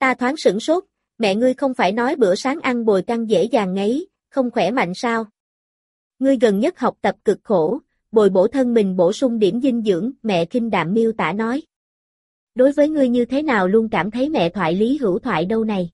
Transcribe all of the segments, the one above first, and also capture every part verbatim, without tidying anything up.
Ta thoáng sửng sốt, mẹ ngươi không phải nói bữa sáng ăn bồi căng dễ dàng ngấy, không khỏe mạnh sao? Ngươi gần nhất học tập cực khổ, bồi bổ thân mình bổ sung điểm dinh dưỡng, mẹ khinh đạm miêu tả nói. Đối với ngươi như thế nào luôn cảm thấy mẹ thoại lý hữu thoại đâu này.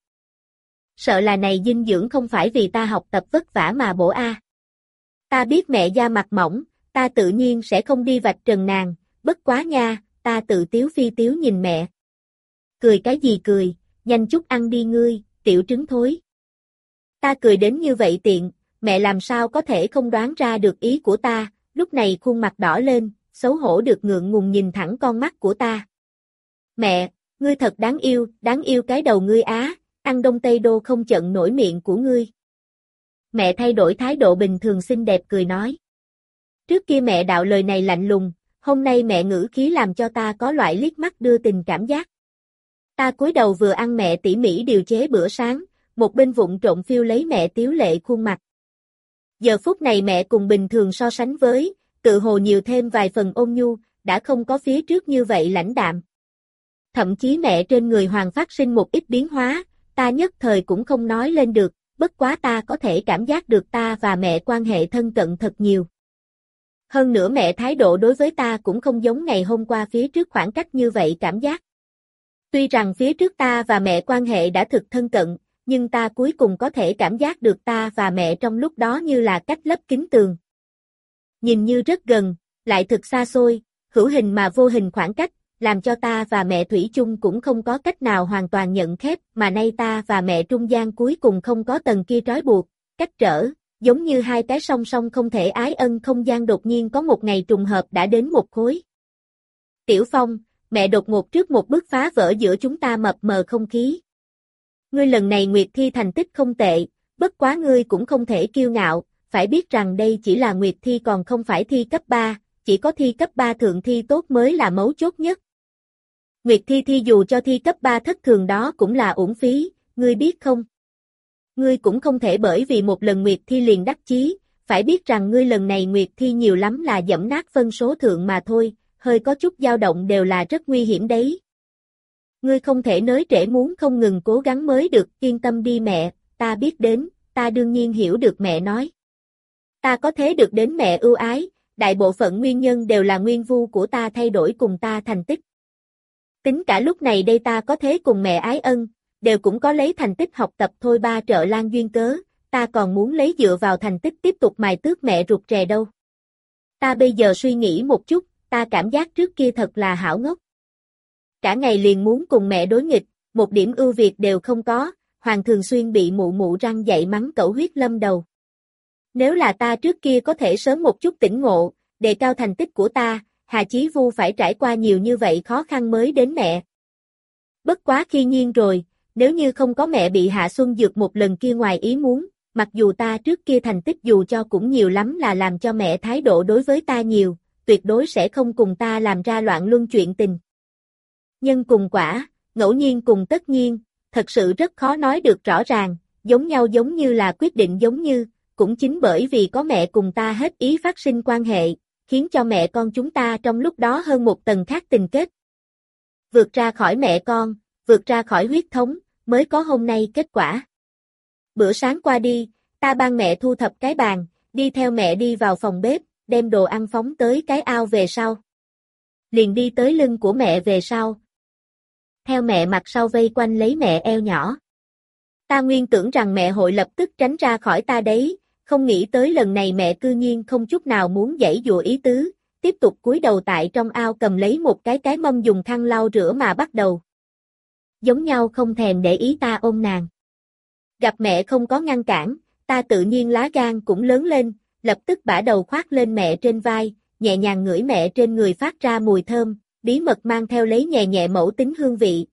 Sợ là này dinh dưỡng không phải vì ta học tập vất vả mà bổ a. Ta biết mẹ da mặt mỏng, ta tự nhiên sẽ không đi vạch trần nàng, bất quá nha, ta tự tiếu phi tiếu nhìn mẹ. Cười cái gì cười, nhanh chút ăn đi ngươi, tiểu trứng thối. Ta cười đến như vậy tiện, mẹ làm sao có thể không đoán ra được ý của ta, lúc này khuôn mặt đỏ lên, xấu hổ được ngượng ngùng nhìn thẳng con mắt của ta. Mẹ, ngươi thật đáng yêu, đáng yêu cái đầu ngươi á, ăn đông tây đô không chận nổi miệng của ngươi. Mẹ thay đổi thái độ bình thường xinh đẹp cười nói. Trước kia mẹ đạo lời này lạnh lùng, hôm nay mẹ ngữ khí làm cho ta có loại liếc mắt đưa tình cảm giác. Ta cúi đầu vừa ăn mẹ tỉ mỉ điều chế bữa sáng, một bên vụng trộn phiêu lấy mẹ tiếu lệ khuôn mặt. Giờ phút này mẹ cùng bình thường so sánh với, tự hồ nhiều thêm vài phần ôn nhu, đã không có phía trước như vậy lãnh đạm. Thậm chí mẹ trên người Hoàng phát sinh một ít biến hóa, ta nhất thời cũng không nói lên được, bất quá ta có thể cảm giác được ta và mẹ quan hệ thân cận thật nhiều. Hơn nữa mẹ thái độ đối với ta cũng không giống ngày hôm qua phía trước khoảng cách như vậy cảm giác. Tuy rằng phía trước ta và mẹ quan hệ đã thực thân cận, nhưng ta cuối cùng có thể cảm giác được ta và mẹ trong lúc đó như là cách lấp kín tường. Nhìn như rất gần, lại thực xa xôi, hữu hình mà vô hình khoảng cách, làm cho ta và mẹ thủy chung cũng không có cách nào hoàn toàn nhận khép, mà nay ta và mẹ trung gian cuối cùng không có tầng kia trói buộc, cách trở, giống như hai cái song song không thể ái ân không gian đột nhiên có một ngày trùng hợp đã đến một khối. Tiểu Phong, mẹ đột ngột trước một bước phá vỡ giữa chúng ta mập mờ không khí. Ngươi lần này Nguyệt thi thành tích không tệ, bất quá ngươi cũng không thể kiêu ngạo, phải biết rằng đây chỉ là Nguyệt thi còn không phải thi cấp ba, chỉ có thi cấp ba thượng thi tốt mới là mấu chốt nhất. Nguyệt thi thi dù cho thi cấp ba thất thường đó cũng là uổng phí, ngươi biết không? Ngươi cũng không thể bởi vì một lần Nguyệt thi liền đắc chí, phải biết rằng ngươi lần này Nguyệt thi nhiều lắm là dẫm nát phân số thượng mà thôi, hơi có chút dao động đều là rất nguy hiểm đấy. Ngươi không thể nới trễ muốn không ngừng cố gắng mới được, yên tâm đi mẹ, ta biết đến, ta đương nhiên hiểu được mẹ nói. Ta có thế được đến mẹ ưu ái, đại bộ phận nguyên nhân đều là nguyên vu của ta thay đổi cùng ta thành tích. Tính cả lúc này đây ta có thế cùng mẹ ái ân, đều cũng có lấy thành tích học tập thôi ba trợ lan duyên cớ, ta còn muốn lấy dựa vào thành tích tiếp tục mài tước mẹ rụt rè đâu. Ta bây giờ suy nghĩ một chút, ta cảm giác trước kia thật là hảo ngốc. Cả ngày liền muốn cùng mẹ đối nghịch, một điểm ưu việt đều không có, Hoàng thường xuyên bị mụ mụ răng dạy mắng cẩu huyết lâm đầu. Nếu là ta trước kia có thể sớm một chút tỉnh ngộ, đề cao thành tích của ta, Hà Chí Vu phải trải qua nhiều như vậy khó khăn mới đến mẹ. Bất quá khi nhiên rồi, nếu như không có mẹ bị Hạ Xuân Dược một lần kia ngoài ý muốn, mặc dù ta trước kia thành tích dù cho cũng nhiều lắm là làm cho mẹ thái độ đối với ta nhiều, tuyệt đối sẽ không cùng ta làm ra loạn luân chuyện tình. Nhân cùng quả, ngẫu nhiên cùng tất nhiên, thật sự rất khó nói được rõ ràng, giống nhau giống như là quyết định giống như, cũng chính bởi vì có mẹ cùng ta hết ý phát sinh quan hệ, khiến cho mẹ con chúng ta trong lúc đó hơn một tầng khác tình kết. Vượt ra khỏi mẹ con, vượt ra khỏi huyết thống, mới có hôm nay kết quả. Bữa sáng qua đi, ta ban mẹ thu thập cái bàn, đi theo mẹ đi vào phòng bếp, đem đồ ăn phóng tới cái ao về sau. Liền đi tới lưng của mẹ về sau. Theo mẹ mặt sau vây quanh lấy mẹ eo nhỏ. Ta nguyên tưởng rằng mẹ hội lập tức tránh ra khỏi ta đấy, không nghĩ tới lần này mẹ cư nhiên không chút nào muốn giãy dụa ý tứ, tiếp tục cúi đầu tại trong ao cầm lấy một cái cái mâm dùng khăn lau rửa mà bắt đầu. Giống nhau không thèm để ý ta ôm nàng. Gặp mẹ không có ngăn cản, ta tự nhiên lá gan cũng lớn lên, lập tức bả đầu khoác lên mẹ trên vai, nhẹ nhàng ngửi mẹ trên người phát ra mùi thơm, bí mật mang theo lấy nhẹ nhẹ mẫu tính hương vị.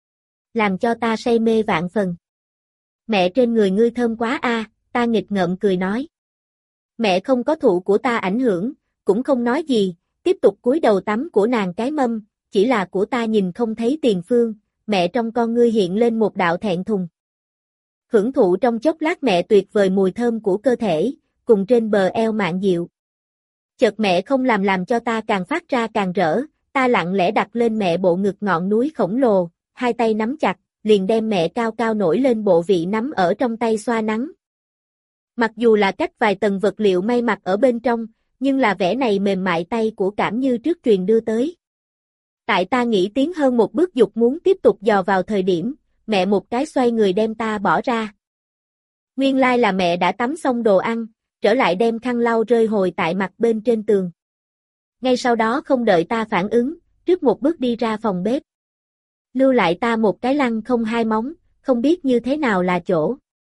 Làm cho ta say mê vạn phần. Mẹ trên người ngươi thơm quá a, ta nghịch ngợm cười nói. Mẹ không có thụ của ta ảnh hưởng, cũng không nói gì, tiếp tục cúi đầu tắm của nàng cái mâm, chỉ là của ta nhìn không thấy tiền phương, mẹ trong con ngươi hiện lên một đạo thẹn thùng. Hưởng thụ trong chốc lát mẹ tuyệt vời mùi thơm của cơ thể, cùng trên bờ eo mạn dịu. Chợt mẹ không làm làm cho ta càng phát ra càng rỡ, ta lặng lẽ đặt lên mẹ bộ ngực ngọn núi khổng lồ, hai tay nắm chặt, liền đem mẹ cao cao nổi lên bộ vị nắm ở trong tay xoa nắng. Mặc dù là cách vài tầng vật liệu may mặc ở bên trong, nhưng là vẻ này mềm mại tay của cảm như trước truyền đưa tới. Tại ta nghĩ tiến hơn một bước dục muốn tiếp tục dò vào thời điểm, mẹ một cái xoay người đem ta bỏ ra. Nguyên lai là mẹ đã tắm xong đồ ăn, trở lại đem khăn lau rơi hồi tại mặt bên trên tường. Ngay sau đó không đợi ta phản ứng, trước một bước đi ra phòng bếp. Lưu lại ta một cái lăn không hai móng, không biết như thế nào là chỗ.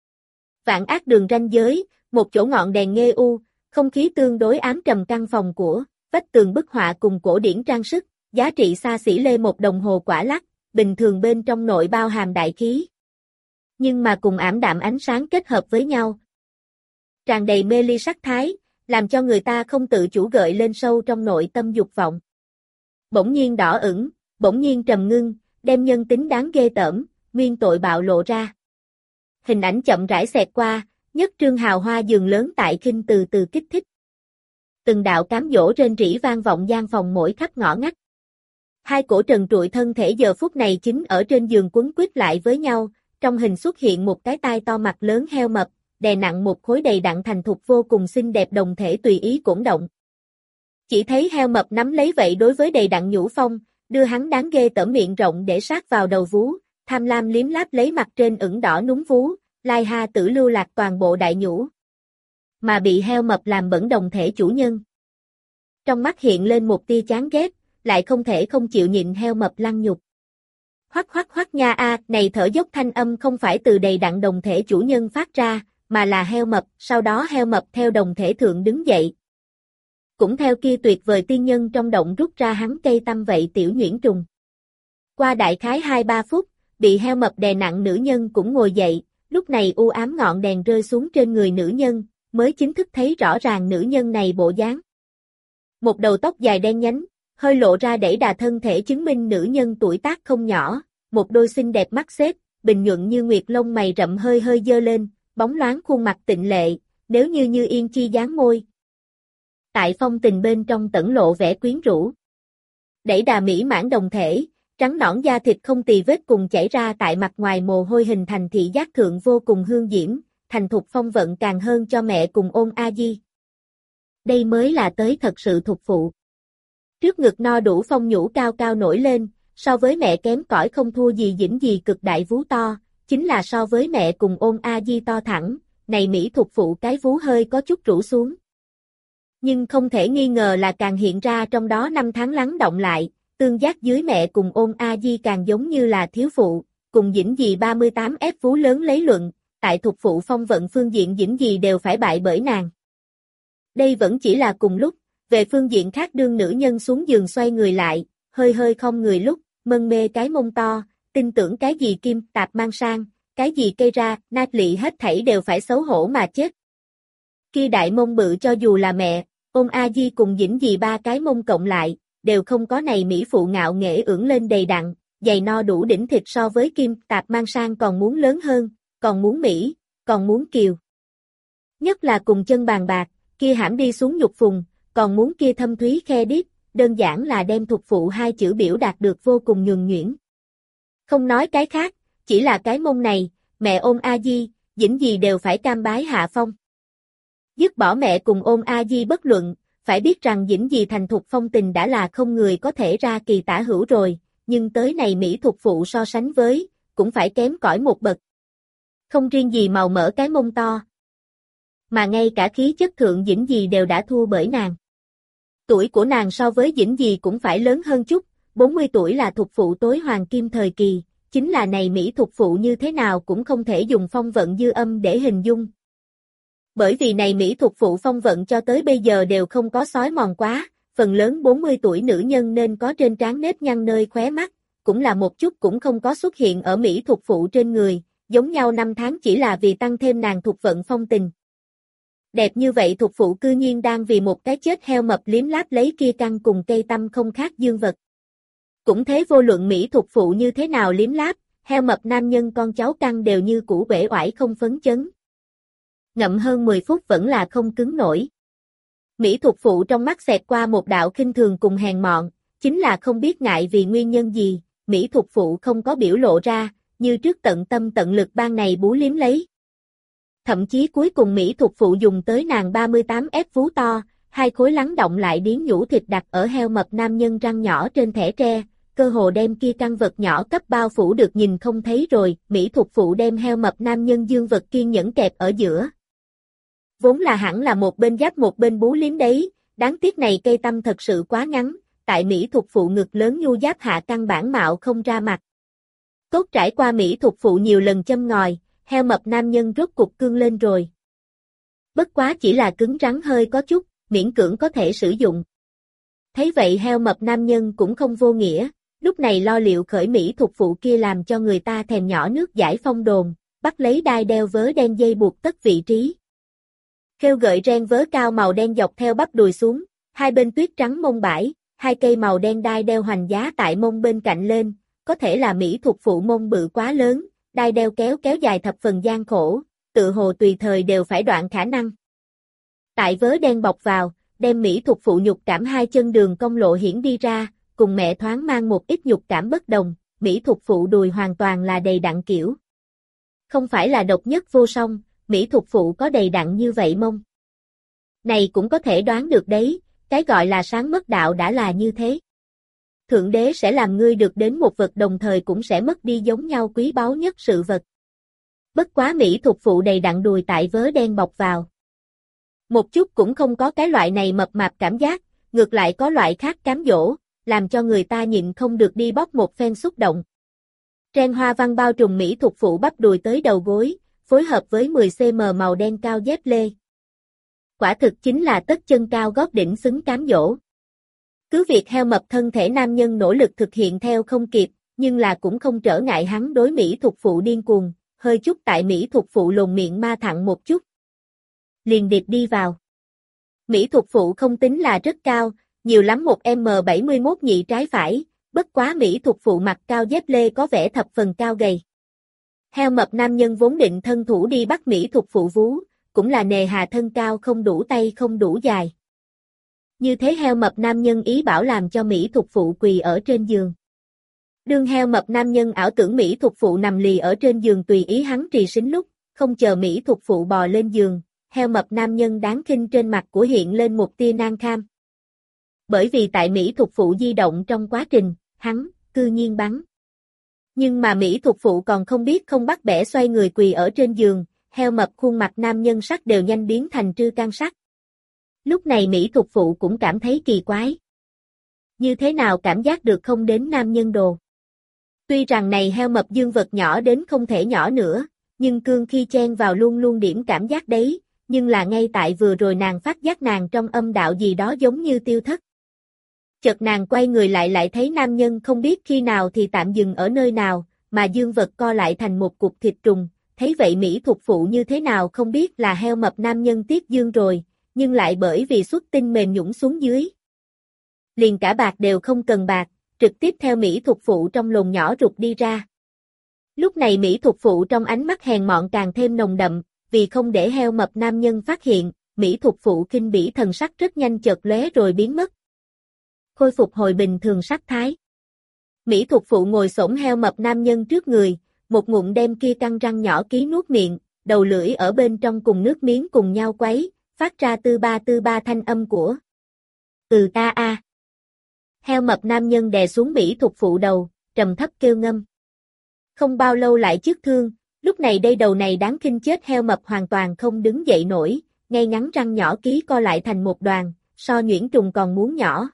Vạn ác đường ranh giới, một chỗ ngọn đèn nghê u, không khí tương đối ám trầm căn phòng của, vách tường bức họa cùng cổ điển trang sức, giá trị xa xỉ lê một đồng hồ quả lắc, bình thường bên trong nội bao hàm đại khí. Nhưng mà cùng ảm đạm ánh sáng kết hợp với nhau. Tràn đầy mê ly sắc thái, làm cho người ta không tự chủ gợi lên sâu trong nội tâm dục vọng. Bỗng nhiên đỏ ửng, bỗng nhiên trầm ngưng, đem nhân tính đáng ghê tởm, nguyên tội bạo lộ ra. Hình ảnh chậm rãi xẹt qua, nhất trương hào hoa giường lớn tại khinh từ từ kích thích. Từng đạo cám dỗ rên rỉ vang vọng gian phòng mỗi khắp ngõ ngách. Hai cổ trần trụi thân thể giờ phút này chính ở trên giường quấn quýt lại với nhau, trong hình xuất hiện một cái tai to mặt lớn heo mập, đè nặng một khối đầy đặn thành thục vô cùng xinh đẹp đồng thể tùy ý cổn động. Chỉ thấy heo mập nắm lấy vậy đối với đầy đặn nhũ phong, đưa hắn đáng ghê tởm miệng rộng để sát vào đầu vú, tham lam liếm láp lấy mặt trên ửng đỏ núm vú, lai ha tử lưu lạc toàn bộ đại nhũ. Mà bị heo mập làm bẩn đồng thể chủ nhân. Trong mắt hiện lên một tia chán ghét, lại không thể không chịu nhịn heo mập lăng nhục. Hoắc hoắc hoắc nha a, này thở dốc thanh âm không phải từ đầy đặn đồng thể chủ nhân phát ra, mà là heo mập, sau đó heo mập theo đồng thể thượng đứng dậy. Cũng theo kia tuyệt vời tiên nhân trong động rút ra hắn cây tâm vậy tiểu nhuyễn trùng. Qua đại khái hai ba phút, bị heo mập đè nặng nữ nhân cũng ngồi dậy, lúc này u ám ngọn đèn rơi xuống trên người nữ nhân, mới chính thức thấy rõ ràng nữ nhân này bộ dáng. Một đầu tóc dài đen nhánh, hơi lộ ra đẩy đà thân thể chứng minh nữ nhân tuổi tác không nhỏ, một đôi xinh đẹp mắt xếp, bình nhuận như nguyệt lông mày rậm hơi hơi dơ lên, bóng loáng khuôn mặt tịnh lệ, nếu như như yên chi dáng môi. Tại phong tình bên trong tẩn lộ vẻ quyến rũ. Đẩy đà mỹ mãn đồng thể, trắng nõn da thịt không tì vết cùng chảy ra tại mặt ngoài mồ hôi hình thành thị giác thượng vô cùng hương diễm, thành thục phong vận càng hơn cho mẹ cùng ôn a di. Đây mới là tới thật sự thục phụ. Trước ngực no đủ phong nhũ cao cao nổi lên, so với mẹ kém cỏi không thua gì dĩnh gì cực đại vú to, chính là so với mẹ cùng ôn a di to thẳng, này mỹ thục phụ cái vú hơi có chút rũ xuống. Nhưng không thể nghi ngờ là càng hiện ra trong đó năm tháng lắng động lại, tương giác dưới mẹ cùng ôn a di càng giống như là thiếu phụ, cùng dĩnh gì ba mươi tám ép vú lớn lấy luận, tại thục phụ phong vận phương diện dĩnh gì đều phải bại bởi nàng. Đây vẫn chỉ là cùng lúc, về phương diện khác đương nữ nhân xuống giường xoay người lại, hơi hơi không người lúc, mân mê cái mông to, tin tưởng cái gì kim tạp mang sang, cái gì cây ra, nát lị hết thảy đều phải xấu hổ mà chết. Kia đại mông bự cho dù là mẹ, ôn a di cùng dĩnh gì ba cái mông cộng lại, đều không có này mỹ phụ ngạo nghễ ưỡng lên đầy đặn, dày no đủ đỉnh thịt so với kim tạp mang sang còn muốn lớn hơn, còn muốn mỹ, còn muốn kiều. Nhất là cùng chân bàn bạc, kia hãm đi xuống nhục phùng, còn muốn kia thâm thúy khe đít, đơn giản là đem thục phụ hai chữ biểu đạt được vô cùng nhuần nhuyễn. Không nói cái khác, chỉ là cái mông này, mẹ ôn a di, dĩnh gì đều phải cam bái hạ phong. Dứt bỏ mẹ cùng ôn a di bất luận, phải biết rằng dĩnh gì thành thục phong tình đã là không người có thể ra kỳ tả hữu rồi, nhưng tới này mỹ thục phụ so sánh với, cũng phải kém cỏi một bậc. Không riêng gì màu mỡ cái mông to, mà ngay cả khí chất thượng dĩnh gì đều đã thua bởi nàng. Tuổi của nàng so với dĩnh gì cũng phải lớn hơn chút, bốn mươi tuổi là thục phụ tối hoàng kim thời kỳ, chính là này mỹ thục phụ như thế nào cũng không thể dùng phong vận dư âm để hình dung. Bởi vì này mỹ thục phụ phong vận cho tới bây giờ đều không có xói mòn quá, phần lớn bốn mươi tuổi nữ nhân nên có trên trán nếp nhăn nơi khóe mắt, cũng là một chút cũng không có xuất hiện ở mỹ thục phụ trên người, giống nhau năm tháng chỉ là vì tăng thêm nàng thục vận phong tình. Đẹp như vậy thục phụ cư nhiên đang vì một cái chết heo mập liếm láp lấy kia căn cùng cây tâm không khác dương vật. Cũng thế vô luận mỹ thục phụ như thế nào liếm láp, heo mập nam nhân con cháu căn đều như cũ uể oải không phấn chấn. Ngậm hơn mười phút vẫn là không cứng nổi. Mỹ thục phụ trong mắt xẹt qua một đạo khinh thường cùng hèn mọn, chính là không biết ngại vì nguyên nhân gì, mỹ thục phụ không có biểu lộ ra, như trước tận tâm tận lực ban này bú liếm lấy. Thậm chí cuối cùng Mỹ Thục Phụ dùng tới nàng ba mươi tám ép vú to, hai khối lắng động lại điến nhũ thịt đặt ở heo mập nam nhân răng nhỏ trên thẻ tre, cơ hồ đem kia căn vật nhỏ cấp bao phủ được nhìn không thấy rồi, Mỹ Thục Phụ đem heo mập nam nhân dương vật kiên nhẫn kẹp ở giữa. Vốn là hẳn là một bên giáp một bên bú liếm đấy, đáng tiếc này cây tăm thật sự quá ngắn, tại Mỹ Thục Phụ ngực lớn nhu giáp hạ căn bản mạo không ra mặt. Tốt trải qua Mỹ Thục Phụ nhiều lần châm ngòi, heo mập nam nhân rốt cục cương lên rồi. Bất quá chỉ là cứng rắn hơi có chút, miễn cưỡng có thể sử dụng. Thấy vậy heo mập nam nhân cũng không vô nghĩa, lúc này lo liệu khởi Mỹ Thục Phụ kia làm cho người ta thèm nhỏ nước giải phong đồn, bắt lấy đai đeo vớ đen dây buộc tất vị trí. Khêu gợi ren vớ cao màu đen dọc theo bắp đùi xuống, hai bên tuyết trắng mông bãi, hai cây màu đen đai đeo hoành giá tại mông bên cạnh lên, có thể là Mỹ Thục Phụ mông bự quá lớn, đai đeo kéo kéo dài thập phần gian khổ, tự hồ tùy thời đều phải đoạn khả năng. Tại vớ đen bọc vào, đem Mỹ Thục Phụ nhục cảm hai chân đường cong lộ hiển đi ra, cùng mẹ thoáng mang một ít nhục cảm bất đồng, Mỹ Thục Phụ đùi hoàn toàn là đầy đặn kiểu. Không phải là độc nhất vô song, Mỹ Thục Phụ có đầy đặn như vậy mông. Này cũng có thể đoán được đấy, cái gọi là sáng mất đạo đã là như thế. Thượng đế sẽ làm ngươi được đến một vật đồng thời cũng sẽ mất đi giống nhau quý báu nhất sự vật. Bất quá Mỹ Thục Phụ đầy đặn đùi tại vớ đen bọc vào. Một chút cũng không có cái loại này mập mạp cảm giác, ngược lại có loại khác cám dỗ, làm cho người ta nhịn không được đi bóp một phen xúc động. Ren hoa văn bao trùm Mỹ Thục Phụ bắp đùi tới đầu gối, phối hợp với mười xăng-ti-mét màu đen cao dép lê. Quả thực chính là tất chân cao gót đỉnh xứng cám dỗ. Cứ việc heo mập thân thể nam nhân nỗ lực thực hiện theo không kịp, nhưng là cũng không trở ngại hắn đối Mỹ Thục Phụ điên cuồng, hơi chút tại Mỹ Thục Phụ lồn miệng ma thẳng một chút. Liền điệp đi vào. Mỹ Thục Phụ không tính là rất cao, nhiều lắm một em bảy mươi mốt nhị trái phải, bất quá Mỹ Thục Phụ mặt cao dép lê có vẻ thập phần cao gầy. Heo mập nam nhân vốn định thân thủ đi bắt Mỹ Thục Phụ vú, cũng là nề hà thân cao không đủ tay không đủ dài. Như thế heo mập nam nhân ý bảo làm cho Mỹ Thục Phụ quỳ ở trên giường. Đương heo mập nam nhân ảo tưởng Mỹ Thục Phụ nằm lì ở trên giường tùy ý hắn trì xính lúc, không chờ Mỹ Thục Phụ bò lên giường, heo mập nam nhân đáng khinh trên mặt của hiện lên một tia nan kham. Bởi vì tại Mỹ Thục Phụ di động trong quá trình, hắn, cư nhiên bắn. Nhưng mà Mỹ Thục Phụ còn không biết không bắt bẻ xoay người quỳ ở trên giường, heo mập khuôn mặt nam nhân sắc đều nhanh biến thành trư can sắc. Lúc này Mỹ Thục Phụ cũng cảm thấy kỳ quái. Như thế nào cảm giác được không đến nam nhân đồ. Tuy rằng này heo mập dương vật nhỏ đến không thể nhỏ nữa, nhưng cương khi chen vào luôn luôn điểm cảm giác đấy, nhưng là ngay tại vừa rồi nàng phát giác nàng trong âm đạo gì đó giống như tiêu thất. Chợt nàng quay người lại lại thấy nam nhân không biết khi nào thì tạm dừng ở nơi nào, mà dương vật co lại thành một cục thịt trùng, thấy vậy Mỹ Thục Phụ như thế nào không biết là heo mập nam nhân tiết dương rồi, nhưng lại bởi vì xuất tinh mềm nhũn xuống dưới. Liền cả bạc đều không cần bạc, trực tiếp theo Mỹ Thục Phụ trong lồn nhỏ rụt đi ra. Lúc này Mỹ Thục Phụ trong ánh mắt hèn mọn càng thêm nồng đậm, vì không để heo mập nam nhân phát hiện, Mỹ Thục Phụ kinh bỉ thần sắc rất nhanh chợt lóe rồi biến mất. Khôi phục hồi bình thường sắc thái. Mỹ Thục Phụ ngồi xổm heo mập nam nhân trước người, một ngụm đem kia căng răng nhỏ ký nuốt miệng, đầu lưỡi ở bên trong cùng nước miếng cùng nhau quấy, phát ra tư ba tư ba thanh âm của. Ừ ta a. Heo mập nam nhân đè xuống Mỹ Thục Phụ đầu, trầm thấp kêu ngâm. Không bao lâu lại chước thương, lúc này đây đầu này đáng khinh chết heo mập hoàn toàn không đứng dậy nổi, ngay ngắn răng nhỏ ký co lại thành một đoàn, so nhuyễn trùng còn muốn nhỏ.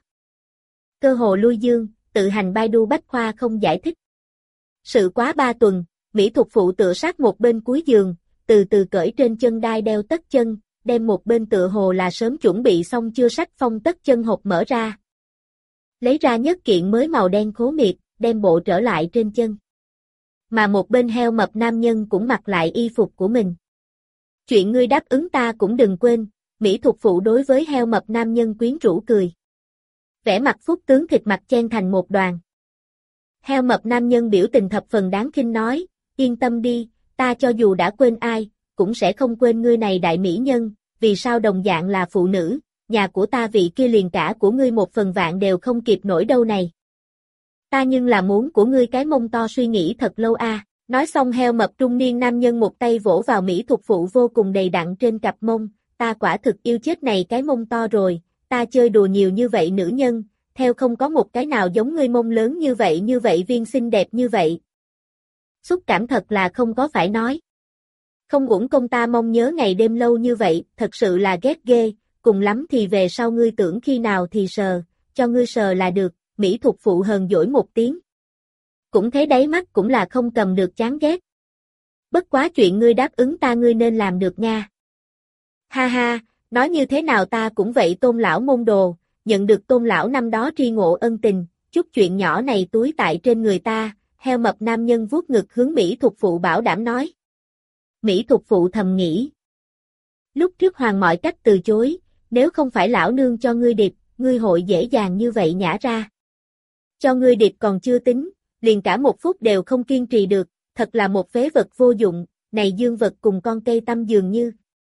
Cơ hồ lui dương, tự hành Baidu Bách Khoa không giải thích. Sự quá ba tuần, Mỹ Thục Phụ tựa sát một bên cuối giường, từ từ cởi trên chân đai đeo tất chân, đem một bên tựa hồ là sớm chuẩn bị xong chưa sách phong tất chân hộp mở ra. Lấy ra nhất kiện mới màu đen khố miệt, đem bộ trở lại trên chân. Mà một bên heo mập nam nhân cũng mặc lại y phục của mình. Chuyện ngươi đáp ứng ta cũng đừng quên, Mỹ Thục Phụ đối với heo mập nam nhân quyến rũ cười. Vẻ mặt phúc tướng thịt mặt chen thành một đoàn. Heo mập nam nhân biểu tình thập phần đáng khinh nói, yên tâm đi, ta cho dù đã quên ai, cũng sẽ không quên ngươi này đại mỹ nhân, vì sao đồng dạng là phụ nữ, nhà của ta vị kia liền cả của ngươi một phần vạn đều không kịp nổi đâu này. Ta nhưng là muốn của ngươi cái mông to suy nghĩ thật lâu a, à. Nói xong heo mập trung niên nam nhân một tay vỗ vào Mỹ Thục Phụ vô cùng đầy đặn trên cặp mông, ta quả thực yêu chết này cái mông to rồi, ta chơi đùa nhiều như vậy nữ nhân, theo không có một cái nào giống ngươi mông lớn như vậy như vậy viên xinh đẹp như vậy. Xúc cảm thật là không có phải nói. Không uổng công ta mong nhớ ngày đêm lâu như vậy, thật sự là ghét ghê, cùng lắm thì về sau ngươi tưởng khi nào thì sờ, cho ngươi sờ là được, Mỹ Thục Phụ hờn dỗi một tiếng. Cũng thấy đáy mắt cũng là không cầm được chán ghét. Bất quá chuyện ngươi đáp ứng ta ngươi nên làm được nha. Ha ha, nói như thế nào ta cũng vậy Tôn lão môn đồ, nhận được Tôn lão năm đó tri ngộ ân tình, chút chuyện nhỏ này túi tại trên người ta, heo mập nam nhân vuốt ngực hướng Mỹ Thục Phụ bảo đảm nói. Mỹ Thục Phụ thầm nghĩ. Lúc trước hoàng mọi cách từ chối, nếu không phải lão nương cho ngươi điệp, ngươi hội dễ dàng như vậy nhả ra. Cho ngươi điệp còn chưa tính, liền cả một phút đều không kiên trì được, thật là một phế vật vô dụng, này dương vật cùng con cây tăm dường như.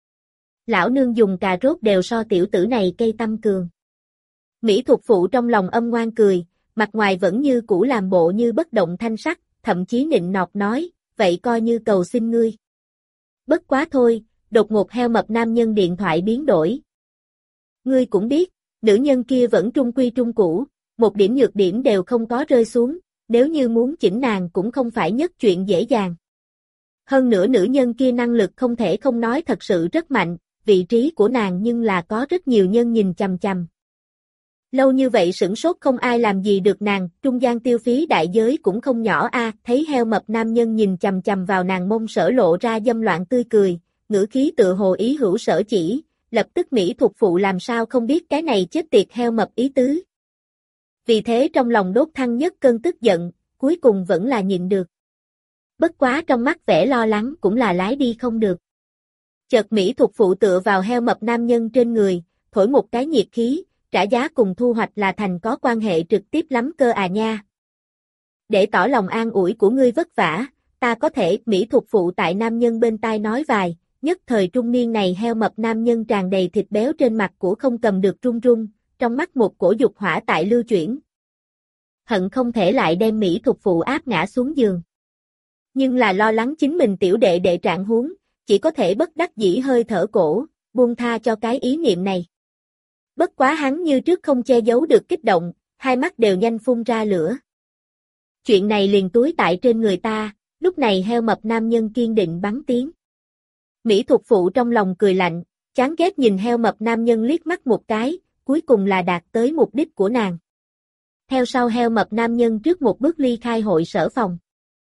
Lão nương dùng cà rốt đều so tiểu tử này cây tăm cường. Mỹ Thục Phụ trong lòng âm ngoan cười, mặt ngoài vẫn như cũ làm bộ như bất động thanh sắc, thậm chí nịnh nọt nói, vậy coi như cầu xin ngươi. Bất quá thôi, đột ngột heo mập nam nhân điện thoại biến đổi. Ngươi cũng biết, nữ nhân kia vẫn trung quy trung cũ, một điểm nhược điểm đều không có rơi xuống, nếu như muốn chỉnh nàng cũng không phải nhất chuyện dễ dàng. Hơn nữa nữ nhân kia năng lực không thể không nói thật sự rất mạnh, vị trí của nàng nhưng là có rất nhiều nhân nhìn chằm chằm. Lâu như vậy sửng sốt không ai làm gì được nàng, trung gian tiêu phí đại giới cũng không nhỏ a. Thấy heo mập nam nhân nhìn chằm chằm vào nàng mông sở lộ ra dâm loạn tươi cười, ngữ khí tựa hồ ý hữu sở chỉ, lập tức Mỹ Thục Phụ làm sao không biết cái này chết tiệt heo mập ý tứ. Vì thế trong lòng đốt thăng nhất cơn tức giận, cuối cùng vẫn là nhịn được. Bất quá trong mắt vẻ lo lắng cũng là lái đi không được. Chợt Mỹ Thục Phụ tựa vào heo mập nam nhân trên người, thổi một cái nhiệt khí, trả giá cùng thu hoạch là thành có quan hệ trực tiếp lắm cơ à nha. Để tỏ lòng an ủi của ngươi vất vả, ta có thể Mỹ Thục Phụ tại nam nhân bên tai nói vài, nhất thời trung niên này heo mập nam nhân tràn đầy thịt béo trên mặt của không cầm được run run, trong mắt một cổ dục hỏa tại lưu chuyển. Hận không thể lại đem Mỹ Thục Phụ áp ngã xuống giường. Nhưng là lo lắng chính mình tiểu đệ đệ trạng huống, chỉ có thể bất đắc dĩ hơi thở cổ, buông tha cho cái ý niệm này. Bất quá hắn như trước không che giấu được kích động, hai mắt đều nhanh phun ra lửa. Chuyện này liền túi tại trên người ta, lúc này heo mập nam nhân kiên định bắn tiếng. Mỹ Thục Phụ trong lòng cười lạnh, chán ghét nhìn heo mập nam nhân liếc mắt một cái, cuối cùng là đạt tới mục đích của nàng. Theo sau heo mập nam nhân trước một bước ly khai hội sở phòng.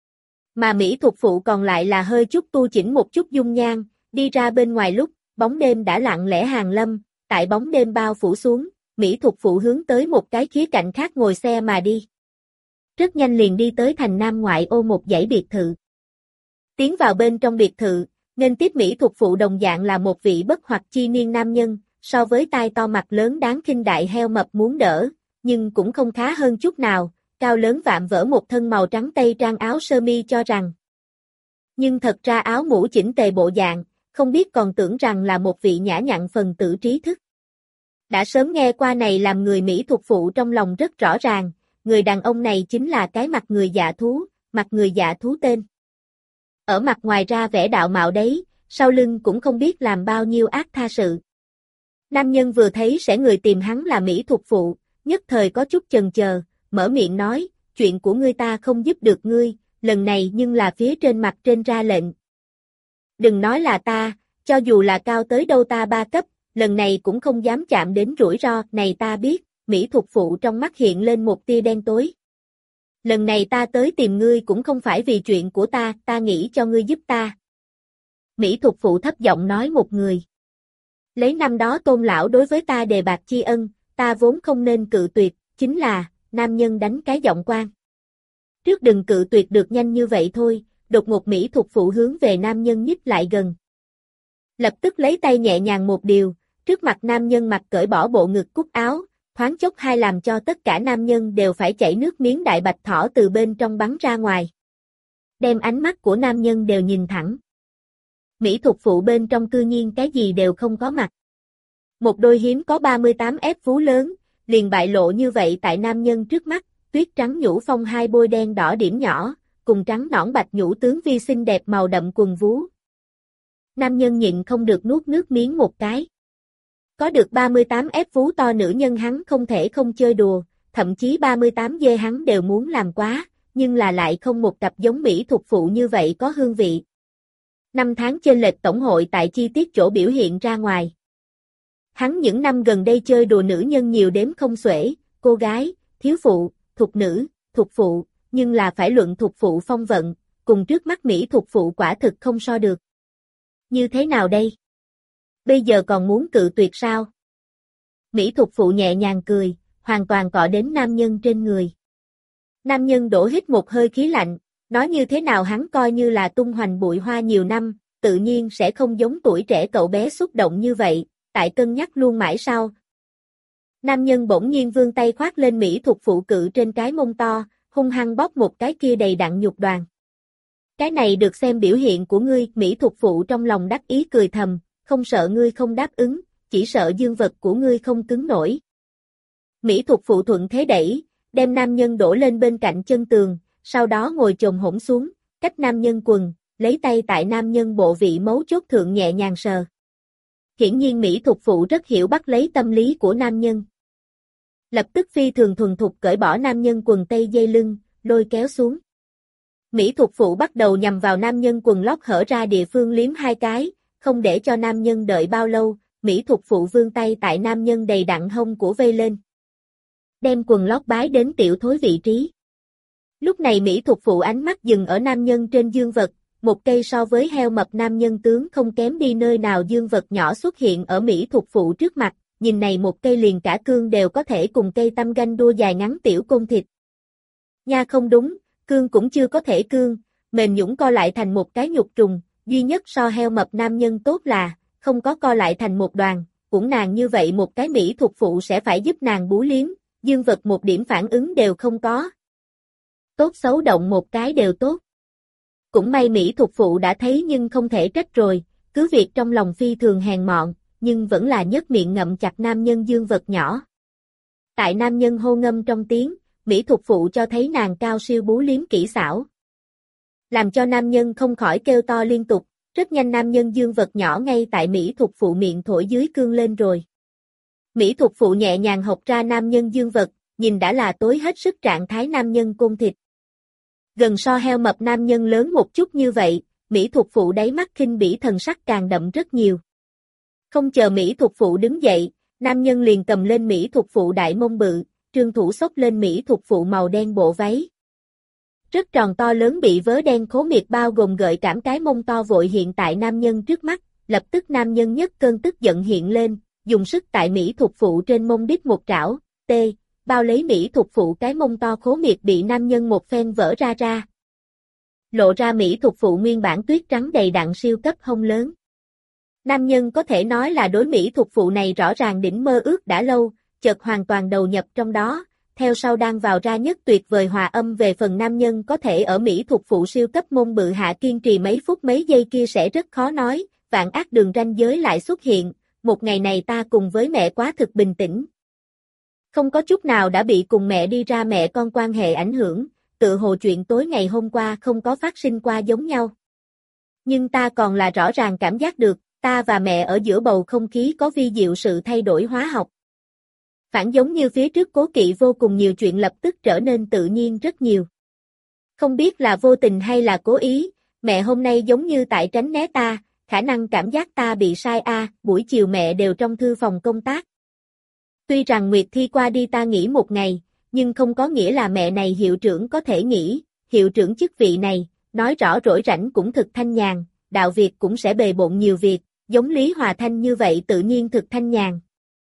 Mà Mỹ Thục Phụ còn lại là hơi chút tu chỉnh một chút dung nhan, đi ra bên ngoài lúc, bóng đêm đã lặng lẽ hàng lâm, tại bóng đêm bao phủ xuống, Mỹ Thục Phụ hướng tới một cái khía cạnh khác ngồi xe mà đi. Rất nhanh liền đi tới thành Nam ngoại ô một dãy biệt thự. Tiến vào bên trong biệt thự, nên tiếp Mỹ Thục Phụ đồng dạng là một vị bất hoặc chi niên nam nhân, so với tai to mặt lớn đáng khinh đại heo mập muốn đỡ, nhưng cũng không khá hơn chút nào, cao lớn vạm vỡ một thân màu trắng tây trang áo sơ mi cho rằng. Nhưng thật ra áo mũ chỉnh tề bộ dạng, không biết còn tưởng rằng là một vị nhã nhặn phần tử trí thức. Đã sớm nghe qua này làm người Mỹ Thục Phụ trong lòng rất rõ ràng, người đàn ông này chính là cái mặt người dạ thú, mặt người dạ thú tên. Ở mặt ngoài ra vẻ đạo mạo đấy, sau lưng cũng không biết làm bao nhiêu ác tha sự. Nam nhân vừa thấy sẽ người tìm hắn là Mỹ Thục Phụ, nhất thời có chút chần chờ, mở miệng nói, chuyện của ngươi ta không giúp được ngươi, lần này nhưng là phía trên mặt trên ra lệnh. Đừng nói là ta, cho dù là cao tới đâu ta ba cấp, lần này cũng không dám chạm đến rủi ro, này ta biết, Mỹ Thục Phụ trong mắt hiện lên một tia đen tối. Lần này ta tới tìm ngươi cũng không phải vì chuyện của ta, ta nghĩ cho ngươi giúp ta. Mỹ Thục Phụ thấp giọng nói một người. Lấy năm đó Tôn lão đối với ta đề bạc tri ân, ta vốn không nên cự tuyệt, chính là, nam nhân đánh cái giọng quan. Trước đừng cự tuyệt được nhanh như vậy thôi, đột ngột Mỹ Thục Phụ hướng về nam nhân nhích lại gần. Lập tức lấy tay nhẹ nhàng một điều, trước mặt nam nhân mặc cởi bỏ bộ ngực cúc áo, thoáng chốc hai làm cho tất cả nam nhân đều phải chảy nước miếng đại bạch thỏ từ bên trong bắn ra ngoài. Đem ánh mắt của nam nhân đều nhìn thẳng. Mỹ Thục Phụ bên trong cư nhiên cái gì đều không có mặt. Một đôi hiếm có ba mươi tám ép vú lớn, liền bại lộ như vậy tại nam nhân trước mắt, tuyết trắng nhũ phong hai bôi đen đỏ điểm nhỏ, cùng trắng nõn bạch nhũ tướng vi xinh đẹp màu đậm quần vú. Nam nhân nhịn không được nuốt nước miếng một cái. Có được ba mươi tám ép vú to nữ nhân hắn không thể không chơi đùa, thậm chí ba mươi tám dê hắn đều muốn làm quá, nhưng là lại không một cặp giống Mỹ thuộc phụ như vậy có hương vị. Năm tháng chênh lệch tổng hội tại chi tiết chỗ biểu hiện ra ngoài. Hắn những năm gần đây chơi đùa nữ nhân nhiều đếm không xuể, cô gái, thiếu phụ, thục nữ, thục phụ, nhưng là phải luận thục phụ phong vận, cùng trước mắt Mỹ thục phụ quả thực không so được. Như thế nào đây? Bây giờ còn muốn cự tuyệt sao? Mỹ thục phụ nhẹ nhàng cười, hoàn toàn cọ đến nam nhân trên người. Nam nhân đổ hít một hơi khí lạnh, nói như thế nào hắn coi như là tung hoành bụi hoa nhiều năm, tự nhiên sẽ không giống tuổi trẻ cậu bé xúc động như vậy, tại cân nhắc luôn mãi sao? Nam nhân bỗng nhiên vươn tay khoác lên Mỹ thục phụ cự trên cái mông to, hung hăng bóp một cái kia đầy đặn nhục đoàn. Cái này được xem biểu hiện của ngươi, Mỹ thục phụ trong lòng đắc ý cười thầm, không sợ ngươi không đáp ứng, chỉ sợ dương vật của ngươi không cứng nổi. Mỹ thục phụ thuận thế đẩy, đem nam nhân đổ lên bên cạnh chân tường, sau đó ngồi chồm hổm xuống, cách nam nhân quần, lấy tay tại nam nhân bộ vị mấu chốt thượng nhẹ nhàng sờ. Hiển nhiên Mỹ thục phụ rất hiểu bắt lấy tâm lý của nam nhân. Lập tức phi thường thuần thục cởi bỏ nam nhân quần tây dây lưng, lôi kéo xuống. Mỹ thục phụ bắt đầu nhằm vào nam nhân quần lót hở ra địa phương liếm hai cái, không để cho nam nhân đợi bao lâu, Mỹ thục phụ vươn tay tại nam nhân đầy đặn hông của vây lên. Đem quần lót bái đến tiểu thối vị trí. Lúc này Mỹ thục phụ ánh mắt dừng ở nam nhân trên dương vật, một cây so với heo mập nam nhân tướng không kém đi nơi nào dương vật nhỏ xuất hiện ở Mỹ thục phụ trước mặt, nhìn này một cây liền cả cương đều có thể cùng cây tăm ganh đua dài ngắn tiểu côn thịt. Nha không đúng, cương cũng chưa có thể cương, mềm nhũn co lại thành một cái nhục trùng, duy nhất so heo mập nam nhân tốt là, không có co lại thành một đoàn, cũng nàng như vậy một cái Mỹ thục phụ sẽ phải giúp nàng bú liếm, dương vật một điểm phản ứng đều không có. Tốt xấu động một cái đều tốt. Cũng may Mỹ thục phụ đã thấy nhưng không thể trách rồi, cứ việc trong lòng phi thường hèn mọn, nhưng vẫn là nhếch miệng ngậm chặt nam nhân dương vật nhỏ. Tại nam nhân hô ngâm trong tiếng, Mỹ thục phụ cho thấy nàng cao siêu bú liếm kỹ xảo. Làm cho nam nhân không khỏi kêu to liên tục, rất nhanh nam nhân dương vật nhỏ ngay tại Mỹ thục phụ miệng thổi dưới cương lên rồi. Mỹ thục phụ nhẹ nhàng hộc ra nam nhân dương vật, nhìn đã là tối hết sức trạng thái nam nhân côn thịt. Gần so heo mập nam nhân lớn một chút như vậy, Mỹ thục phụ đáy mắt khinh bỉ thần sắc càng đậm rất nhiều. Không chờ Mỹ thục phụ đứng dậy, nam nhân liền cầm lên Mỹ thục phụ đại mông bự, trương thủ xốc lên Mỹ thục phụ màu đen bộ váy. Rất tròn to lớn bị vớ đen khố miệt bao gồm gợi cảm cái mông to vội hiện tại nam nhân trước mắt, lập tức nam nhân nhất cơn tức giận hiện lên, dùng sức tại Mỹ thục phụ trên mông đít một trảo, tê, bao lấy Mỹ thục phụ cái mông to khố miệt bị nam nhân một phen vỡ ra ra. Lộ ra Mỹ thục phụ nguyên bản tuyết trắng đầy đặn siêu cấp hông lớn. Nam nhân có thể nói là đối Mỹ thục phụ này rõ ràng đỉnh mơ ước đã lâu, chợt hoàn toàn đầu nhập trong đó, theo sau đang vào ra nhất tuyệt vời hòa âm về phần nam nhân có thể ở Mỹ thục phụ siêu cấp mông bự hạ kiên trì mấy phút mấy giây kia sẽ rất khó nói, vạn ác đường ranh giới lại xuất hiện, một ngày này ta cùng với mẹ quá thực bình tĩnh. Không có chút nào đã bị cùng mẹ đi ra mẹ con quan hệ ảnh hưởng, tự hồ chuyện tối ngày hôm qua không có phát sinh qua giống nhau. Nhưng ta còn là rõ ràng cảm giác được, ta và mẹ ở giữa bầu không khí có vi diệu sự thay đổi hóa học. Phản giống như phía trước cố kỵ vô cùng nhiều chuyện lập tức trở nên tự nhiên rất nhiều. Không biết là vô tình hay là cố ý, mẹ hôm nay giống như tại tránh né ta, khả năng cảm giác ta bị sai a, à, buổi chiều mẹ đều trong thư phòng công tác. Tuy rằng Nguyệt Thi qua đi ta nghỉ một ngày, nhưng không có nghĩa là mẹ này hiệu trưởng có thể nghỉ, hiệu trưởng chức vị này, nói rõ rỗi rảnh cũng thực thanh nhàn, đạo việc cũng sẽ bề bộn nhiều việc, giống Lý Hòa Thanh như vậy tự nhiên thực thanh nhàn.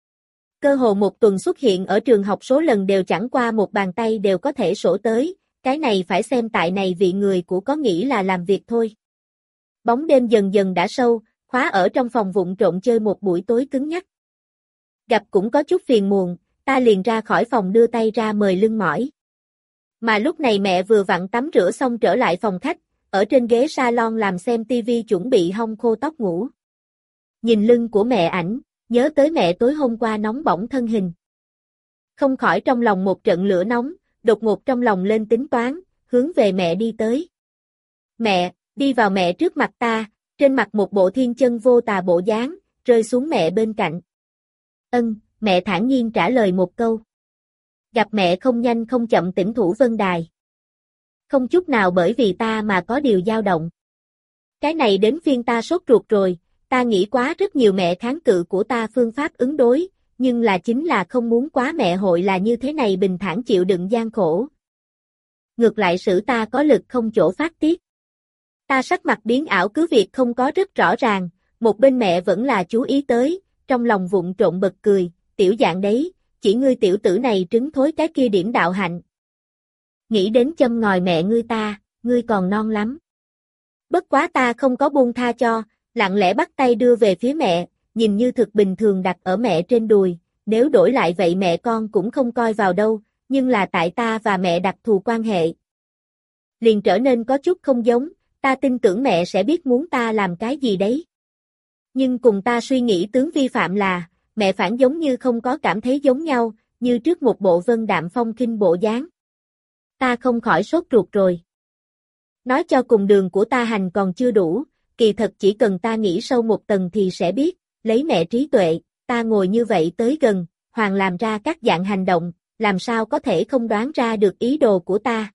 Cơ hồ một tuần xuất hiện ở trường học số lần đều chẳng qua một bàn tay đều có thể sổ tới, cái này phải xem tại này vị người của có nghĩ là làm việc thôi. Bóng đêm dần dần đã sâu, khóa ở trong phòng vụng trộn chơi một buổi tối cứng nhắc. Gặp cũng có chút phiền muộn, ta liền ra khỏi phòng đưa tay ra mời lưng mỏi. Mà lúc này mẹ vừa vặn tắm rửa xong trở lại phòng khách, ở trên ghế salon làm xem tivi chuẩn bị hong khô tóc ngủ. Nhìn lưng của mẹ ảnh, nhớ tới mẹ tối hôm qua nóng bỏng thân hình. Không khỏi trong lòng một trận lửa nóng, đột ngột trong lòng lên tính toán, hướng về mẹ đi tới. Mẹ, đi vào mẹ trước mặt ta, trên mặt một bộ thiên chân vô tà bộ dáng, rơi xuống mẹ bên cạnh. Ân, mẹ thản nhiên trả lời một câu. Gặp mẹ không nhanh không chậm Tĩnh Thủ Vân Đài. Không chút nào bởi vì ta mà có điều dao động. Cái này đến phiên ta sốt ruột rồi, ta nghĩ quá rất nhiều mẹ kháng cự của ta phương pháp ứng đối, nhưng là chính là không muốn quá mẹ hội là như thế này bình thản chịu đựng gian khổ. Ngược lại xử ta có lực không chỗ phát tiết. Ta sắc mặt biến ảo cứ việc không có rất rõ ràng, một bên mẹ vẫn là chú ý tới, trong lòng vụng trộn bật cười, tiểu dạng đấy, chỉ ngươi tiểu tử này trứng thối cái kia điểm đạo hạnh. Nghĩ đến châm ngòi mẹ ngươi ta, ngươi còn non lắm. Bất quá ta không có buông tha cho, lặng lẽ bắt tay đưa về phía mẹ, nhìn như thực bình thường đặt ở mẹ trên đùi, nếu đổi lại vậy mẹ con cũng không coi vào đâu, nhưng là tại ta và mẹ đặc thù quan hệ. Liền trở nên có chút không giống, ta tin tưởng mẹ sẽ biết muốn ta làm cái gì đấy. Nhưng cùng ta suy nghĩ tướng vi phạm là, mẹ phản giống như không có cảm thấy giống nhau, như trước một bộ vân đạm phong khinh bộ dáng. Ta không khỏi sốt ruột rồi. Nói cho cùng đường của ta hành còn chưa đủ, kỳ thật chỉ cần ta nghĩ sâu một tầng thì sẽ biết, lấy mẹ trí tuệ, ta ngồi như vậy tới gần, hoàng làm ra các dạng hành động, làm sao có thể không đoán ra được ý đồ của ta.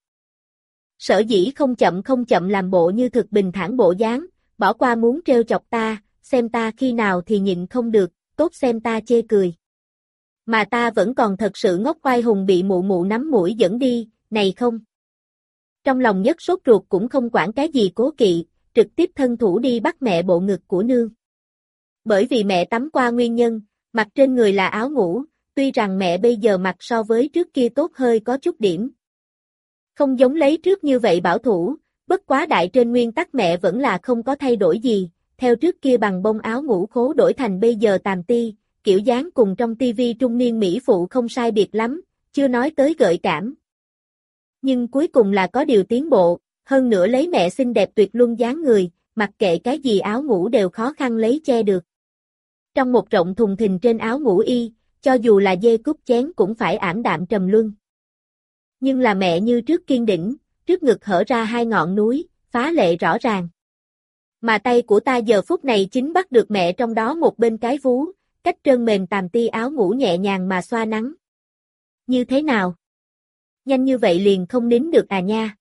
Sở dĩ không chậm không chậm làm bộ như thực bình thản bộ dáng, bỏ qua muốn trêu chọc ta, xem ta khi nào thì nhịn không được, tốt xem ta chê cười. Mà ta vẫn còn thật sự ngốc oai hùng bị mụ mụ nắm mũi dẫn đi, này không. Trong lòng nhất sốt ruột cũng không quản cái gì cố kỵ, trực tiếp thân thủ đi bắt mẹ bộ ngực của nương. Bởi vì mẹ tắm qua nguyên nhân, mặc trên người là áo ngủ, tuy rằng mẹ bây giờ mặc so với trước kia tốt hơi có chút điểm. Không giống lấy trước như vậy bảo thủ, bất quá đại trên nguyên tắc mẹ vẫn là không có thay đổi gì, theo trước kia bằng bông áo ngủ khố đổi thành bây giờ tàm ti, kiểu dáng cùng trong tivi trung niên mỹ phụ không sai biệt lắm, chưa nói tới gợi cảm. Nhưng cuối cùng là có điều tiến bộ, hơn nữa lấy mẹ xinh đẹp tuyệt luân dáng người, mặc kệ cái gì áo ngủ đều khó khăn lấy che được. Trong một rộng thùng thình trên áo ngủ y, cho dù là dê cúp chén cũng phải ảm đạm trầm luân. Nhưng là mẹ như trước kiên đỉnh, trước ngực hở ra hai ngọn núi, phá lệ rõ ràng. Mà tay của ta giờ phút này chính bắt được mẹ trong đó một bên cái vú, cách trơn mềm tàm ti áo ngủ nhẹ nhàng mà xoa nắng. Như thế nào? Nhanh như vậy liền không nín được à nha.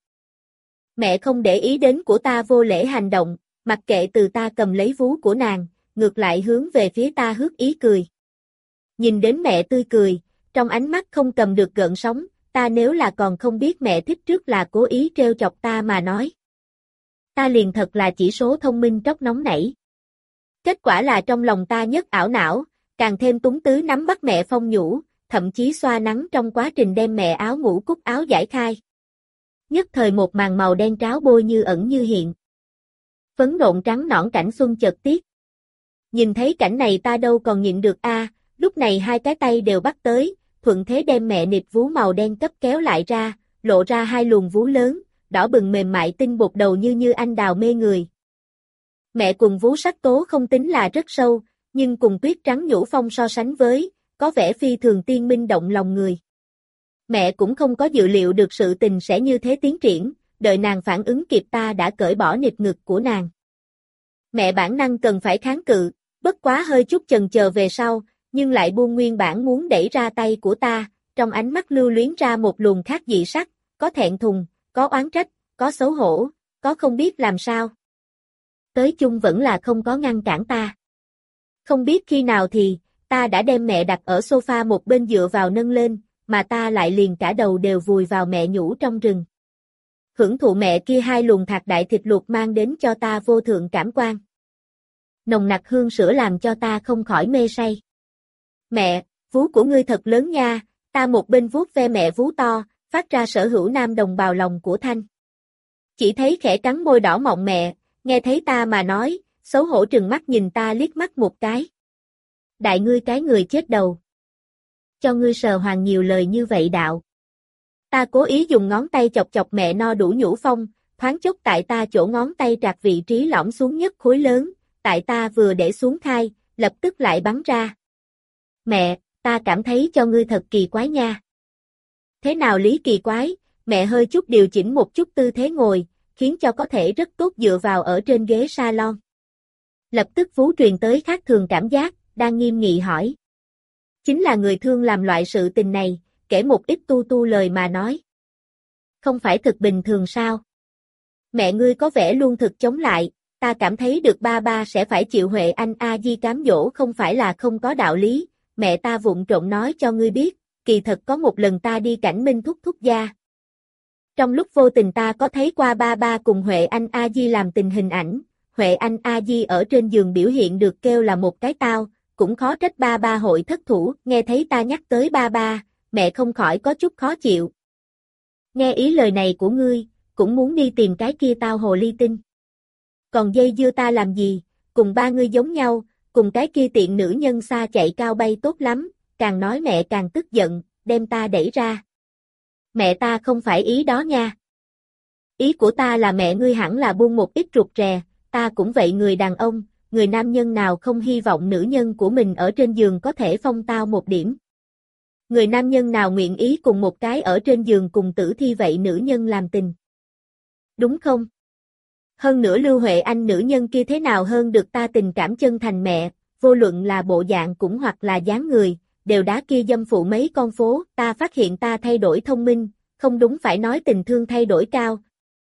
Mẹ không để ý đến của ta vô lễ hành động, mặc kệ từ ta cầm lấy vú của nàng, ngược lại hướng về phía ta hước ý cười. Nhìn đến mẹ tươi cười, trong ánh mắt không cầm được gợn sóng, ta nếu là còn không biết mẹ thích trước là cố ý trêu chọc ta mà nói. Ta liền thật là chỉ số thông minh tróc nóng nảy. Kết quả là trong lòng ta nhất ảo não, càng thêm túng tứ nắm bắt mẹ phong nhũ, thậm chí xoa nắng trong quá trình đem mẹ áo ngủ cúc áo giải khai. Nhất thời một màn màu đen tráo bôi như ẩn như hiện. Phấn nộn trắng nõn cảnh xuân chợt tiết. Nhìn thấy cảnh này ta đâu còn nhịn được a, lúc này hai cái tay đều bắt tới, thuận thế đem mẹ nịt vú màu đen cấp kéo lại ra, lộ ra hai luồng vú lớn, đỏ bừng mềm mại tinh bột đầu như như anh đào mê người. Mẹ cùng vú sắc tố không tính là rất sâu, nhưng cùng tuyết trắng nhũ phong so sánh với, có vẻ phi thường tiên minh động lòng người. Mẹ cũng không có dự liệu được sự tình sẽ như thế tiến triển, đợi nàng phản ứng kịp ta đã cởi bỏ nịt ngực của nàng. Mẹ bản năng cần phải kháng cự, bất quá hơi chút chần chờ về sau, nhưng lại buông nguyên bản muốn đẩy ra tay của ta, trong ánh mắt lưu luyến ra một luồng khác dị sắc, có thẹn thùng, có oán trách, có xấu hổ, có không biết làm sao. Tới chung vẫn là không có ngăn cản ta. Không biết khi nào thì, ta đã đem mẹ đặt ở sofa một bên dựa vào nâng lên, mà ta lại liền cả đầu đều vùi vào mẹ nhũ trong rừng. Hưởng thụ mẹ kia hai luồng thạc đại thịt luộc mang đến cho ta vô thượng cảm quan. Nồng nặc hương sữa làm cho ta không khỏi mê say. Mẹ, vú của ngươi thật lớn nha, ta một bên vuốt ve mẹ vú to, phát ra sở hữu nam đồng bào lòng của Thanh. Chỉ thấy khẽ cắn môi đỏ mọng mẹ, nghe thấy ta mà nói, xấu hổ trừng mắt nhìn ta liếc mắt một cái. Đại ngươi cái người chết đầu. Cho ngươi sờ hoàng nhiều lời như vậy đạo. Ta cố ý dùng ngón tay chọc chọc mẹ no đủ nhũ phong, thoáng chốc tại ta chỗ ngón tay trạc vị trí lõm xuống nhất khối lớn, tại ta vừa để xuống khai, lập tức lại bắn ra. Mẹ, ta cảm thấy cho ngươi thật kỳ quái nha. Thế nào lý kỳ quái, mẹ hơi chút điều chỉnh một chút tư thế ngồi, khiến cho có thể rất tốt dựa vào ở trên ghế salon. Lập tức Phú truyền tới khác thường cảm giác, đang nghiêm nghị hỏi. Chính là người thương làm loại sự tình này, kể một ít tu tu lời mà nói. Không phải thực bình thường sao? Mẹ ngươi có vẻ luôn thực chống lại, ta cảm thấy được ba ba sẽ phải chịu Huệ Anh A Di cám dỗ không phải là không có đạo lý, mẹ ta vụng trộm nói cho ngươi biết, kỳ thật có một lần ta đi Cảnh Minh thúc thúc gia. Trong lúc vô tình ta có thấy qua ba ba cùng Huệ Anh A Di làm tình hình ảnh, Huệ Anh A Di ở trên giường biểu hiện được kêu là một cái tao, cũng khó trách ba ba hội thất thủ, nghe thấy ta nhắc tới ba ba, mẹ không khỏi có chút khó chịu. Nghe ý lời này của ngươi, cũng muốn đi tìm cái kia tao hồ ly tinh. Còn dây dưa ta làm gì, cùng ba ngươi giống nhau, cùng cái kia tiện nữ nhân xa chạy cao bay tốt lắm, càng nói mẹ càng tức giận, đem ta đẩy ra. Mẹ ta không phải ý đó nha. Ý của ta là mẹ ngươi hẳn là buông một ít rụt rè, ta cũng vậy người đàn ông, người nam nhân nào không hy vọng nữ nhân của mình ở trên giường có thể phong tao một điểm. Người nam nhân nào nguyện ý cùng một cái ở trên giường cùng tử thi vậy nữ nhân làm tình. Đúng không? Hơn nữa Lưu Huệ Anh nữ nhân kia thế nào hơn được ta tình cảm chân thành mẹ, vô luận là bộ dạng cũng hoặc là dáng người, đều đá kia dâm phụ mấy con phố, ta phát hiện ta thay đổi thông minh, không đúng phải nói tình thương thay đổi cao.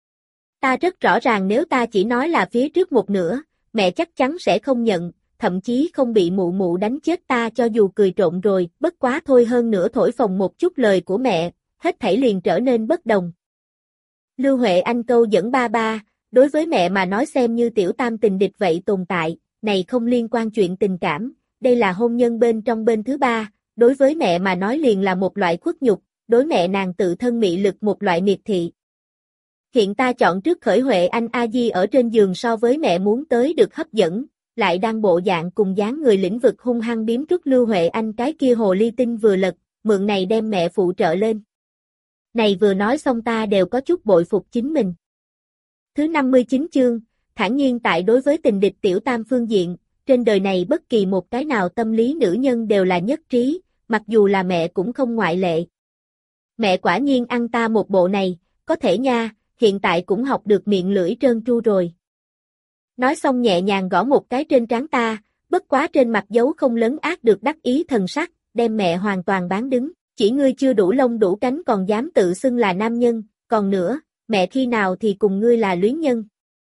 Ta rất rõ ràng nếu ta chỉ nói là phía trước một nửa, mẹ chắc chắn sẽ không nhận, thậm chí không bị mụ mụ đánh chết ta cho dù cười trộn rồi, bất quá thôi hơn nữa thổi phồng một chút lời của mẹ, hết thảy liền trở nên bất đồng. Lưu Huệ Anh câu dẫn ba ba, đối với mẹ mà nói xem như tiểu tam tình địch vậy tồn tại, này không liên quan chuyện tình cảm, đây là hôn nhân bên trong bên thứ ba, đối với mẹ mà nói liền là một loại khuất nhục, đối mẹ nàng tự thân mị lực một loại miệt thị. Hiện ta chọn trước khởi Huệ Anh A Di ở trên giường so với mẹ muốn tới được hấp dẫn, lại đang bộ dạng cùng dáng người lĩnh vực hung hăng biếm trút Lưu Huệ Anh cái kia hồ ly tinh vừa lật, mượn này đem mẹ phụ trợ lên. Này vừa nói xong ta đều có chút bội phục chính mình. Thứ năm mươi chín chương, thản nhiên tại đối với tình địch tiểu tam phương diện, trên đời này bất kỳ một cái nào tâm lý nữ nhân đều là nhất trí, mặc dù là mẹ cũng không ngoại lệ. Mẹ quả nhiên ăn ta một bộ này, có thể nha, hiện tại cũng học được miệng lưỡi trơn tru rồi. Nói xong nhẹ nhàng gõ một cái trên trán ta, bất quá trên mặt dấu không lấn át được đắc ý thần sắc, đem mẹ hoàn toàn bán đứng, chỉ ngươi chưa đủ lông đủ cánh còn dám tự xưng là nam nhân, còn nữa, mẹ khi nào thì cùng ngươi là luyến nhân.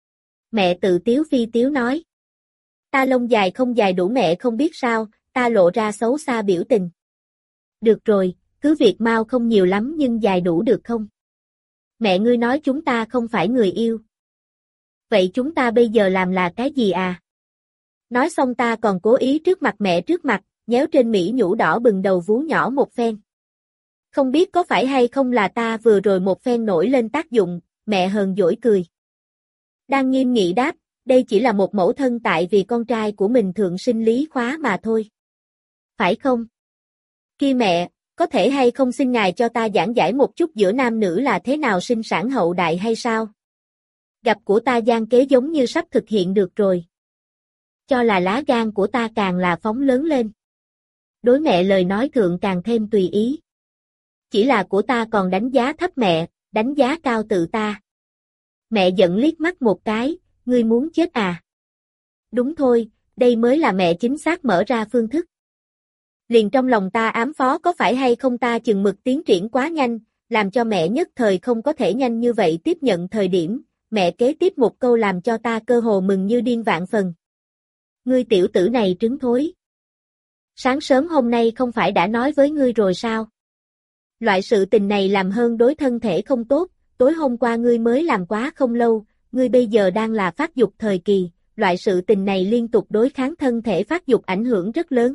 Mẹ tự tiếu phi tiếu nói. Ta lông dài không dài đủ mẹ không biết sao, ta lộ ra xấu xa biểu tình. Được rồi, cứ việc mau không nhiều lắm nhưng dài đủ được không? Mẹ ngươi nói chúng ta không phải người yêu. Vậy chúng ta bây giờ làm là cái gì à? Nói xong ta còn cố ý trước mặt mẹ trước mặt, nhéo trên mỹ nhũ đỏ bừng đầu vú nhỏ một phen. Không biết có phải hay không là ta vừa rồi một phen nổi lên tác dụng, mẹ hờn dỗi cười. Đang nghiêm nghị đáp, đây chỉ là một mẫu thân tại vì con trai của mình thượng sinh lý khóa mà thôi. Phải không? Kia mẹ, có thể hay không xin ngài cho ta giảng giải một chút giữa nam nữ là thế nào sinh sản hậu đại hay sao? Gặp của ta gian kế giống như sắp thực hiện được rồi. Cho là lá gan của ta càng là phóng lớn lên. Đối mẹ lời nói thượng càng thêm tùy ý. Chỉ là của ta còn đánh giá thấp mẹ, đánh giá cao tự ta. Mẹ giận liếc mắt một cái, ngươi muốn chết à? Đúng thôi, đây mới là mẹ chính xác mở ra phương thức. Liền trong lòng ta ám phó có phải hay không ta chừng mực tiến triển quá nhanh, làm cho mẹ nhất thời không có thể nhanh như vậy tiếp nhận thời điểm, mẹ kế tiếp một câu làm cho ta cơ hồ mừng như điên vạn phần. Ngươi tiểu tử này trứng thối. Sáng sớm hôm nay không phải đã nói với ngươi rồi sao? Loại sự tình này làm hơn đối thân thể không tốt, tối hôm qua ngươi mới làm quá không lâu, ngươi bây giờ đang là phát dục thời kỳ, loại sự tình này liên tục đối kháng thân thể phát dục ảnh hưởng rất lớn.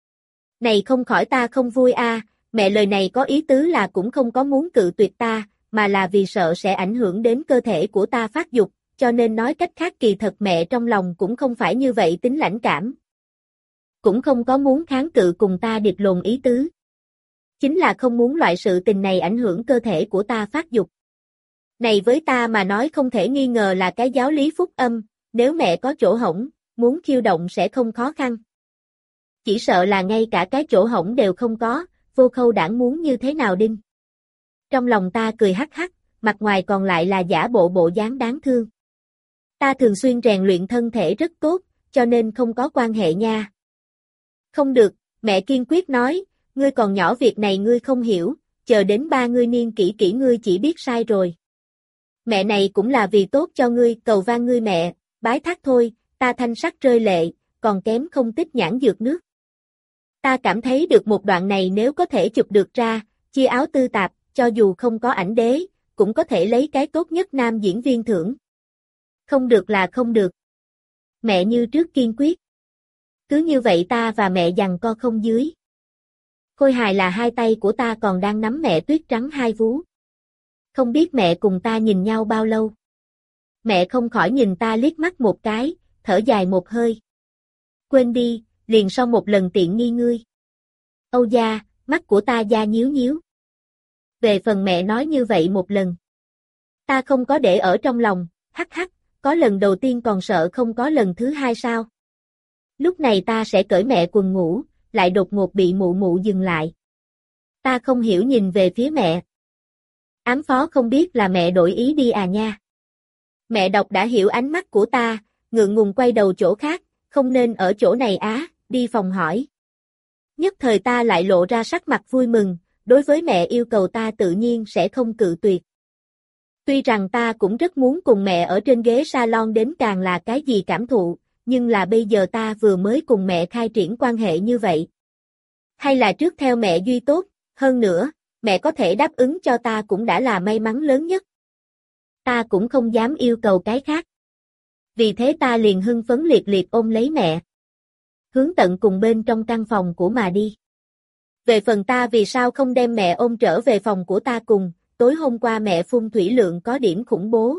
Này không khỏi ta không vui a, à, mẹ lời này có ý tứ là cũng không có muốn cự tuyệt ta, mà là vì sợ sẽ ảnh hưởng đến cơ thể của ta phát dục, cho nên nói cách khác kỳ thật mẹ trong lòng cũng không phải như vậy tính lãnh cảm. Cũng không có muốn kháng cự cùng ta điệp lồn ý tứ. Chính là không muốn loại sự tình này ảnh hưởng cơ thể của ta phát dục. Này với ta mà nói không thể nghi ngờ là cái giáo lý phúc âm, nếu mẹ có chỗ hổng, muốn khiêu động sẽ không khó khăn. Chỉ sợ là ngay cả cái chỗ hổng đều không có, vô khâu đảng muốn như thế nào đinh. Trong lòng ta cười hắc hắc, mặt ngoài còn lại là giả bộ bộ dáng đáng thương. Ta thường xuyên rèn luyện thân thể rất tốt, cho nên không có quan hệ nha. Không được, mẹ kiên quyết nói, ngươi còn nhỏ việc này ngươi không hiểu, chờ đến ba ngươi niên kỷ kỷ ngươi chỉ biết sai rồi. Mẹ này cũng là vì tốt cho ngươi, cầu van ngươi mẹ, bái thác thôi, ta thanh sắc rơi lệ, còn kém không tích nhãn dược nước. Ta cảm thấy được một đoạn này nếu có thể chụp được ra, chia áo tư tạp, cho dù không có ảnh đế, cũng có thể lấy cái tốt nhất nam diễn viên thưởng. Không được là không được. Mẹ như trước kiên quyết. Cứ như vậy ta và mẹ giằng co không dưới. Khôi hài là hai tay của ta còn đang nắm mẹ tuyết trắng hai vú. Không biết mẹ cùng ta nhìn nhau bao lâu. Mẹ không khỏi nhìn ta liếc mắt một cái, thở dài một hơi. Quên đi, liền sau một lần tiện nghi ngươi. Âu da, mắt của ta da nhíu nhíu. Về phần mẹ nói như vậy một lần. Ta không có để ở trong lòng, hắc hắc, có lần đầu tiên còn sợ không có lần thứ hai sao. Lúc này ta sẽ cởi mẹ quần ngủ, lại đột ngột bị mụ mụ dừng lại. Ta không hiểu nhìn về phía mẹ. Ám phó không biết là mẹ đổi ý đi à nha. Mẹ đọc đã hiểu ánh mắt của ta, ngượng ngùng quay đầu chỗ khác, không nên ở chỗ này á, đi phòng hỏi. Nhất thời ta lại lộ ra sắc mặt vui mừng, đối với mẹ yêu cầu ta tự nhiên sẽ không cự tuyệt. Tuy rằng ta cũng rất muốn cùng mẹ ở trên ghế salon đến càng là cái gì cảm thụ, nhưng là bây giờ ta vừa mới cùng mẹ khai triển quan hệ như vậy. Hay là trước theo mẹ duy tốt, hơn nữa, mẹ có thể đáp ứng cho ta cũng đã là may mắn lớn nhất. Ta cũng không dám yêu cầu cái khác. Vì thế ta liền hưng phấn liệt liệt ôm lấy mẹ. Hướng tận cùng bên trong căn phòng của mà đi. Về phần ta vì sao không đem mẹ ôm trở về phòng của ta cùng, tối hôm qua mẹ phun thủy lượng có điểm khủng bố.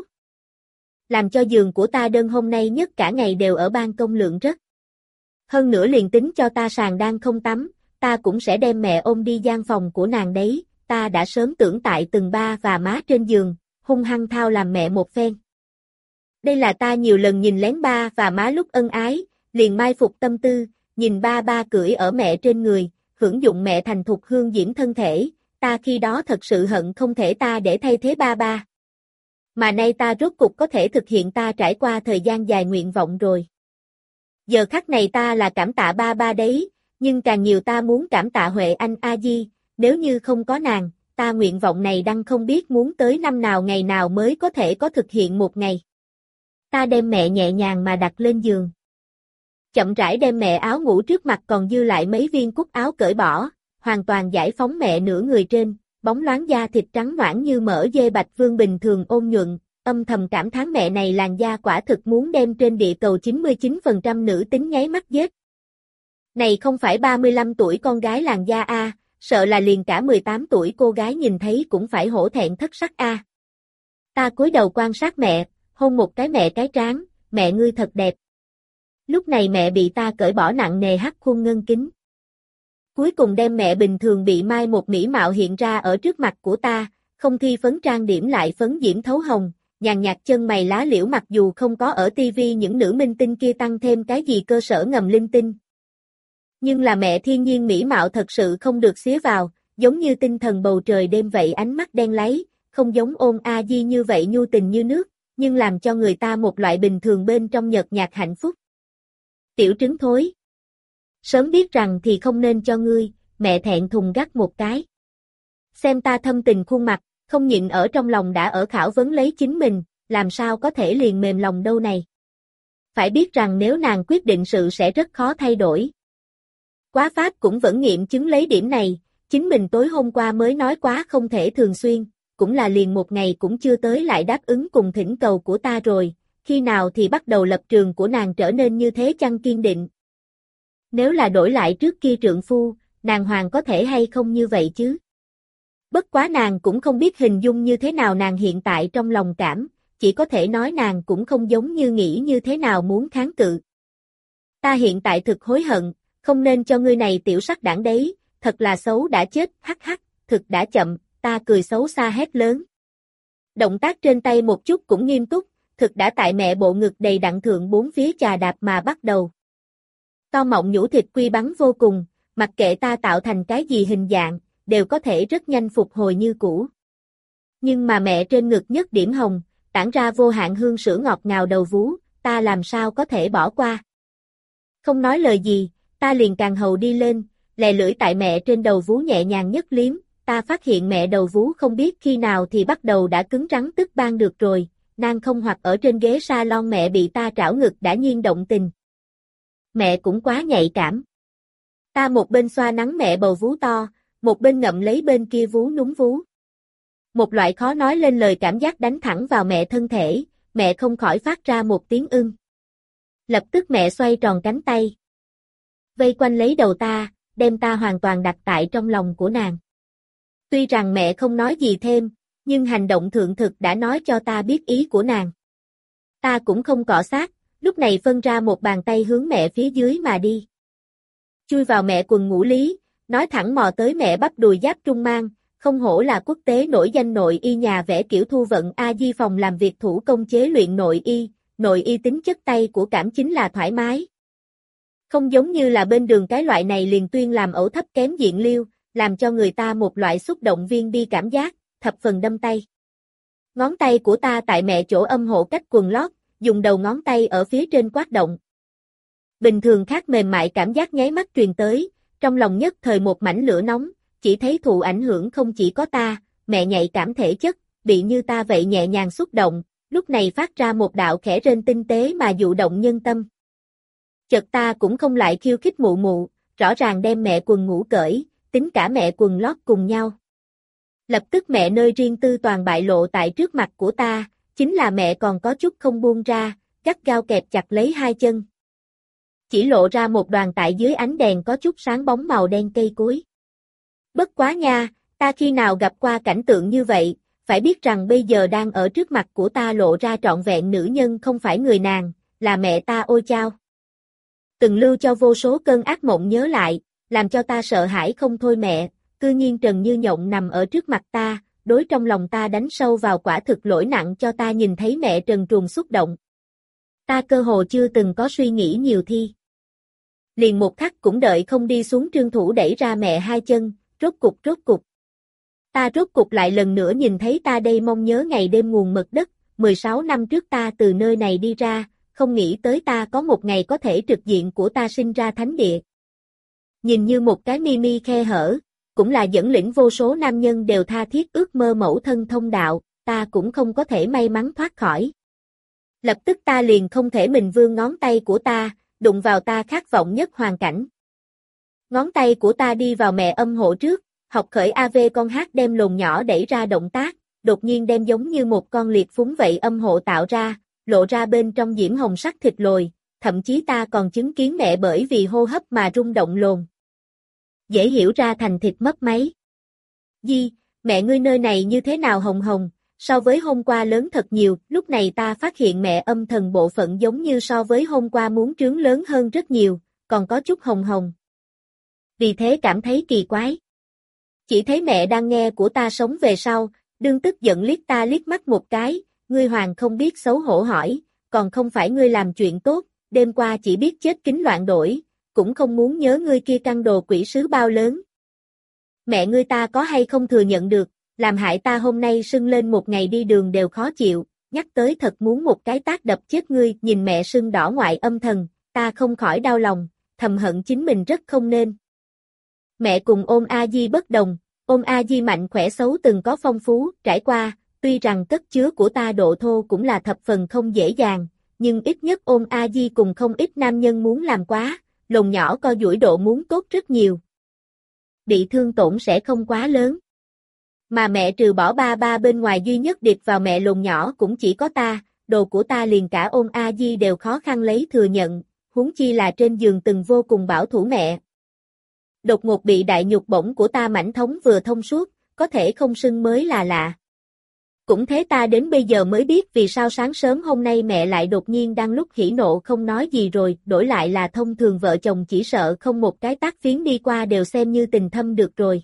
Làm cho giường của ta đơn hôm nay nhất cả ngày đều ở ban công lượng rất. Hơn nữa liền tính cho ta sàn đang không tắm, ta cũng sẽ đem mẹ ôm đi gian phòng của nàng đấy, ta đã sớm tưởng tại từng ba và má trên giường, hung hăng thao làm mẹ một phen. Đây là ta nhiều lần nhìn lén ba và má lúc ân ái, liền mai phục tâm tư, nhìn ba ba cưỡi ở mẹ trên người, hưởng dụng mẹ thành thục hương diễm thân thể, ta khi đó thật sự hận không thể ta để thay thế ba ba. Mà nay ta rốt cục có thể thực hiện ta trải qua thời gian dài nguyện vọng rồi. Giờ khắc này ta là cảm tạ ba ba đấy, nhưng càng nhiều ta muốn cảm tạ Huệ Anh A Di, nếu như không có nàng, ta nguyện vọng này đang không biết muốn tới năm nào ngày nào mới có thể có thực hiện một ngày. Ta đem mẹ nhẹ nhàng mà đặt lên giường. Chậm rãi đem mẹ áo ngủ trước mặt còn dư lại mấy viên cúc áo cởi bỏ, hoàn toàn giải phóng mẹ nửa người trên, bóng loáng da thịt trắng nõn như mỡ dê bạch vương bình thường ôn nhuận, âm thầm cảm thán mẹ này làn da quả thực muốn đem trên địa cầu chín mươi chín phần trăm nữ tính nháy mắt giết. Này không phải ba mươi lăm tuổi con gái làn da a, sợ là liền cả mười tám tuổi cô gái nhìn thấy cũng phải hổ thẹn thất sắc a. Ta cúi đầu quan sát mẹ, hôn một cái mẹ cái trán, mẹ ngươi thật đẹp. Lúc này mẹ bị ta cởi bỏ nặng nề hắc khuôn ngân kính. Cuối cùng đem mẹ bình thường bị mai một mỹ mạo hiện ra ở trước mặt của ta, không thi phấn trang điểm lại phấn diễm thấu hồng, nhàn nhạt chân mày lá liễu mặc dù không có ở tivi những nữ minh tinh kia tăng thêm cái gì cơ sở ngầm linh tinh. Nhưng là mẹ thiên nhiên mỹ mạo thật sự không được xía vào, giống như tinh thần bầu trời đêm vậy ánh mắt đen láy, không giống Ôn A Di như vậy nhu tình như nước, nhưng làm cho người ta một loại bình thường bên trong nhợt nhạt hạnh phúc. Tiểu trứng thối. Sớm biết rằng thì không nên cho ngươi, mẹ thẹn thùng gắt một cái. Xem ta thâm tình khuôn mặt, không nhịn ở trong lòng đã ở khảo vấn lấy chính mình, làm sao có thể liền mềm lòng đâu này. Phải biết rằng nếu nàng quyết định sự sẽ rất khó thay đổi. Quá pháp cũng vẫn nghiệm chứng lấy điểm này, chính mình tối hôm qua mới nói quá không thể thường xuyên, cũng là liền một ngày cũng chưa tới lại đáp ứng cùng thỉnh cầu của ta rồi, khi nào thì bắt đầu lập trường của nàng trở nên như thế chăng kiên định. Nếu là đổi lại trước kia trượng phu, nàng hoàng có thể hay không như vậy chứ? Bất quá nàng cũng không biết hình dung như thế nào nàng hiện tại trong lòng cảm, chỉ có thể nói nàng cũng không giống như nghĩ như thế nào muốn kháng cự. Ta hiện tại thực hối hận, không nên cho ngươi này tiểu sắc đảng đấy, thật là xấu đã chết, hắc hắc, thực đã chậm, ta cười xấu xa hét lớn. Động tác trên tay một chút cũng nghiêm túc, thực đã tại mẹ bộ ngực đầy đặn thượng bốn phía chà đạp mà bắt đầu. To mọng nhũ thịt quy bắn vô cùng, mặc kệ ta tạo thành cái gì hình dạng, đều có thể rất nhanh phục hồi như cũ. Nhưng mà mẹ trên ngực nhất điểm hồng, tản ra vô hạn hương sữa ngọt ngào đầu vú, ta làm sao có thể bỏ qua. Không nói lời gì, ta liền càng hầu đi lên, lè lưỡi tại mẹ trên đầu vú nhẹ nhàng nhất liếm, ta phát hiện mẹ đầu vú không biết khi nào thì bắt đầu đã cứng rắn tức ban được rồi, nàng không hoặc ở trên ghế salon mẹ bị ta trảo ngực đã nhiên động tình. Mẹ cũng quá nhạy cảm. Ta một bên xoa nắng mẹ bầu vú to, một bên ngậm lấy bên kia vú núm vú. Một loại khó nói lên lời cảm giác đánh thẳng vào mẹ thân thể, mẹ không khỏi phát ra một tiếng ưng. Lập tức mẹ xoay tròn cánh tay, vây quanh lấy đầu ta, đem ta hoàn toàn đặt tại trong lòng của nàng. Tuy rằng mẹ không nói gì thêm, nhưng hành động thượng thực đã nói cho ta biết ý của nàng. Ta cũng không cọ sát, lúc này phân ra một bàn tay hướng mẹ phía dưới mà đi. Chui vào mẹ quần ngủ lý, nói thẳng mò tới mẹ bắp đùi giáp trung mang, không hổ là quốc tế nổi danh nội y nhà vẽ kiểu Thu Vận A Di phòng làm việc thủ công chế luyện nội y, nội y tính chất tay của cảm chính là thoải mái. Không giống như là bên đường cái loại này liền tuyên làm ẩu thấp kém diện liêu, làm cho người ta một loại xúc động viên bi cảm giác, thập phần đâm tay. Ngón tay của ta tại mẹ chỗ âm hộ cách quần lót, dùng đầu ngón tay ở phía trên quát động. Bình thường khác mềm mại cảm giác nháy mắt truyền tới, trong lòng nhất thời một mảnh lửa nóng, chỉ thấy thụ ảnh hưởng không chỉ có ta, mẹ nhạy cảm thể chất, bị như ta vậy nhẹ nhàng xúc động, lúc này phát ra một đạo khẽ rên tinh tế mà dụ động nhân tâm. Chợt ta cũng không lại khiêu khích mụ mụ, rõ ràng đem mẹ quần ngủ cởi, tính cả mẹ quần lót cùng nhau. Lập tức mẹ nơi riêng tư toàn bại lộ tại trước mặt của ta, chính là mẹ còn có chút không buông ra, gắt gao kẹp chặt lấy hai chân. Chỉ lộ ra một đoàn tại dưới ánh đèn có chút sáng bóng màu đen cây cối. Bất quá nha, ta khi nào gặp qua cảnh tượng như vậy, phải biết rằng bây giờ đang ở trước mặt của ta lộ ra trọn vẹn nữ nhân không phải người nàng, là mẹ ta ôi chao. Từng lưu cho vô số cơn ác mộng nhớ lại, làm cho ta sợ hãi không thôi mẹ, cư nhiên Trần Như Nhộng nằm ở trước mặt ta, đối trong lòng ta đánh sâu vào quả thực lỗi nặng cho ta nhìn thấy mẹ trần truồng xúc động. Ta cơ hồ chưa từng có suy nghĩ nhiều thi. Liền một khắc cũng đợi không đi xuống trương thủ đẩy ra mẹ hai chân, rốt cục rốt cục. Ta rốt cục lại lần nữa nhìn thấy ta đây mong nhớ ngày đêm nguồn mật đất, mười sáu năm trước ta từ nơi này đi ra, không nghĩ tới ta có một ngày có thể trực diện của ta sinh ra thánh địa. Nhìn như một cái mi mi khe hở, cũng là dẫn lĩnh vô số nam nhân đều tha thiết ước mơ mẫu thân thông đạo, ta cũng không có thể may mắn thoát khỏi. Lập tức ta liền không thể mình vươn ngón tay của ta, đụng vào ta khát vọng nhất hoàn cảnh. Ngón tay của ta đi vào mẹ âm hộ trước, học khởi a vê con hát đem lồn nhỏ đẩy ra động tác, đột nhiên đem giống như một con liệt phúng vậy âm hộ tạo ra, lộ ra bên trong diễm hồng sắc thịt lồi, thậm chí ta còn chứng kiến mẹ bởi vì hô hấp mà rung động lồn. Dễ hiểu ra thành thịt mất máy. Di, mẹ ngươi nơi này như thế nào hồng hồng, so với hôm qua lớn thật nhiều, lúc này ta phát hiện mẹ âm thần bộ phận giống như so với hôm qua muốn trướng lớn hơn rất nhiều, còn có chút hồng hồng. Vì thế cảm thấy kỳ quái. Chỉ thấy mẹ đang nghe của ta sống về sau, đương tức giận liếc ta liếc mắt một cái, ngươi hoàng không biết xấu hổ hỏi, còn không phải ngươi làm chuyện tốt, đêm qua chỉ biết chết kính loạn đổi, cũng không muốn nhớ ngươi kia căn đồ quỷ sứ bao lớn. Mẹ ngươi ta có hay không thừa nhận được, làm hại ta hôm nay sưng lên một ngày đi đường đều khó chịu, nhắc tới thật muốn một cái tát đập chết ngươi, nhìn mẹ sưng đỏ ngoại âm thần, ta không khỏi đau lòng, thầm hận chính mình rất không nên. Mẹ cùng Ôn A Di bất đồng, Ôn A Di mạnh khỏe xấu từng có phong phú, trải qua, tuy rằng cất chứa của ta độ thô cũng là thập phần không dễ dàng, nhưng ít nhất Ôn A Di cùng không ít nam nhân muốn làm quá, lồn nhỏ co duỗi độ muốn tốt rất nhiều. Bị thương tổn sẽ không quá lớn. Mà mẹ trừ bỏ ba ba bên ngoài duy nhất điệp vào mẹ lồn nhỏ cũng chỉ có ta, đồ của ta liền cả Ôn A Di đều khó khăn lấy thừa nhận, huống chi là trên giường từng vô cùng bảo thủ mẹ. Đột ngột bị đại nhục bổng của ta mảnh thống vừa thông suốt, có thể không sưng mới là lạ. Cũng thế ta đến bây giờ mới biết vì sao sáng sớm hôm nay mẹ lại đột nhiên đang lúc hỉ nộ không nói gì rồi, đổi lại là thông thường vợ chồng chỉ sợ không một cái tác phiến đi qua đều xem như tình thâm được rồi.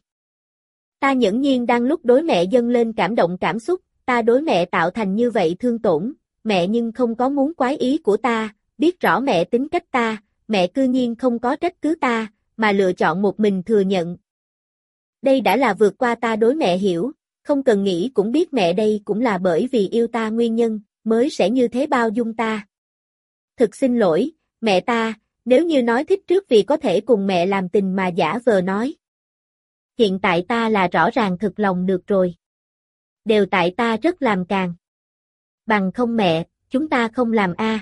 Ta nhẫn nhiên đang lúc đối mẹ dâng lên cảm động cảm xúc, ta đối mẹ tạo thành như vậy thương tổn, mẹ nhưng không có muốn quái ý của ta, biết rõ mẹ tính cách ta, mẹ cư nhiên không có trách cứ ta, mà lựa chọn một mình thừa nhận. Đây đã là vượt qua ta đối mẹ hiểu, không cần nghĩ cũng biết mẹ đây cũng là bởi vì yêu ta nguyên nhân, mới sẽ như thế bao dung ta. Thực xin lỗi, mẹ ta, nếu như nói thích trước vì có thể cùng mẹ làm tình mà giả vờ nói. Hiện tại ta là rõ ràng thực lòng được rồi. Đều tại ta rất làm càng. Bằng không mẹ, chúng ta không làm a.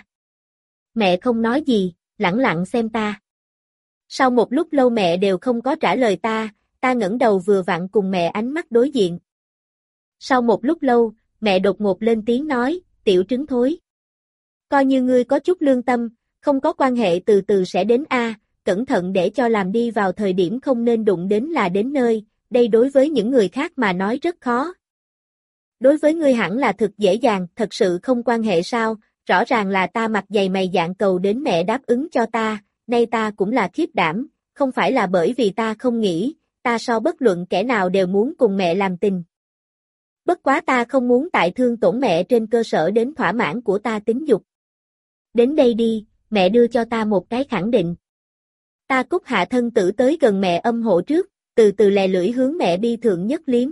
Mẹ không nói gì, lẳng lặng xem ta. Sau một lúc lâu mẹ đều không có trả lời ta, ta ngẩng đầu vừa vặn cùng mẹ ánh mắt đối diện. Sau một lúc lâu, mẹ đột ngột lên tiếng nói, tiểu trứng thối. Coi như ngươi có chút lương tâm, không có quan hệ từ từ sẽ đến a, cẩn thận để cho làm đi vào thời điểm không nên đụng đến là đến nơi, đây đối với những người khác mà nói rất khó. Đối với ngươi hẳn là thực dễ dàng, thật sự không quan hệ sao, rõ ràng là ta mặt dày mày dạn cầu đến mẹ đáp ứng cho ta, nay ta cũng là khiếp đảm, không phải là bởi vì ta không nghĩ, ta so bất luận kẻ nào đều muốn cùng mẹ làm tình. Bất quá ta không muốn tại thương tổn mẹ trên cơ sở đến thỏa mãn của ta tính dục. Đến đây đi, mẹ đưa cho ta một cái khẳng định. Ta cúc hạ thân tử tới gần mẹ âm hộ trước, từ từ lè lưỡi hướng mẹ bi thượng nhất liếm.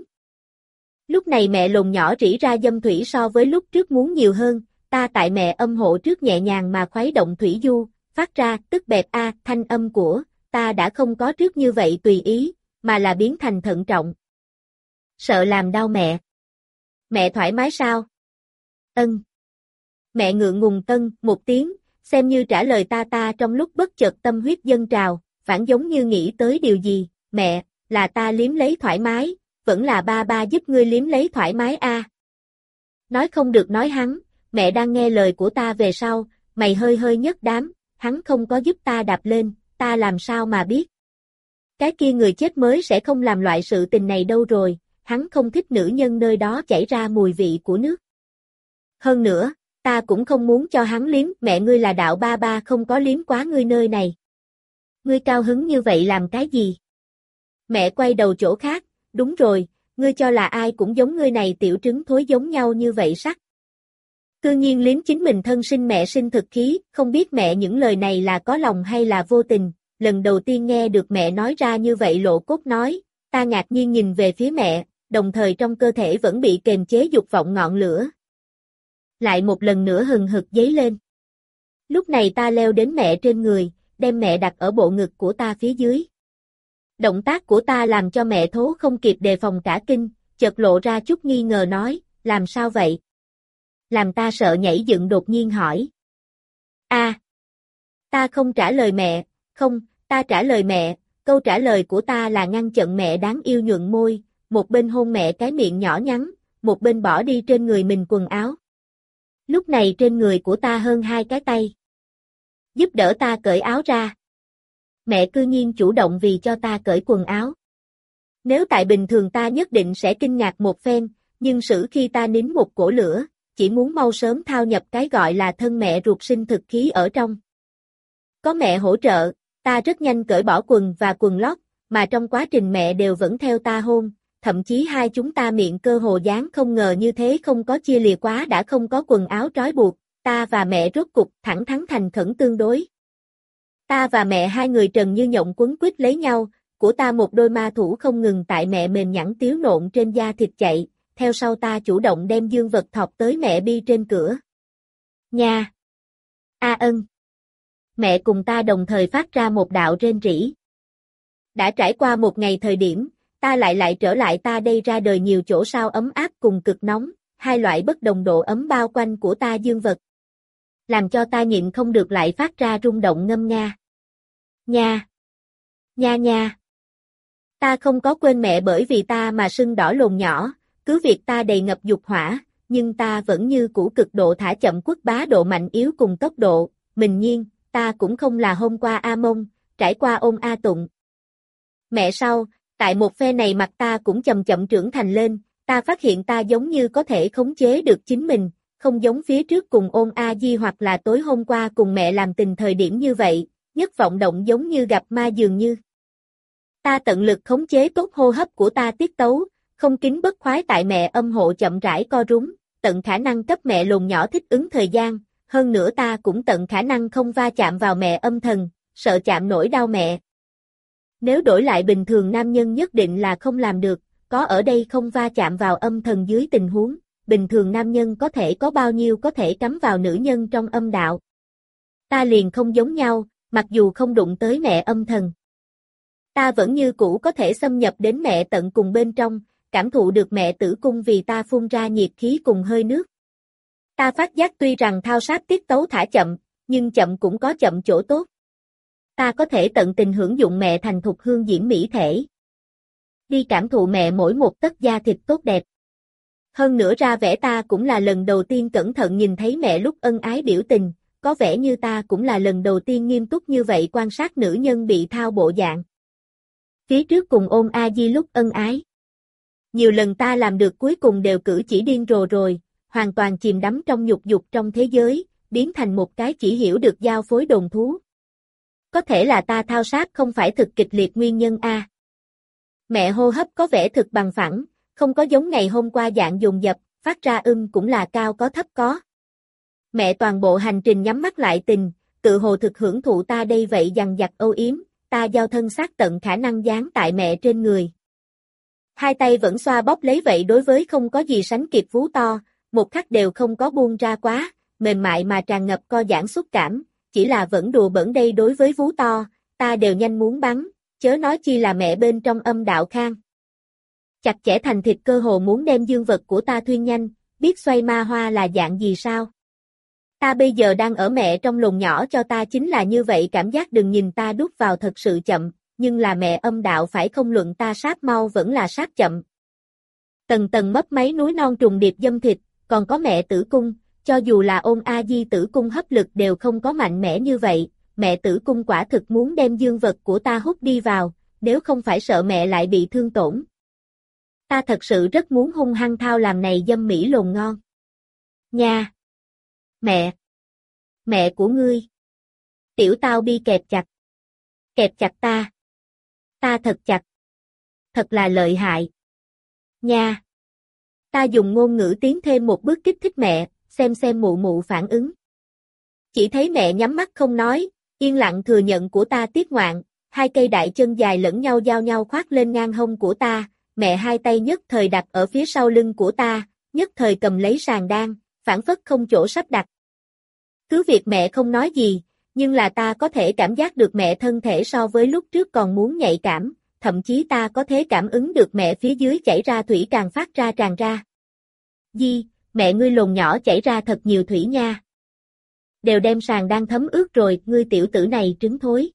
Lúc này mẹ lồn nhỏ rỉ ra dâm thủy so với lúc trước muốn nhiều hơn, ta tại mẹ âm hộ trước nhẹ nhàng mà khuấy động thủy du, phát ra tức bẹp a thanh âm của, ta đã không có trước như vậy tùy ý, mà là biến thành thận trọng. Sợ làm đau mẹ. Mẹ thoải mái sao? Ân. Mẹ ngượng ngùng tân một tiếng, xem như trả lời ta ta trong lúc bất chợt tâm huyết dâng trào, phản giống như nghĩ tới điều gì, mẹ, là ta liếm lấy thoải mái, vẫn là ba ba giúp ngươi liếm lấy thoải mái a. Nói không được nói hắn, mẹ đang nghe lời của ta về sau, mày hơi hơi nhấc đám, hắn không có giúp ta đạp lên, ta làm sao mà biết. Cái kia người chết mới sẽ không làm loại sự tình này đâu rồi, hắn không thích nữ nhân nơi đó chảy ra mùi vị của nước. Hơn nữa, ta cũng không muốn cho hắn liếm, mẹ ngươi là đạo ba ba không có liếm quá ngươi nơi này. Ngươi cao hứng như vậy làm cái gì? Mẹ quay đầu chỗ khác, đúng rồi, ngươi cho là ai cũng giống ngươi này tiểu trứng thối giống nhau như vậy sắc. Cư nhiên liếm chính mình thân sinh mẹ sinh thực khí, không biết mẹ những lời này là có lòng hay là vô tình, lần đầu tiên nghe được mẹ nói ra như vậy lộ cốt nói, ta ngạc nhiên nhìn về phía mẹ, đồng thời trong cơ thể vẫn bị kềm chế dục vọng ngọn lửa. Lại một lần nữa hừng hực dấy lên. Lúc này ta leo đến mẹ trên người, đem mẹ đặt ở bộ ngực của ta phía dưới. Động tác của ta làm cho mẹ thố không kịp đề phòng cả kinh, chợt lộ ra chút nghi ngờ nói, làm sao vậy? Làm ta sợ nhảy dựng đột nhiên hỏi. A, à, ta không trả lời mẹ, không, ta trả lời mẹ, câu trả lời của ta là ngăn chặn mẹ đáng yêu nhuận môi, một bên hôn mẹ cái miệng nhỏ nhắn, một bên bỏ đi trên người mình quần áo. Lúc này trên người của ta hơn hai cái tay. Giúp đỡ ta cởi áo ra. Mẹ cư nhiên chủ động vì cho ta cởi quần áo. Nếu tại bình thường ta nhất định sẽ kinh ngạc một phen, nhưng sử khi ta nín một cổ lửa, chỉ muốn mau sớm thao nhập cái gọi là thân mẹ ruột sinh thực khí ở trong. Có mẹ hỗ trợ, ta rất nhanh cởi bỏ quần và quần lót, mà trong quá trình mẹ đều vẫn theo ta hôn, thậm chí hai chúng ta miệng cơ hồ dán không ngờ như thế không có chia lìa quá đã không có quần áo trói buộc, ta và mẹ rốt cục thẳng thắn thành khẩn tương đối. Ta và mẹ hai người trần như nhộng quấn quýt lấy nhau, của ta một đôi ma thủ không ngừng tại mẹ mềm nhẵn tiếu nộn trên da thịt chạy, theo sau ta chủ động đem dương vật thọc tới mẹ bi trên cửa. Nha! A ân! Mẹ cùng ta đồng thời phát ra một đạo rên rỉ. Đã trải qua một ngày thời điểm, ta lại lại trở lại ta đây ra đời nhiều chỗ sao ấm áp cùng cực nóng, hai loại bất đồng độ ấm bao quanh của ta dương vật. Làm cho ta nhịn không được lại phát ra rung động ngâm nga. Nha! Nha nha! Ta không có quên mẹ bởi vì ta mà sưng đỏ lồn nhỏ, cứ việc ta đầy ngập dục hỏa, nhưng ta vẫn như cũ cực độ thả chậm quất bá độ mạnh yếu cùng tốc độ, mình nhiên, ta cũng không là hôm qua A Mông, trải qua ôm A Tụng. Mẹ sau, tại một phe này mặt ta cũng chậm chậm trưởng thành lên, ta phát hiện ta giống như có thể khống chế được chính mình, không giống phía trước cùng ôn A Di hoặc là tối hôm qua cùng mẹ làm tình thời điểm như vậy, nhất vọng động giống như gặp ma dường như. Ta tận lực khống chế tốt hô hấp của ta tiết tấu, không kín bất khoái tại mẹ âm hộ chậm rãi co rúm, tận khả năng cấp mẹ lồn nhỏ thích ứng thời gian, hơn nữa ta cũng tận khả năng không va chạm vào mẹ âm thần, sợ chạm nổi đau mẹ. Nếu đổi lại bình thường nam nhân nhất định là không làm được, có ở đây không va chạm vào âm thần dưới tình huống, bình thường nam nhân có thể có bao nhiêu có thể cắm vào nữ nhân trong âm đạo. Ta liền không giống nhau, mặc dù không đụng tới mẹ âm thần. Ta vẫn như cũ có thể xâm nhập đến mẹ tận cùng bên trong, cảm thụ được mẹ tử cung vì ta phun ra nhiệt khí cùng hơi nước. Ta phát giác tuy rằng thao sát tiết tấu thả chậm, nhưng chậm cũng có chậm chỗ tốt. Ta có thể tận tình hưởng dụng mẹ thành thục hương diễm mỹ thể. Đi cảm thụ mẹ mỗi một tấc da thịt tốt đẹp. Hơn nữa ra vẻ ta cũng là lần đầu tiên cẩn thận nhìn thấy mẹ lúc ân ái biểu tình, có vẻ như ta cũng là lần đầu tiên nghiêm túc như vậy quan sát nữ nhân bị thao bộ dạng. Phía trước cùng ôm A Di lúc ân ái. Nhiều lần ta làm được cuối cùng đều cử chỉ điên rồ rồi, hoàn toàn chìm đắm trong nhục dục trong thế giới, biến thành một cái chỉ hiểu được giao phối đồn thú. Có thể là ta thao sát không phải thực kịch liệt nguyên nhân a. Mẹ hô hấp có vẻ thực bằng phẳng, không có giống ngày hôm qua dạng dồn dập, phát ra ưm cũng là cao có thấp có. Mẹ toàn bộ hành trình nhắm mắt lại tình, tự hồ thực hưởng thụ ta đây vậy dằng dặc âu yếm, ta giao thân sát tận khả năng dán tại mẹ trên người. Hai tay vẫn xoa bóp lấy vậy đối với không có gì sánh kịp vú to, một khắc đều không có buông ra quá, mềm mại mà tràn ngập co giãn xúc cảm, chỉ là vẫn đùa bỡn đây đối với vú to, ta đều nhanh muốn bắn, chớ nói chi là mẹ bên trong âm đạo khang. Chặt chẽ thành thịt cơ hồ muốn đem dương vật của ta thuyên nhanh, biết xoay ma hoa là dạng gì sao? Ta bây giờ đang ở mẹ trong lồng nhỏ cho ta chính là như vậy cảm giác đừng nhìn ta đút vào thật sự chậm, nhưng là mẹ âm đạo phải không luận ta sát mau vẫn là sát chậm. Tầng tầng mấp máy núi non trùng điệp dâm thịt, còn có mẹ tử cung, cho dù là ôn A Di tử cung hấp lực đều không có mạnh mẽ như vậy, mẹ tử cung quả thực muốn đem dương vật của ta hút đi vào, nếu không phải sợ mẹ lại bị thương tổn. Ta thật sự rất muốn hung hăng thao làm này dâm mỹ lồn ngon. Nha! Mẹ! Mẹ của ngươi! Tiểu tao bi kẹp chặt! Kẹp chặt ta! Ta thật chặt! Thật là lợi hại! Nha! Ta dùng ngôn ngữ tiến thêm một bước kích thích mẹ, xem xem mụ mụ phản ứng. Chỉ thấy mẹ nhắm mắt không nói, yên lặng thừa nhận của ta tiết ngoạn, hai cây đại chân dài lẫn nhau giao nhau khoác lên ngang hông của ta, mẹ hai tay nhất thời đặt ở phía sau lưng của ta, nhất thời cầm lấy sàn đan, phản phất không chỗ sắp đặt. Cứ việc mẹ không nói gì, nhưng là ta có thể cảm giác được mẹ thân thể so với lúc trước còn muốn nhạy cảm, thậm chí ta có thể cảm ứng được mẹ phía dưới chảy ra thủy càng phát ra tràn ra. Di, mẹ ngươi lồn nhỏ chảy ra thật nhiều thủy nha. Đều đem sàn đang thấm ướt rồi, ngươi tiểu tử này trứng thối.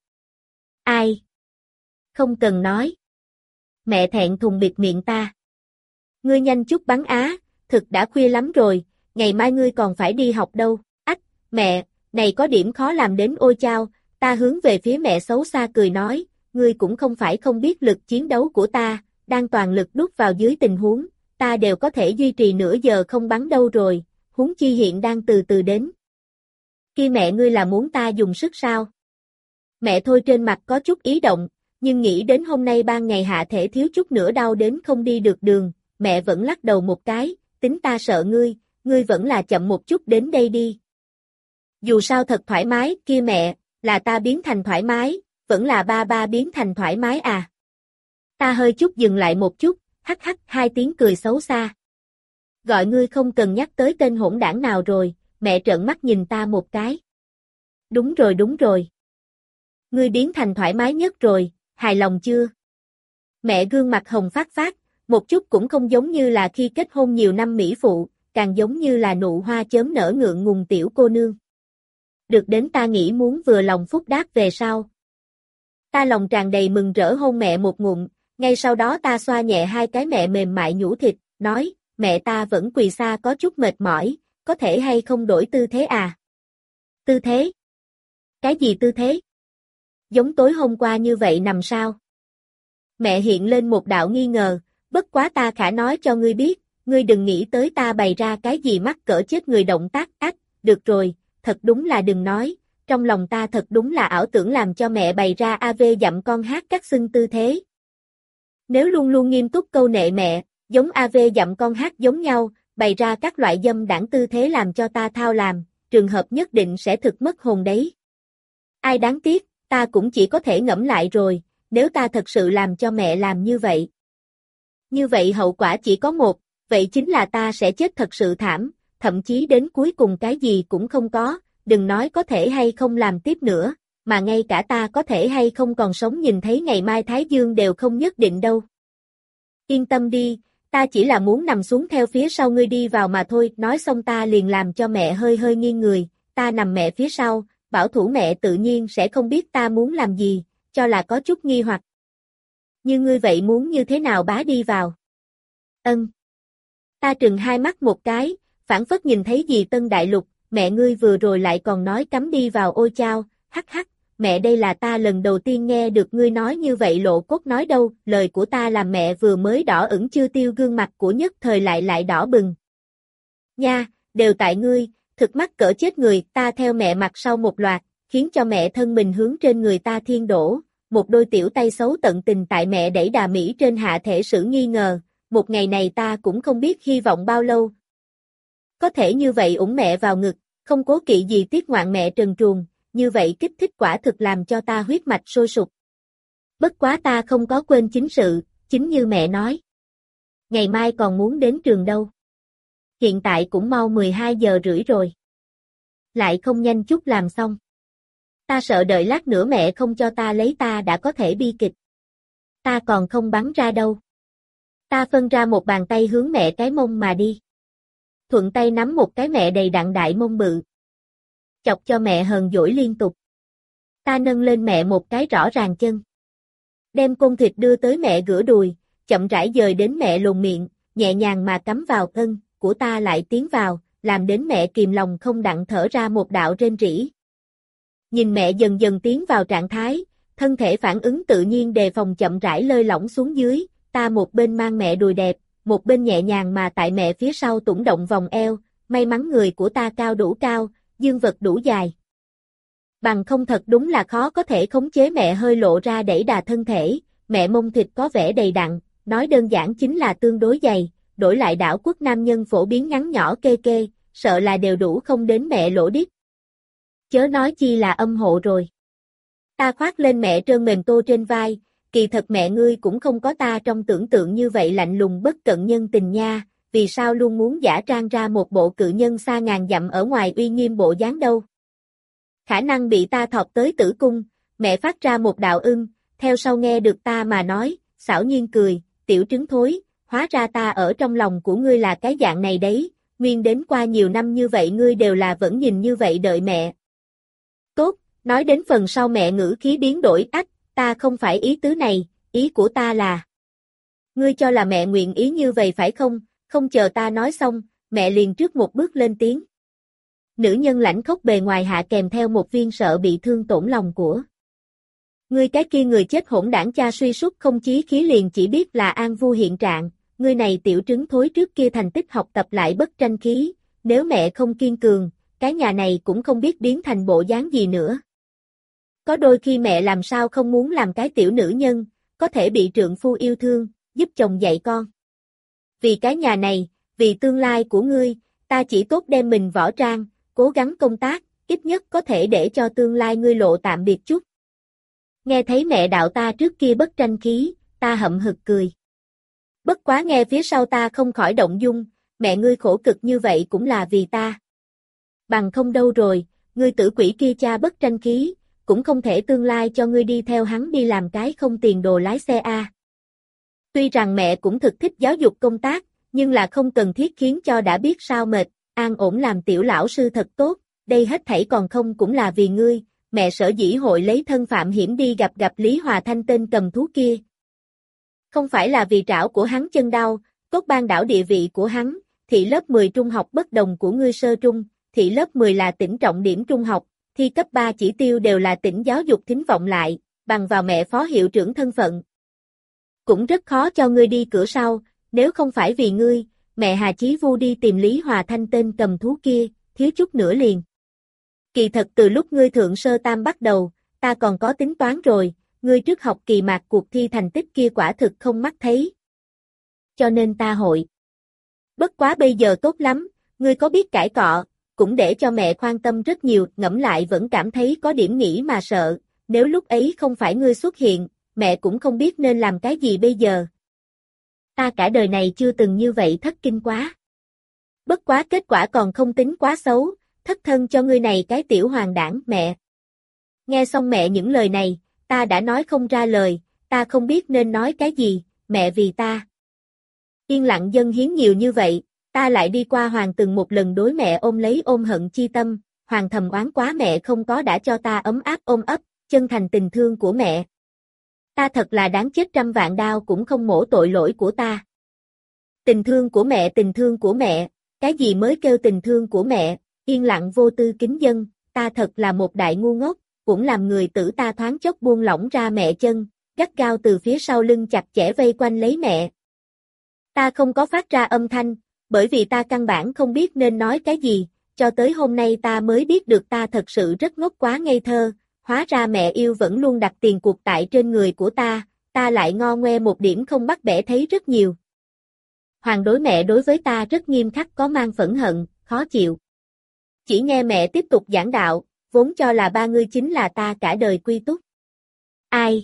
Ai? Không cần nói. Mẹ thẹn thùng bịt miệng ta. Ngươi nhanh chút bắn á, thực đã khuya lắm rồi, ngày mai ngươi còn phải đi học đâu. Ách, mẹ, này có điểm khó làm đến ôi chao, ta hướng về phía mẹ xấu xa cười nói, ngươi cũng không phải không biết lực chiến đấu của ta, đang toàn lực đút vào dưới tình huống, ta đều có thể duy trì nửa giờ không bắn đâu rồi, huống chi hiện đang từ từ đến. Khi mẹ ngươi là muốn ta dùng sức sao? Mẹ thôi trên mặt có chút ý động, nhưng nghĩ đến hôm nay ban ngày hạ thể thiếu chút nữa đau đến không đi được đường, mẹ vẫn lắc đầu một cái, tính ta sợ ngươi, ngươi vẫn là chậm một chút đến đây đi. Dù sao thật thoải mái, kia mẹ, là ta biến thành thoải mái, vẫn là ba ba biến thành thoải mái à. Ta hơi chút dừng lại một chút, hắc hắc hai tiếng cười xấu xa. Gọi ngươi không cần nhắc tới tên hỗn đảng nào rồi, mẹ trợn mắt nhìn ta một cái. Đúng rồi đúng rồi. Ngươi biến thành thoải mái nhất rồi, hài lòng chưa? Mẹ gương mặt hồng phát phát, một chút cũng không giống như là khi kết hôn nhiều năm mỹ phụ, càng giống như là nụ hoa chớm nở ngượng ngùng tiểu cô nương. Được đến ta nghĩ muốn vừa lòng phúc đáp về sau. Ta lòng tràn đầy mừng rỡ hôn mẹ một ngụm, ngay sau đó ta xoa nhẹ hai cái mẹ mềm mại nhũ thịt, nói, mẹ ta vẫn quỳ xa có chút mệt mỏi, có thể hay không đổi tư thế à? Tư thế? Cái gì tư thế? Giống tối hôm qua như vậy nằm sao? Mẹ hiện lên một đạo nghi ngờ, bất quá ta khả nói cho ngươi biết, ngươi đừng nghĩ tới ta bày ra cái gì mắc cỡ chết người động tác ách, được rồi, thật đúng là đừng nói, trong lòng ta thật đúng là ảo tưởng làm cho mẹ bày ra a vê dặm con hát các xưng tư thế. Nếu luôn luôn nghiêm túc câu nệ mẹ, giống a vê dặm con hát giống nhau, bày ra các loại dâm đảng tư thế làm cho ta thao làm, trường hợp nhất định sẽ thực mất hồn đấy. Ai đáng tiếc, ta cũng chỉ có thể ngẫm lại rồi, nếu ta thật sự làm cho mẹ làm như vậy. Như vậy hậu quả chỉ có một, vậy chính là ta sẽ chết thật sự thảm, thậm chí đến cuối cùng cái gì cũng không có, đừng nói có thể hay không làm tiếp nữa, mà ngay cả ta có thể hay không còn sống nhìn thấy ngày mai Thái Dương đều không nhất định đâu. Yên tâm đi, ta chỉ là muốn nằm xuống theo phía sau ngươi đi vào mà thôi, nói xong ta liền làm cho mẹ hơi hơi nghiêng người, ta nằm mẹ phía sau, bảo thủ mẹ tự nhiên sẽ không biết ta muốn làm gì, cho là có chút nghi hoặc. Như ngươi vậy muốn như thế nào bá đi vào? Ân. Ta trừng hai mắt một cái, phảng phất nhìn thấy gì Tân Đại Lục, mẹ ngươi vừa rồi lại còn nói cấm đi vào ôi chao, hắc hắc, mẹ đây là ta lần đầu tiên nghe được ngươi nói như vậy lộ cốt nói đâu, lời của ta làm mẹ vừa mới đỏ ửng chưa tiêu gương mặt của nhất thời lại lại đỏ bừng. Nha, đều tại ngươi, thực mắc cỡ chết người, ta theo mẹ mặt sau một loạt, khiến cho mẹ thân mình hướng trên người ta thiên đổ, một đôi tiểu tay xấu tận tình tại mẹ đẩy đà Mỹ trên hạ thể sử nghi ngờ, một ngày này ta cũng không biết hy vọng bao lâu. Có thể như vậy ủng mẹ vào ngực, không cố kỵ gì tiết ngoạn mẹ trần truồng, như vậy kích thích quả thực làm cho ta huyết mạch sôi sục. Bất quá ta không có quên chính sự, chính như mẹ nói. Ngày mai còn muốn đến trường đâu. Hiện tại cũng mau mười hai giờ rưỡi rồi. Lại không nhanh chút làm xong. Ta sợ đợi lát nữa mẹ không cho ta lấy ta đã có thể bi kịch. Ta còn không bắn ra đâu. Ta phân ra một bàn tay hướng mẹ cái mông mà đi. Thuận tay nắm một cái mẹ đầy đặn đại mông bự. Chọc cho mẹ hờn dỗi liên tục. Ta nâng lên mẹ một cái rõ ràng chân. Đem côn thịt đưa tới mẹ gửa đùi, chậm rãi dời đến mẹ lồn miệng, nhẹ nhàng mà cắm vào ân của ta lại tiến vào, làm đến mẹ kìm lòng không đặng thở ra một đạo rên rỉ. Nhìn mẹ dần dần tiến vào trạng thái, thân thể phản ứng tự nhiên đề phòng chậm rãi lơi lỏng xuống dưới, ta một bên mang mẹ đùi đẹp, một bên nhẹ nhàng mà tại mẹ phía sau tủng động vòng eo, may mắn người của ta cao đủ cao, dương vật đủ dài. Bằng không thật đúng là khó có thể khống chế mẹ hơi lộ ra đẩy đà thân thể, mẹ mông thịt có vẻ đầy đặn, nói đơn giản chính là tương đối dày, đổi lại đảo quốc nam nhân phổ biến ngắn nhỏ kê kê, sợ là đều đủ không đến mẹ lỗ điếc. Chớ nói chi là âm hộ rồi. Ta khoác lên mẹ trơn mềm tô trên vai, kỳ thật mẹ ngươi cũng không có ta trong tưởng tượng như vậy lạnh lùng bất cận nhân tình nha, vì sao luôn muốn giả trang ra một bộ cự nhân xa ngàn dặm ở ngoài uy nghiêm bộ dáng đâu. Khả năng bị ta thọt tới tử cung, mẹ phát ra một đạo ưng, theo sau nghe được ta mà nói, xảo nhiên cười, tiểu trứng thối, hóa ra ta ở trong lòng của ngươi là cái dạng này đấy, nguyên đến qua nhiều năm như vậy ngươi đều là vẫn nhìn như vậy đợi mẹ. Tốt, nói đến phần sau mẹ ngữ khí biến đổi ách, ta không phải ý tứ này, ý của ta là. Ngươi cho là mẹ nguyện ý như vậy phải không, không chờ ta nói xong, mẹ liền trước một bước lên tiếng. Nữ nhân lãnh khốc bề ngoài hạ kèm theo một viên sợ bị thương tổn lòng của. Ngươi cái kia người chết hỗn đảng cha suy sút không chí khí liền chỉ biết là an vu hiện trạng, ngươi này tiểu trứng thối trước kia thành tích học tập lại bất tranh khí, nếu mẹ không kiên cường, cái nhà này cũng không biết biến thành bộ dáng gì nữa. Có đôi khi mẹ làm sao không muốn làm cái tiểu nữ nhân, có thể bị trượng phu yêu thương, giúp chồng dạy con. Vì cái nhà này, vì tương lai của ngươi, ta chỉ tốt đem mình võ trang, cố gắng công tác, ít nhất có thể để cho tương lai ngươi lộ tạm biệt chút. Nghe thấy mẹ đạo ta trước kia bất tranh khí, ta hậm hực cười. Bất quá nghe phía sau ta không khỏi động dung, mẹ ngươi khổ cực như vậy cũng là vì ta. Bằng không đâu rồi, ngươi tử quỷ kia cha bất tranh khí, cũng không thể tương lai cho ngươi đi theo hắn đi làm cái không tiền đồ lái xe a. Tuy rằng mẹ cũng thực thích giáo dục công tác, nhưng là không cần thiết khiến cho đã biết sao mệt, an ổn làm tiểu lão sư thật tốt, đây hết thảy còn không cũng là vì ngươi, mẹ sở dĩ hội lấy thân phạm hiểm đi gặp gặp Lý Hòa Thanh tên cầm thú kia. Không phải là vì trảo của hắn chân đau, cốt ban đảo địa vị của hắn, thị lớp mười trung học bất đồng của ngươi sơ trung, thị lớp mười là tỉnh trọng điểm trung học, thi cấp ba chỉ tiêu đều là tỉnh giáo dục thính vọng lại, bằng vào mẹ phó hiệu trưởng thân phận. Cũng rất khó cho ngươi đi cửa sau, nếu không phải vì ngươi, mẹ Hà Chí Vu đi tìm Lý Hòa Thanh tên cầm thú kia, thiếu chút nữa liền. Kỳ thật từ lúc ngươi thượng sơ tam bắt đầu, ta còn có tính toán rồi, ngươi trước học kỳ mạc cuộc thi thành tích kia quả thực không mắt thấy. Cho nên ta hội. Bất quá bây giờ tốt lắm, ngươi có biết cãi cọ, cũng để cho mẹ quan tâm rất nhiều, ngẫm lại vẫn cảm thấy có điểm nghĩ mà sợ, nếu lúc ấy không phải ngươi xuất hiện, mẹ cũng không biết nên làm cái gì bây giờ. Ta cả đời này chưa từng như vậy thất kinh quá. Bất quá kết quả còn không tính quá xấu, thất thân cho ngươi này cái tiểu hoàng đảng mẹ. Nghe xong mẹ những lời này, ta đã nói không ra lời, ta không biết nên nói cái gì, mẹ vì ta. Yên lặng dâng hiến nhiều như vậy, ta lại đi qua hoàng từng một lần đối mẹ ôm lấy ôm hận chi tâm, hoàng thầm oán quá mẹ không có đã cho ta ấm áp ôm ấp, chân thành tình thương của mẹ. Ta thật là đáng chết trăm vạn đao cũng không mổ tội lỗi của ta. Tình thương của mẹ tình thương của mẹ, cái gì mới kêu tình thương của mẹ, yên lặng vô tư kính dân, ta thật là một đại ngu ngốc, cũng làm người tử ta thoáng chốc buông lỏng ra mẹ chân, gắt gao từ phía sau lưng chặt chẽ vây quanh lấy mẹ. Ta không có phát ra âm thanh, bởi vì ta căn bản không biết nên nói cái gì, cho tới hôm nay ta mới biết được ta thật sự rất ngốc quá ngây thơ, hóa ra mẹ yêu vẫn luôn đặt tiền cuộc tại trên người của ta, ta lại ngo ngoe một điểm không bắt bẻ thấy rất nhiều. Hoàng đối mẹ đối với ta rất nghiêm khắc có mang phẫn hận, khó chịu. Chỉ nghe mẹ tiếp tục giảng đạo, vốn cho là ba ngươi chính là ta cả đời quy túc. Ai?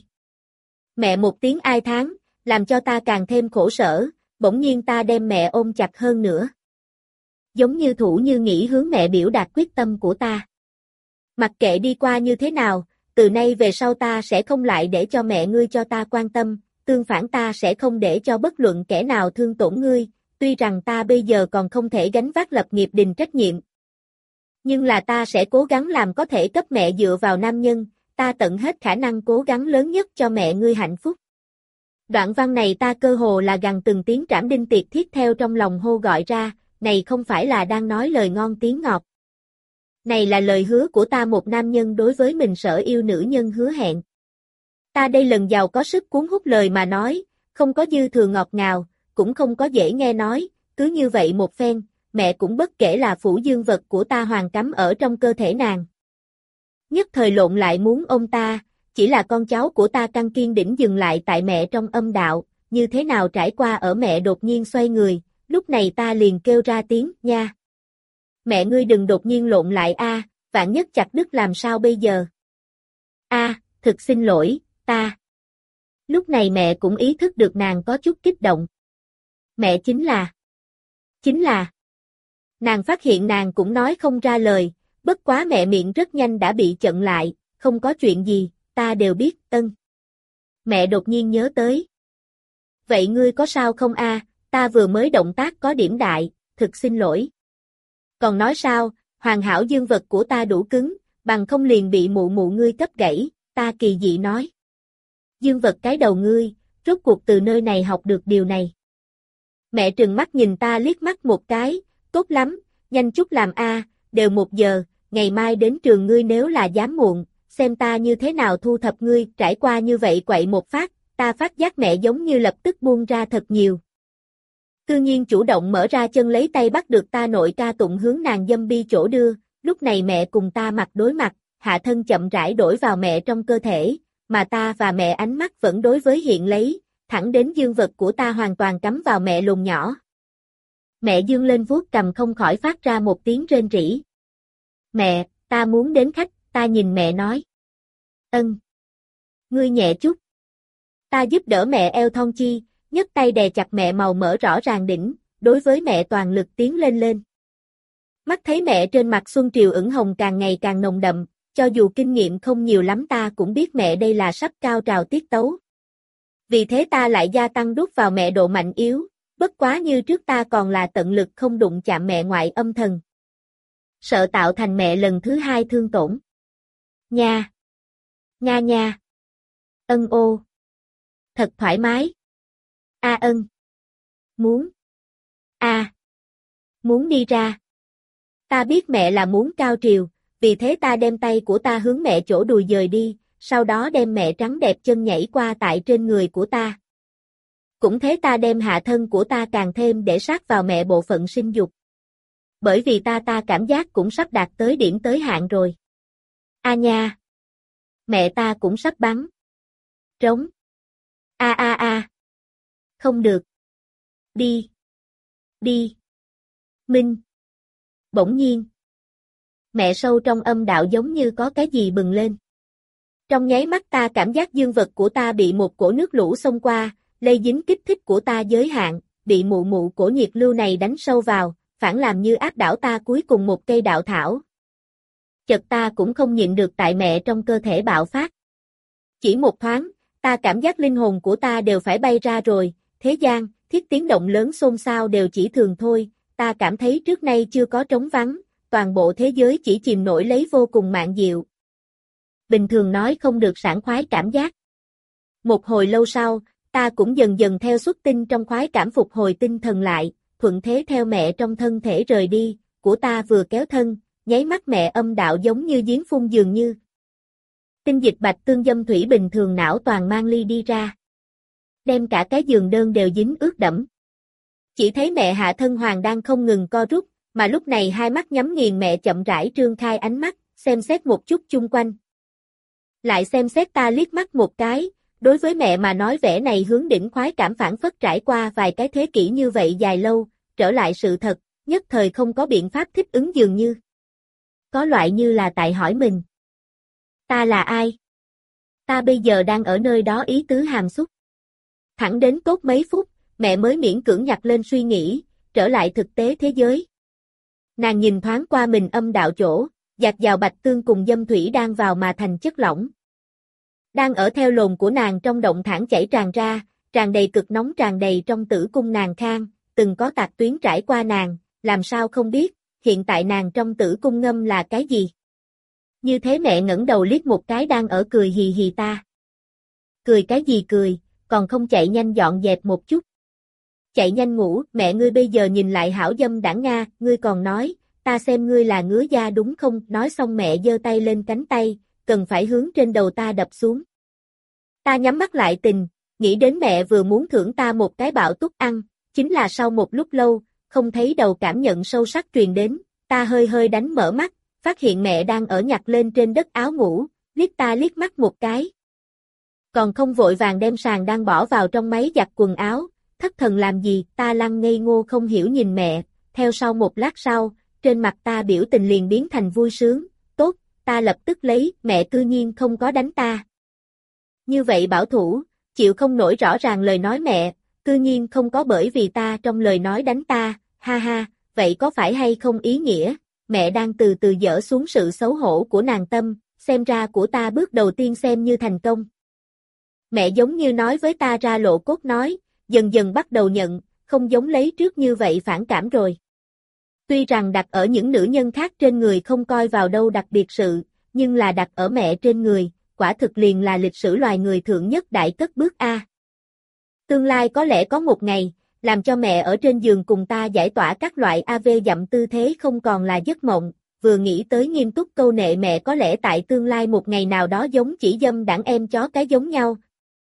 Mẹ một tiếng ai thán, làm cho ta càng thêm khổ sở, bỗng nhiên ta đem mẹ ôm chặt hơn nữa. Giống như thủ như nghĩ hướng mẹ biểu đạt quyết tâm của ta. Mặc kệ đi qua như thế nào, từ nay về sau ta sẽ không lại để cho mẹ ngươi cho ta quan tâm, tương phản ta sẽ không để cho bất luận kẻ nào thương tổn ngươi, tuy rằng ta bây giờ còn không thể gánh vác lập nghiệp đình trách nhiệm. Nhưng là ta sẽ cố gắng làm có thể cấp mẹ dựa vào nam nhân, ta tận hết khả năng cố gắng lớn nhất cho mẹ ngươi hạnh phúc. Đoạn văn này ta cơ hồ là gằn từng tiếng trảm đinh tiệt thiết theo trong lòng hô gọi ra, này không phải là đang nói lời ngon tiếng ngọt. Này là lời hứa của ta một nam nhân đối với mình sở yêu nữ nhân hứa hẹn. Ta đây lần giàu có sức cuốn hút lời mà nói, không có dư thừa ngọt ngào, cũng không có dễ nghe nói, cứ như vậy một phen, mẹ cũng bất kể là phủ dương vật của ta hoàn cắm ở trong cơ thể nàng. Nhất thời lộn lại muốn ôm ta, chỉ là con cháu của ta căng kiên đỉnh dừng lại tại mẹ trong âm đạo, như thế nào trải qua ở mẹ đột nhiên xoay người, lúc này ta liền kêu ra tiếng, nha. Mẹ ngươi đừng đột nhiên lộn lại a, vạn nhất chặt đứt làm sao bây giờ? A, thực xin lỗi, ta. Lúc này mẹ cũng ý thức được nàng có chút kích động. Mẹ chính là... Chính là... Nàng phát hiện nàng cũng nói không ra lời, bất quá mẹ miệng rất nhanh đã bị chặn lại, không có chuyện gì, ta đều biết, ân. Mẹ đột nhiên nhớ tới. Vậy ngươi có sao không a? Ta vừa mới động tác có điểm đại, thực xin lỗi. Còn nói sao, hoàn hảo dương vật của ta đủ cứng, bằng không liền bị mụ mụ ngươi cấp gãy, ta kỳ dị nói. Dương vật cái đầu ngươi, rốt cuộc từ nơi này học được điều này. Mẹ trừng mắt nhìn ta liếc mắt một cái, tốt lắm, nhanh chút làm a, đều một giờ, ngày mai đến trường ngươi nếu là dám muộn, xem ta như thế nào thu thập ngươi, trải qua như vậy quậy một phát, ta phát giác mẹ giống như lập tức buông ra thật nhiều. Tự nhiên chủ động mở ra chân lấy tay bắt được ta nội ca tụng hướng nàng dâm bi chỗ đưa, lúc này mẹ cùng ta mặt đối mặt, hạ thân chậm rãi đổi vào mẹ trong cơ thể, mà ta và mẹ ánh mắt vẫn đối với hiện lấy, thẳng đến dương vật của ta hoàn toàn cắm vào mẹ lùn nhỏ. Mẹ dương lên vuốt cầm không khỏi phát ra một tiếng rên rỉ. Mẹ, ta muốn đến khách, ta nhìn mẹ nói. Ân. Ngươi nhẹ chút. Ta giúp đỡ mẹ eo thon chi, nhấc tay đè chặt mẹ màu mỡ rõ ràng đỉnh, đối với mẹ toàn lực tiến lên lên. Mắt thấy mẹ trên mặt xuân triều ửng hồng càng ngày càng nồng đậm, cho dù kinh nghiệm không nhiều lắm ta cũng biết mẹ đây là sắp cao trào tiết tấu. Vì thế ta lại gia tăng đút vào mẹ độ mạnh yếu, bất quá như trước ta còn là tận lực không đụng chạm mẹ ngoại âm thần. Sợ tạo thành mẹ lần thứ hai thương tổn. Nha! Nha nha! Ân ô! Thật thoải mái! A ân! Muốn! A! Muốn đi ra! Ta biết mẹ là muốn cao triều, vì thế ta đem tay của ta hướng mẹ chỗ đùi dời đi, sau đó đem mẹ trắng đẹp chân nhảy qua tại trên người của ta. Cũng thế ta đem hạ thân của ta càng thêm để sát vào mẹ bộ phận sinh dục. Bởi vì ta ta cảm giác cũng sắp đạt tới điểm tới hạn rồi. A nha! Mẹ ta cũng sắp bắn. Trống. A a a. Không được. Đi. Đi. Minh. Bỗng nhiên. Mẹ sâu trong âm đạo giống như có cái gì bừng lên. Trong nháy mắt ta cảm giác dương vật của ta bị một cổ nước lũ xông qua, lây dính kích thích của ta giới hạn, bị mụ mụ cổ nhiệt lưu này đánh sâu vào, phản làm như áp đảo ta cuối cùng một cây đạo thảo. Chợt ta cũng không nhịn được tại mẹ trong cơ thể bạo phát. Chỉ một thoáng, ta cảm giác linh hồn của ta đều phải bay ra rồi, thế gian, thiết tiếng động lớn xôn xao đều chỉ thường thôi, ta cảm thấy trước nay chưa có trống vắng, toàn bộ thế giới chỉ chìm nổi lấy vô cùng mạn diệu. Bình thường nói không được sảng khoái cảm giác. Một hồi lâu sau, ta cũng dần dần theo xuất tinh trong khoái cảm phục hồi tinh thần lại, thuận thế theo mẹ trong thân thể rời đi, của ta vừa kéo thân, nháy mắt mẹ âm đạo giống như giếng phun dường như. Tinh dịch bạch tương dâm thủy bình thường não toàn mang ly đi ra. Đem cả cái giường đơn đều dính ướt đẫm. Chỉ thấy mẹ hạ thân hoàng đang không ngừng co rút, mà lúc này hai mắt nhắm nghiền mẹ chậm rãi trương khai ánh mắt, xem xét một chút chung quanh. Lại xem xét ta liếc mắt một cái, đối với mẹ mà nói vẻ này hướng đỉnh khoái cảm phản phất trải qua vài cái thế kỷ như vậy dài lâu, trở lại sự thật, nhất thời không có biện pháp thích ứng dường như. Có loại như là tại hỏi mình. Ta là ai? Ta bây giờ đang ở nơi đó ý tứ hàm xúc. Thẳng đến tốt mấy phút, mẹ mới miễn cưỡng nhặt lên suy nghĩ, trở lại thực tế thế giới. Nàng nhìn thoáng qua mình âm đạo chỗ, dạt vào bạch tương cùng dâm thủy đang vào mà thành chất lỏng. Đang ở theo lồn của nàng trong động thẳng chảy tràn ra, tràn đầy cực nóng tràn đầy trong tử cung nàng khang, từng có tạc tuyến trải qua nàng, làm sao không biết, hiện tại nàng trong tử cung ngâm là cái gì? Như thế mẹ ngẩng đầu liếc một cái đang ở cười hì hì ta. Cười cái gì cười, còn không chạy nhanh dọn dẹp một chút. Chạy nhanh ngủ, mẹ ngươi bây giờ nhìn lại hảo dâm đảng Nga, ngươi còn nói, ta xem ngươi là ngứa da đúng không? Nói xong mẹ giơ tay lên cánh tay, cần phải hướng trên đầu ta đập xuống. Ta nhắm mắt lại tình, nghĩ đến mẹ vừa muốn thưởng ta một cái bạo túc ăn, chính là sau một lúc lâu, không thấy đầu cảm nhận sâu sắc truyền đến, ta hơi hơi đánh mở mắt, phát hiện mẹ đang ở nhặt lên trên đất áo ngủ, liếc ta liếc mắt một cái. Còn không vội vàng đem sàn đang bỏ vào trong máy giặt quần áo, thất thần làm gì, ta lăng ngây ngô không hiểu nhìn mẹ, theo sau một lát sau, trên mặt ta biểu tình liền biến thành vui sướng, tốt, ta lập tức lấy, mẹ cư nhiên không có đánh ta. Như vậy bảo thủ, chịu không nổi rõ ràng lời nói mẹ, cư nhiên không có bởi vì ta trong lời nói đánh ta, ha ha, vậy có phải hay không ý nghĩa, mẹ đang từ từ dỡ xuống sự xấu hổ của nàng tâm, xem ra của ta bước đầu tiên xem như thành công. Mẹ giống như nói với ta ra lộ cốt nói, dần dần bắt đầu nhận, không giống lấy trước như vậy phản cảm rồi. Tuy rằng đặt ở những nữ nhân khác trên người không coi vào đâu đặc biệt sự, nhưng là đặt ở mẹ trên người, quả thực liền là lịch sử loài người thượng nhất đại cất bước A. Tương lai có lẽ có một ngày, làm cho mẹ ở trên giường cùng ta giải tỏa các loại a vê dặm tư thế không còn là giấc mộng, vừa nghĩ tới nghiêm túc câu nệ mẹ có lẽ tại tương lai một ngày nào đó giống chỉ dâm đảng em chó cái giống nhau.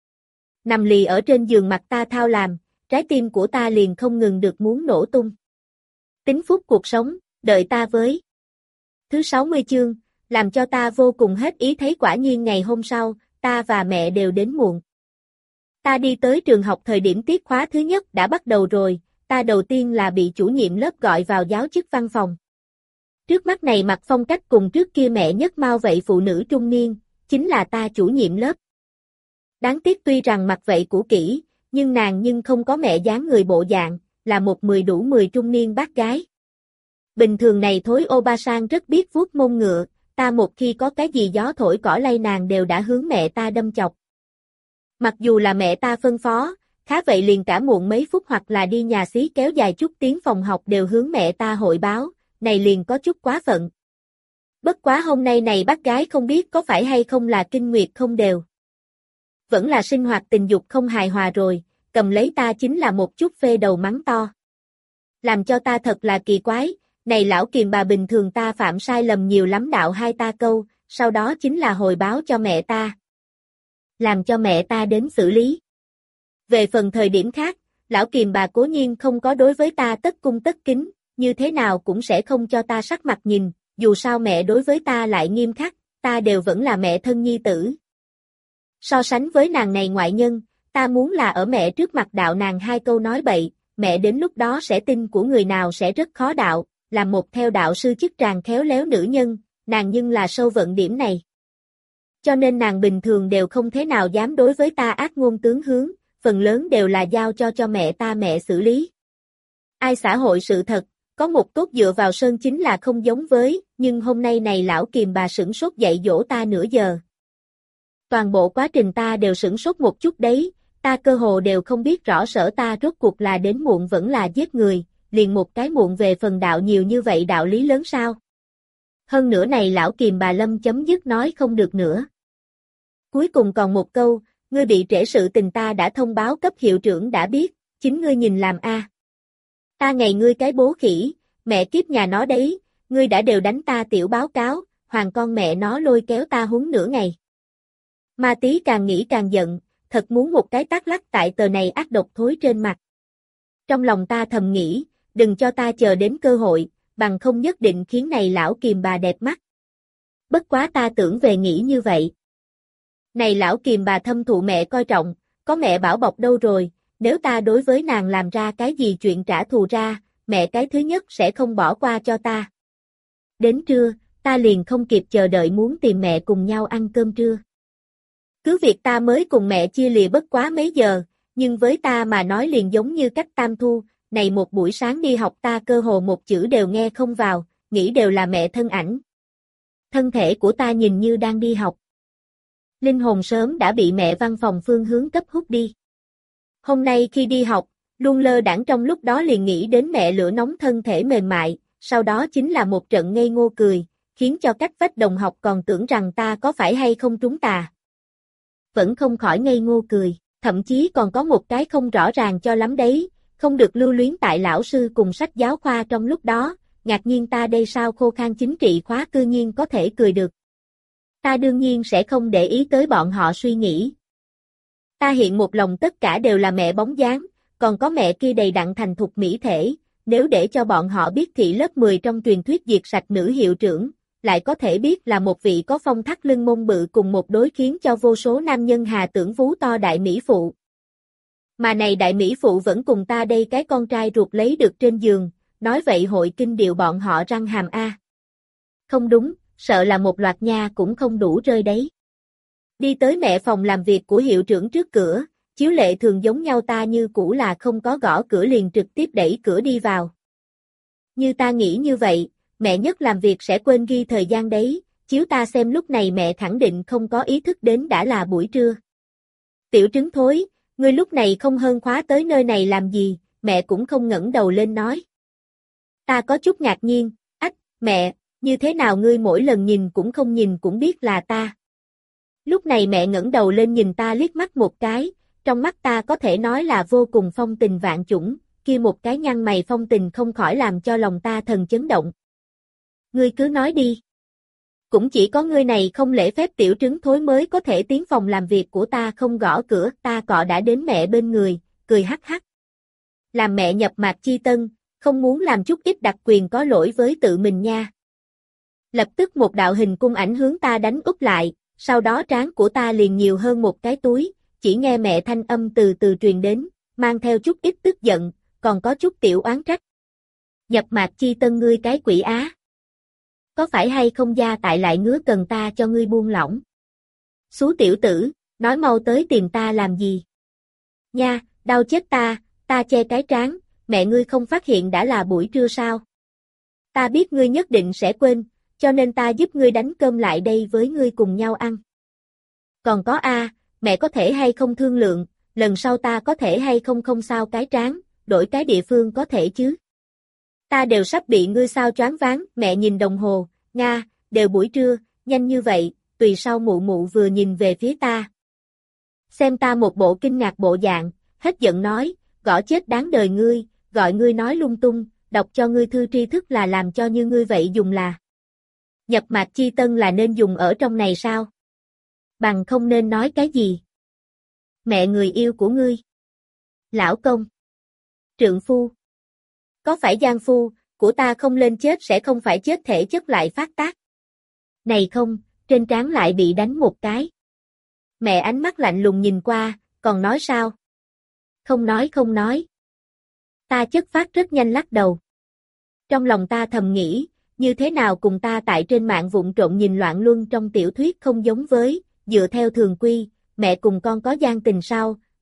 Nằm lì ở trên giường mặt ta thao làm, trái tim của ta liền không ngừng được muốn nổ tung. Tính phúc cuộc sống, đợi ta với. Thứ sáu mươi chương, làm cho ta vô cùng hết ý thấy quả nhiên ngày hôm sau, ta và mẹ đều đến muộn. Ta đi tới trường học thời điểm tiết khóa thứ nhất đã bắt đầu rồi, ta đầu tiên là bị chủ nhiệm lớp gọi vào giáo chức văn phòng. Trước mắt này mặc phong cách cùng trước kia mẹ nhất mau vậy phụ nữ trung niên, chính là ta chủ nhiệm lớp. Đáng tiếc tuy rằng mặc vậy cũ kỹ, nhưng nàng nhưng không có mẹ dáng người bộ dạng, là một mười đủ mười trung niên bác gái. Bình thường này thối ô ba sang rất biết vuốt mông ngựa, ta một khi có cái gì gió thổi cỏ lay nàng đều đã hướng mẹ ta đâm chọc. Mặc dù là mẹ ta phân phó, khá vậy liền cả muộn mấy phút hoặc là đi nhà xí kéo dài chút tiếng phòng học đều hướng mẹ ta hội báo, này liền có chút quá phận. Bất quá hôm nay này bác gái không biết có phải hay không là kinh nguyệt không đều. Vẫn là sinh hoạt tình dục không hài hòa rồi, cầm lấy ta chính là một chút phê đầu mắng to. Làm cho ta thật là kỳ quái, này lão kiềm bà bình thường ta phạm sai lầm nhiều lắm đạo hai ta câu, sau đó chính là hồi báo cho mẹ ta. Làm cho mẹ ta đến xử lý. Về phần thời điểm khác, lão kiềm bà cố nhiên không có đối với ta tất cung tất kính, như thế nào cũng sẽ không cho ta sắc mặt nhìn, dù sao mẹ đối với ta lại nghiêm khắc, ta đều vẫn là mẹ thân nhi tử. So sánh với nàng này ngoại nhân, ta muốn là ở mẹ trước mặt đạo nàng hai câu nói bậy, mẹ đến lúc đó sẽ tin của người nào sẽ rất khó đạo, là một theo đạo sư chức tràng khéo léo nữ nhân, nàng nhưng là sâu vận điểm này. Cho nên nàng bình thường đều không thế nào dám đối với ta ác ngôn tướng hướng, phần lớn đều là giao cho cho mẹ ta mẹ xử lý. Ai xã hội sự thật, có một tốt dựa vào sơn chính là không giống với, nhưng hôm nay này lão kìm bà sửng sốt dạy dỗ ta nửa giờ. Toàn bộ quá trình ta đều sửng sốt một chút đấy, ta cơ hồ đều không biết rõ sở ta rốt cuộc là đến muộn vẫn là giết người, liền một cái muộn về phần đạo nhiều như vậy đạo lý lớn sao. Hơn nữa này lão kìm bà Lâm chấm dứt nói không được nữa. Cuối cùng còn một câu, ngươi bị trễ sự tình ta đã thông báo cấp hiệu trưởng đã biết, chính ngươi nhìn làm a. Ta ngày ngươi cái bố khỉ, mẹ kiếp nhà nó đấy, ngươi đã đều đánh ta tiểu báo cáo, hoàng con mẹ nó lôi kéo ta huấn nửa ngày. Ma Tí càng nghĩ càng giận, thật muốn một cái tát lắc tại tờ này ác độc thối trên mặt. Trong lòng ta thầm nghĩ, đừng cho ta chờ đến cơ hội, bằng không nhất định khiến này lão kìm bà đẹp mắt. Bất quá ta tưởng về nghĩ như vậy. Này lão kìm bà thâm thụ mẹ coi trọng, có mẹ bảo bọc đâu rồi, nếu ta đối với nàng làm ra cái gì chuyện trả thù ra, mẹ cái thứ nhất sẽ không bỏ qua cho ta. Đến trưa, ta liền không kịp chờ đợi muốn tìm mẹ cùng nhau ăn cơm trưa. Cứ việc ta mới cùng mẹ chia lìa bất quá mấy giờ, nhưng với ta mà nói liền giống như cách tam thu, này một buổi sáng đi học ta cơ hồ một chữ đều nghe không vào, nghĩ đều là mẹ thân ảnh. Thân thể của ta nhìn như đang đi học. Linh hồn sớm đã bị mẹ văn phòng phương hướng cấp hút đi. Hôm nay khi đi học, luôn lơ đãng trong lúc đó liền nghĩ đến mẹ lửa nóng thân thể mềm mại, sau đó chính là một trận ngây ngô cười, khiến cho cách vách đồng học còn tưởng rằng ta có phải hay không trúng tà. Vẫn không khỏi ngây ngô cười, thậm chí còn có một cái không rõ ràng cho lắm đấy, không được lưu luyến tại lão sư cùng sách giáo khoa trong lúc đó, ngạc nhiên ta đây sao khô khan chính trị khóa cư nhiên có thể cười được. Ta đương nhiên sẽ không để ý tới bọn họ suy nghĩ. Ta hiện một lòng tất cả đều là mẹ bóng dáng, còn có mẹ kia đầy đặn thành thục mỹ thể, nếu để cho bọn họ biết thị lớp mười trong truyền thuyết diệt sạch nữ hiệu trưởng, lại có thể biết là một vị có phong thắt lưng mông bự cùng một đối khiến cho vô số nam nhân hà tưởng vú to đại mỹ phụ. Mà này đại mỹ phụ vẫn cùng ta đây cái con trai ruột lấy được trên giường, nói vậy hội kinh điệu bọn họ răng hàm a. Không đúng, sợ là một loạt nha cũng không đủ rơi đấy. Đi tới mẹ phòng làm việc của hiệu trưởng trước cửa, chiếu lệ thường giống nhau ta như cũ là không có gõ cửa liền trực tiếp đẩy cửa đi vào. Như ta nghĩ như vậy, mẹ nhất làm việc sẽ quên ghi thời gian đấy, chiếu ta xem lúc này mẹ khẳng định không có ý thức đến đã là buổi trưa. Tiểu trứng thối, ngươi lúc này không hơn khóa tới nơi này làm gì, mẹ cũng không ngẩng đầu lên nói. Ta có chút ngạc nhiên, ách, mẹ, như thế nào ngươi mỗi lần nhìn cũng không nhìn cũng biết là ta. Lúc này mẹ ngẩng đầu lên nhìn ta liếc mắt một cái, trong mắt ta có thể nói là vô cùng phong tình vạn chủng, kia một cái nhăn mày phong tình không khỏi làm cho lòng ta thần chấn động. Ngươi cứ nói đi. Cũng chỉ có ngươi này không lễ phép tiểu trứng thối mới có thể tiến phòng làm việc của ta không gõ cửa, ta cọ đã đến mẹ bên người, cười hắc hắc. Làm mẹ nhập mạc chi tân, không muốn làm chút ít đặc quyền có lỗi với tự mình nha. Lập tức một đạo hình cung ảnh hướng ta đánh úp lại, sau đó trán của ta liền nhiều hơn một cái túi, chỉ nghe mẹ thanh âm từ từ truyền đến, mang theo chút ít tức giận, còn có chút tiểu oán trách. Nhập mạc chi tân ngươi cái quỷ á. Có phải hay không gia tại lại ngứa cần ta cho ngươi buông lỏng? Xú tiểu tử, nói mau tới tìm ta làm gì? Nha, đau chết ta, ta che cái trán, mẹ ngươi không phát hiện đã là buổi trưa sao? Ta biết ngươi nhất định sẽ quên, cho nên ta giúp ngươi đánh cơm lại đây với ngươi cùng nhau ăn. Còn có a, mẹ có thể hay không thương lượng, lần sau ta có thể hay không không sao cái trán, đổi cái địa phương có thể chứ? Ta đều sắp bị ngươi sao choáng váng, mẹ nhìn đồng hồ, nga, đều buổi trưa, nhanh như vậy, tùy sau mụ mụ vừa nhìn về phía ta. Xem ta một bộ kinh ngạc bộ dạng, hết giận nói, gõ chết đáng đời ngươi, gọi ngươi nói lung tung, đọc cho ngươi thư tri thức là làm cho như ngươi vậy dùng là. Nhập mạc chi tân là nên dùng ở trong này sao? Bằng không nên nói cái gì? Mẹ người yêu của ngươi. Lão công. Trượng phu. Có phải giang phu, của ta không lên chết sẽ không phải chết thể chất lại phát tác. Này không, trên trán lại bị đánh một cái. Mẹ ánh mắt lạnh lùng nhìn qua, còn nói sao? Không nói không nói. Ta chất phát rất nhanh lắc đầu. Trong lòng ta thầm nghĩ, như thế nào cùng ta tại trên mạng vụng trộn nhìn loạn luân trong tiểu thuyết không giống với, dựa theo thường quy, mẹ cùng con có gian tình sao,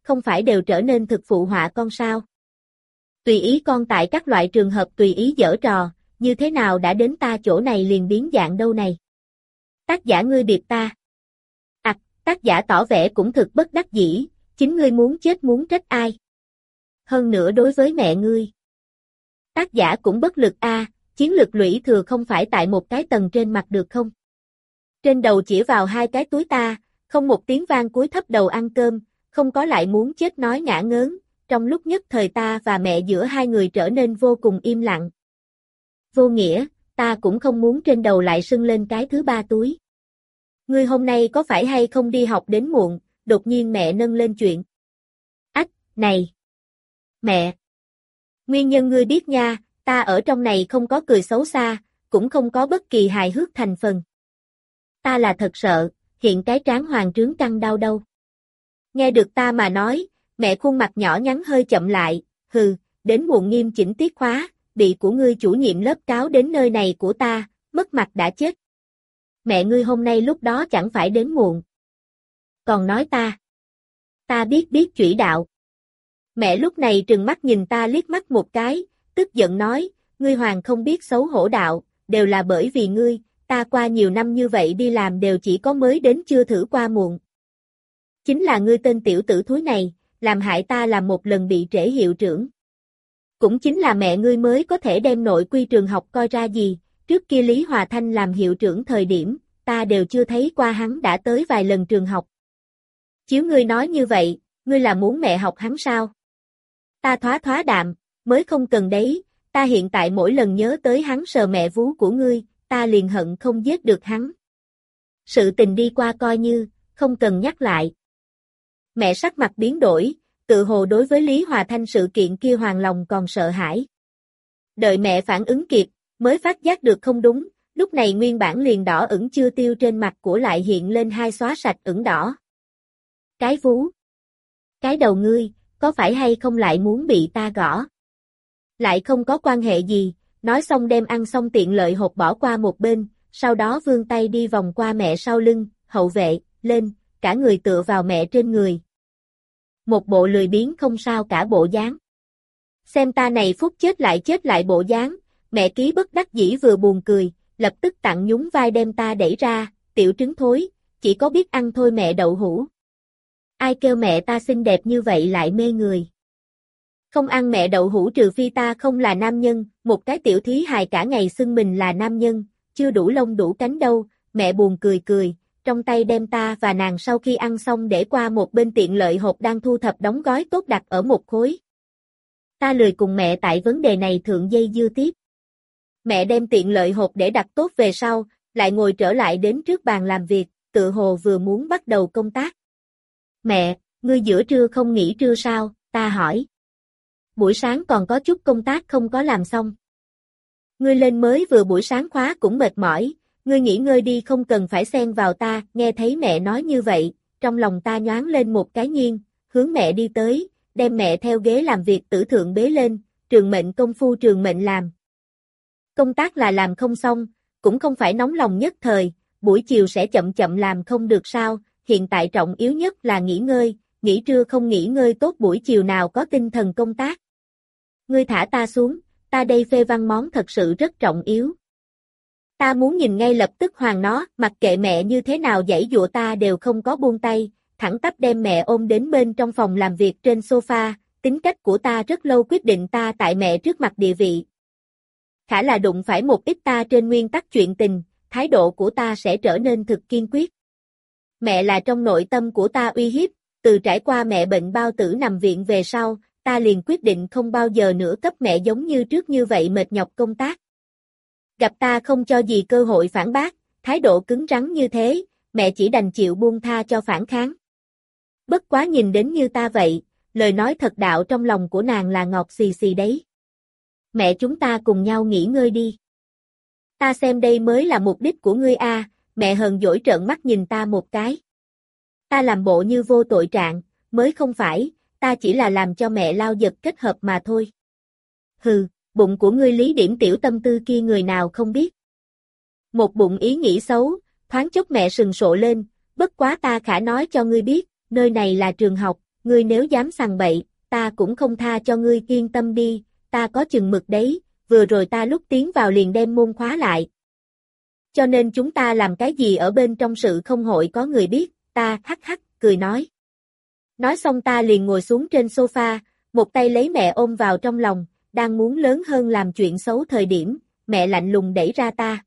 không phải đều trở nên thực phụ họa con sao? Tùy ý con tại các loại trường hợp tùy ý giở trò, như thế nào đã đến ta chỗ này liền biến dạng đâu này? Tác giả ngươi điệp ta. Ặc, à, tác giả tỏ vẻ cũng thực bất đắc dĩ, chính ngươi muốn chết muốn trách ai? Hơn nữa đối với mẹ ngươi. Tác giả cũng bất lực a, à, chiến lược lũy thừa không phải tại một cái tầng trên mặt được không? Trên đầu chỉ vào hai cái túi ta, không một tiếng vang cúi thấp đầu ăn cơm, không có lại muốn chết nói ngã ngớn, trong lúc nhất thời ta và mẹ giữa hai người trở nên vô cùng im lặng. Vô nghĩa, ta cũng không muốn trên đầu lại sưng lên cái thứ ba túi. Ngươi hôm nay có phải hay không đi học đến muộn, đột nhiên mẹ nâng lên chuyện. Ách, này! Mẹ! Nguyên nhân ngươi biết nha, ta ở trong này không có cười xấu xa, cũng không có bất kỳ hài hước thành phần. Ta là thật sợ, hiện cái trán hoàng trướng căng đau đâu. Nghe được ta mà nói, mẹ khuôn mặt nhỏ nhắn hơi chậm lại, hừ, đến muộn nghiêm chỉnh tiết khóa, bị của ngươi chủ nhiệm lớp cáo đến nơi này của ta, mất mặt đã chết. Mẹ ngươi hôm nay lúc đó chẳng phải đến muộn. Còn nói ta. Ta biết biết chủy đạo. Mẹ lúc này trừng mắt nhìn ta liếc mắt một cái, tức giận nói, ngươi hoàng không biết xấu hổ đạo, đều là bởi vì ngươi, ta qua nhiều năm như vậy đi làm đều chỉ có mới đến chưa thử qua muộn. Chính là ngươi tên tiểu tử thúi này, làm hại ta làm một lần bị trễ hiệu trưởng. Cũng chính là mẹ ngươi mới có thể đem nội quy trường học coi ra gì, trước kia Lý Hòa Thanh làm hiệu trưởng thời điểm, ta đều chưa thấy qua hắn đã tới vài lần trường học. Chiếu ngươi nói như vậy, ngươi là muốn mẹ học hắn sao? Ta thoá thoá đạm, mới không cần đấy, ta hiện tại mỗi lần nhớ tới hắn sờ mẹ vú của ngươi, ta liền hận không giết được hắn. Sự tình đi qua coi như, không cần nhắc lại. Mẹ sắc mặt biến đổi, tự hồ đối với Lý Hòa Thanh sự kiện kia hoàng lòng còn sợ hãi. Đợi mẹ phản ứng kịp, mới phát giác được không đúng, lúc này nguyên bản liền đỏ ửng chưa tiêu trên mặt của lại hiện lên hai xóa sạch ửng đỏ. Cái vú. Cái đầu ngươi, có phải hay không lại muốn bị ta gõ? Lại không có quan hệ gì, nói xong đem ăn xong tiện lợi hộp bỏ qua một bên, sau đó vươn tay đi vòng qua mẹ sau lưng, hậu vệ, lên, cả người tựa vào mẹ trên người. Một bộ lười biếng không sao cả bộ dáng. Xem ta này phút chết lại chết lại bộ dáng, mẹ ký bất đắc dĩ vừa buồn cười, lập tức tặng nhún vai đem ta đẩy ra, tiểu trứng thối, chỉ có biết ăn thôi mẹ đậu hũ. Ai kêu mẹ ta xinh đẹp như vậy lại mê người. Không ăn mẹ đậu hũ trừ phi ta không là nam nhân, một cái tiểu thí hài cả ngày xưng mình là nam nhân, chưa đủ lông đủ cánh đâu, mẹ buồn cười cười, trong tay đem ta và nàng sau khi ăn xong để qua một bên tiện lợi hộp đang thu thập đóng gói tốt đặt ở một khối. Ta lười cùng mẹ tại vấn đề này thượng dây dưa tiếp. Mẹ đem tiện lợi hộp để đặt tốt về sau, lại ngồi trở lại đến trước bàn làm việc, tự hồ vừa muốn bắt đầu công tác. Mẹ, ngươi giữa trưa không nghỉ trưa sao, ta hỏi. Buổi sáng còn có chút công tác không có làm xong. Ngươi lên mới vừa buổi sáng khóa cũng mệt mỏi, ngươi nghỉ ngơi đi không cần phải xen vào ta, nghe thấy mẹ nói như vậy, trong lòng ta nhoáng lên một cái nhiên, hướng mẹ đi tới, đem mẹ theo ghế làm việc tử thượng bế lên, trường mệnh công phu trường mệnh làm. Công tác là làm không xong, cũng không phải nóng lòng nhất thời, buổi chiều sẽ chậm chậm làm không được sao, hiện tại trọng yếu nhất là nghỉ ngơi, nghỉ trưa không nghỉ ngơi tốt buổi chiều nào có tinh thần công tác. Ngươi thả ta xuống, ta đây phê văn món thật sự rất trọng yếu. Ta muốn nhìn ngay lập tức hoàng nó, mặc kệ mẹ như thế nào giãy dụa ta đều không có buông tay, thẳng tắp đem mẹ ôm đến bên trong phòng làm việc trên sofa, tính cách của ta rất lâu quyết định ta tại mẹ trước mặt địa vị. Khả là đụng phải một ít ta trên nguyên tắc chuyện tình, thái độ của ta sẽ trở nên thực kiên quyết. Mẹ là trong nội tâm của ta uy hiếp, từ trải qua mẹ bệnh bao tử nằm viện về sau, ta liền quyết định không bao giờ nữa cấp mẹ giống như trước như vậy mệt nhọc công tác. Gặp ta không cho gì cơ hội phản bác, thái độ cứng rắn như thế, mẹ chỉ đành chịu buông tha cho phản kháng. Bất quá nhìn đến như ta vậy, lời nói thật đạo trong lòng của nàng là ngọt xì xì đấy. Mẹ chúng ta cùng nhau nghỉ ngơi đi. Ta xem đây mới là mục đích của ngươi a, mẹ hờn dỗi trợn mắt nhìn ta một cái. Ta làm bộ như vô tội trạng, mới không phải, ta chỉ là làm cho mẹ lao giật kết hợp mà thôi. Hừ, bụng của ngươi lý điểm tiểu tâm tư kia người nào không biết. Một bụng ý nghĩ xấu, thoáng chốc mẹ sừng sộ lên, bất quá ta khả nói cho ngươi biết, nơi này là trường học, ngươi nếu dám sằng bậy, ta cũng không tha cho ngươi, yên tâm đi, ta có chừng mực đấy, vừa rồi ta lúc tiến vào liền đem môn khóa lại. Cho nên chúng ta làm cái gì ở bên trong sự không hội có người biết, ta hắc hắc, cười nói. Nói xong ta liền ngồi xuống trên sofa, một tay lấy mẹ ôm vào trong lòng, đang muốn lớn hơn làm chuyện xấu thời điểm, mẹ lạnh lùng đẩy ra ta.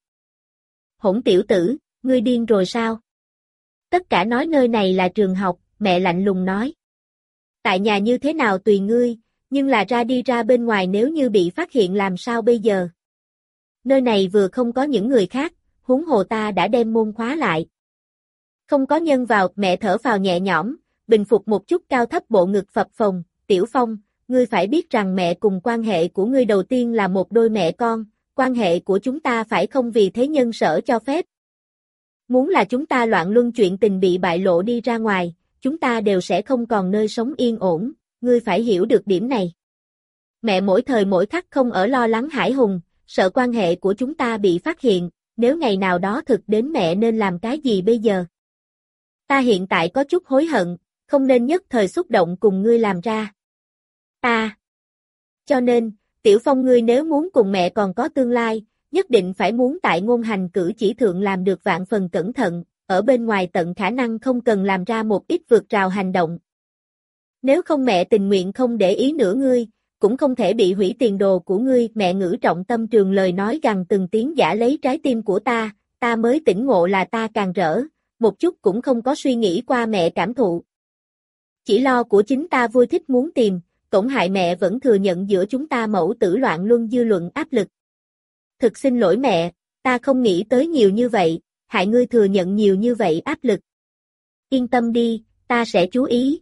Hỗn tiểu tử, ngươi điên rồi sao? Tất cả nói nơi này là trường học, mẹ lạnh lùng nói. Tại nhà như thế nào tùy ngươi, nhưng là ra đi ra bên ngoài nếu như bị phát hiện làm sao bây giờ? Nơi này vừa không có những người khác, huống hồ ta đã đem môn khóa lại. Không có nhân vào, mẹ thở phào nhẹ nhõm, bình phục một chút cao thấp bộ ngực phập phồng, Tiểu Phong, ngươi phải biết rằng mẹ cùng quan hệ của ngươi đầu tiên là một đôi mẹ con, quan hệ của chúng ta phải không vì thế nhân sở cho phép. Muốn là chúng ta loạn luân chuyện tình bị bại lộ đi ra ngoài, chúng ta đều sẽ không còn nơi sống yên ổn, ngươi phải hiểu được điểm này. Mẹ mỗi thời mỗi khắc không ở lo lắng hãi hùng, sợ quan hệ của chúng ta bị phát hiện, nếu ngày nào đó thực đến mẹ nên làm cái gì bây giờ? Ta hiện tại có chút hối hận, không nên nhất thời xúc động cùng ngươi làm ra. Ta. Cho nên, Tiểu Phong ngươi nếu muốn cùng mẹ còn có tương lai, nhất định phải muốn tại ngôn hành cử chỉ thượng làm được vạn phần cẩn thận, ở bên ngoài tận khả năng không cần làm ra một ít vượt rào hành động. Nếu không mẹ tình nguyện không để ý nữa ngươi, cũng không thể bị hủy tiền đồ của ngươi, mẹ ngữ trọng tâm trường lời nói gằn từng tiếng giả lấy trái tim của ta, ta mới tỉnh ngộ là ta càng rỡ, một chút cũng không có suy nghĩ qua mẹ cảm thụ. Chỉ lo của chính ta vui thích muốn tìm, tổn hại mẹ vẫn thừa nhận giữa chúng ta mẫu tử loạn luân dư luận áp lực. Thực xin lỗi mẹ, ta không nghĩ tới nhiều như vậy, hại ngươi thừa nhận nhiều như vậy áp lực. Yên tâm đi, ta sẽ chú ý.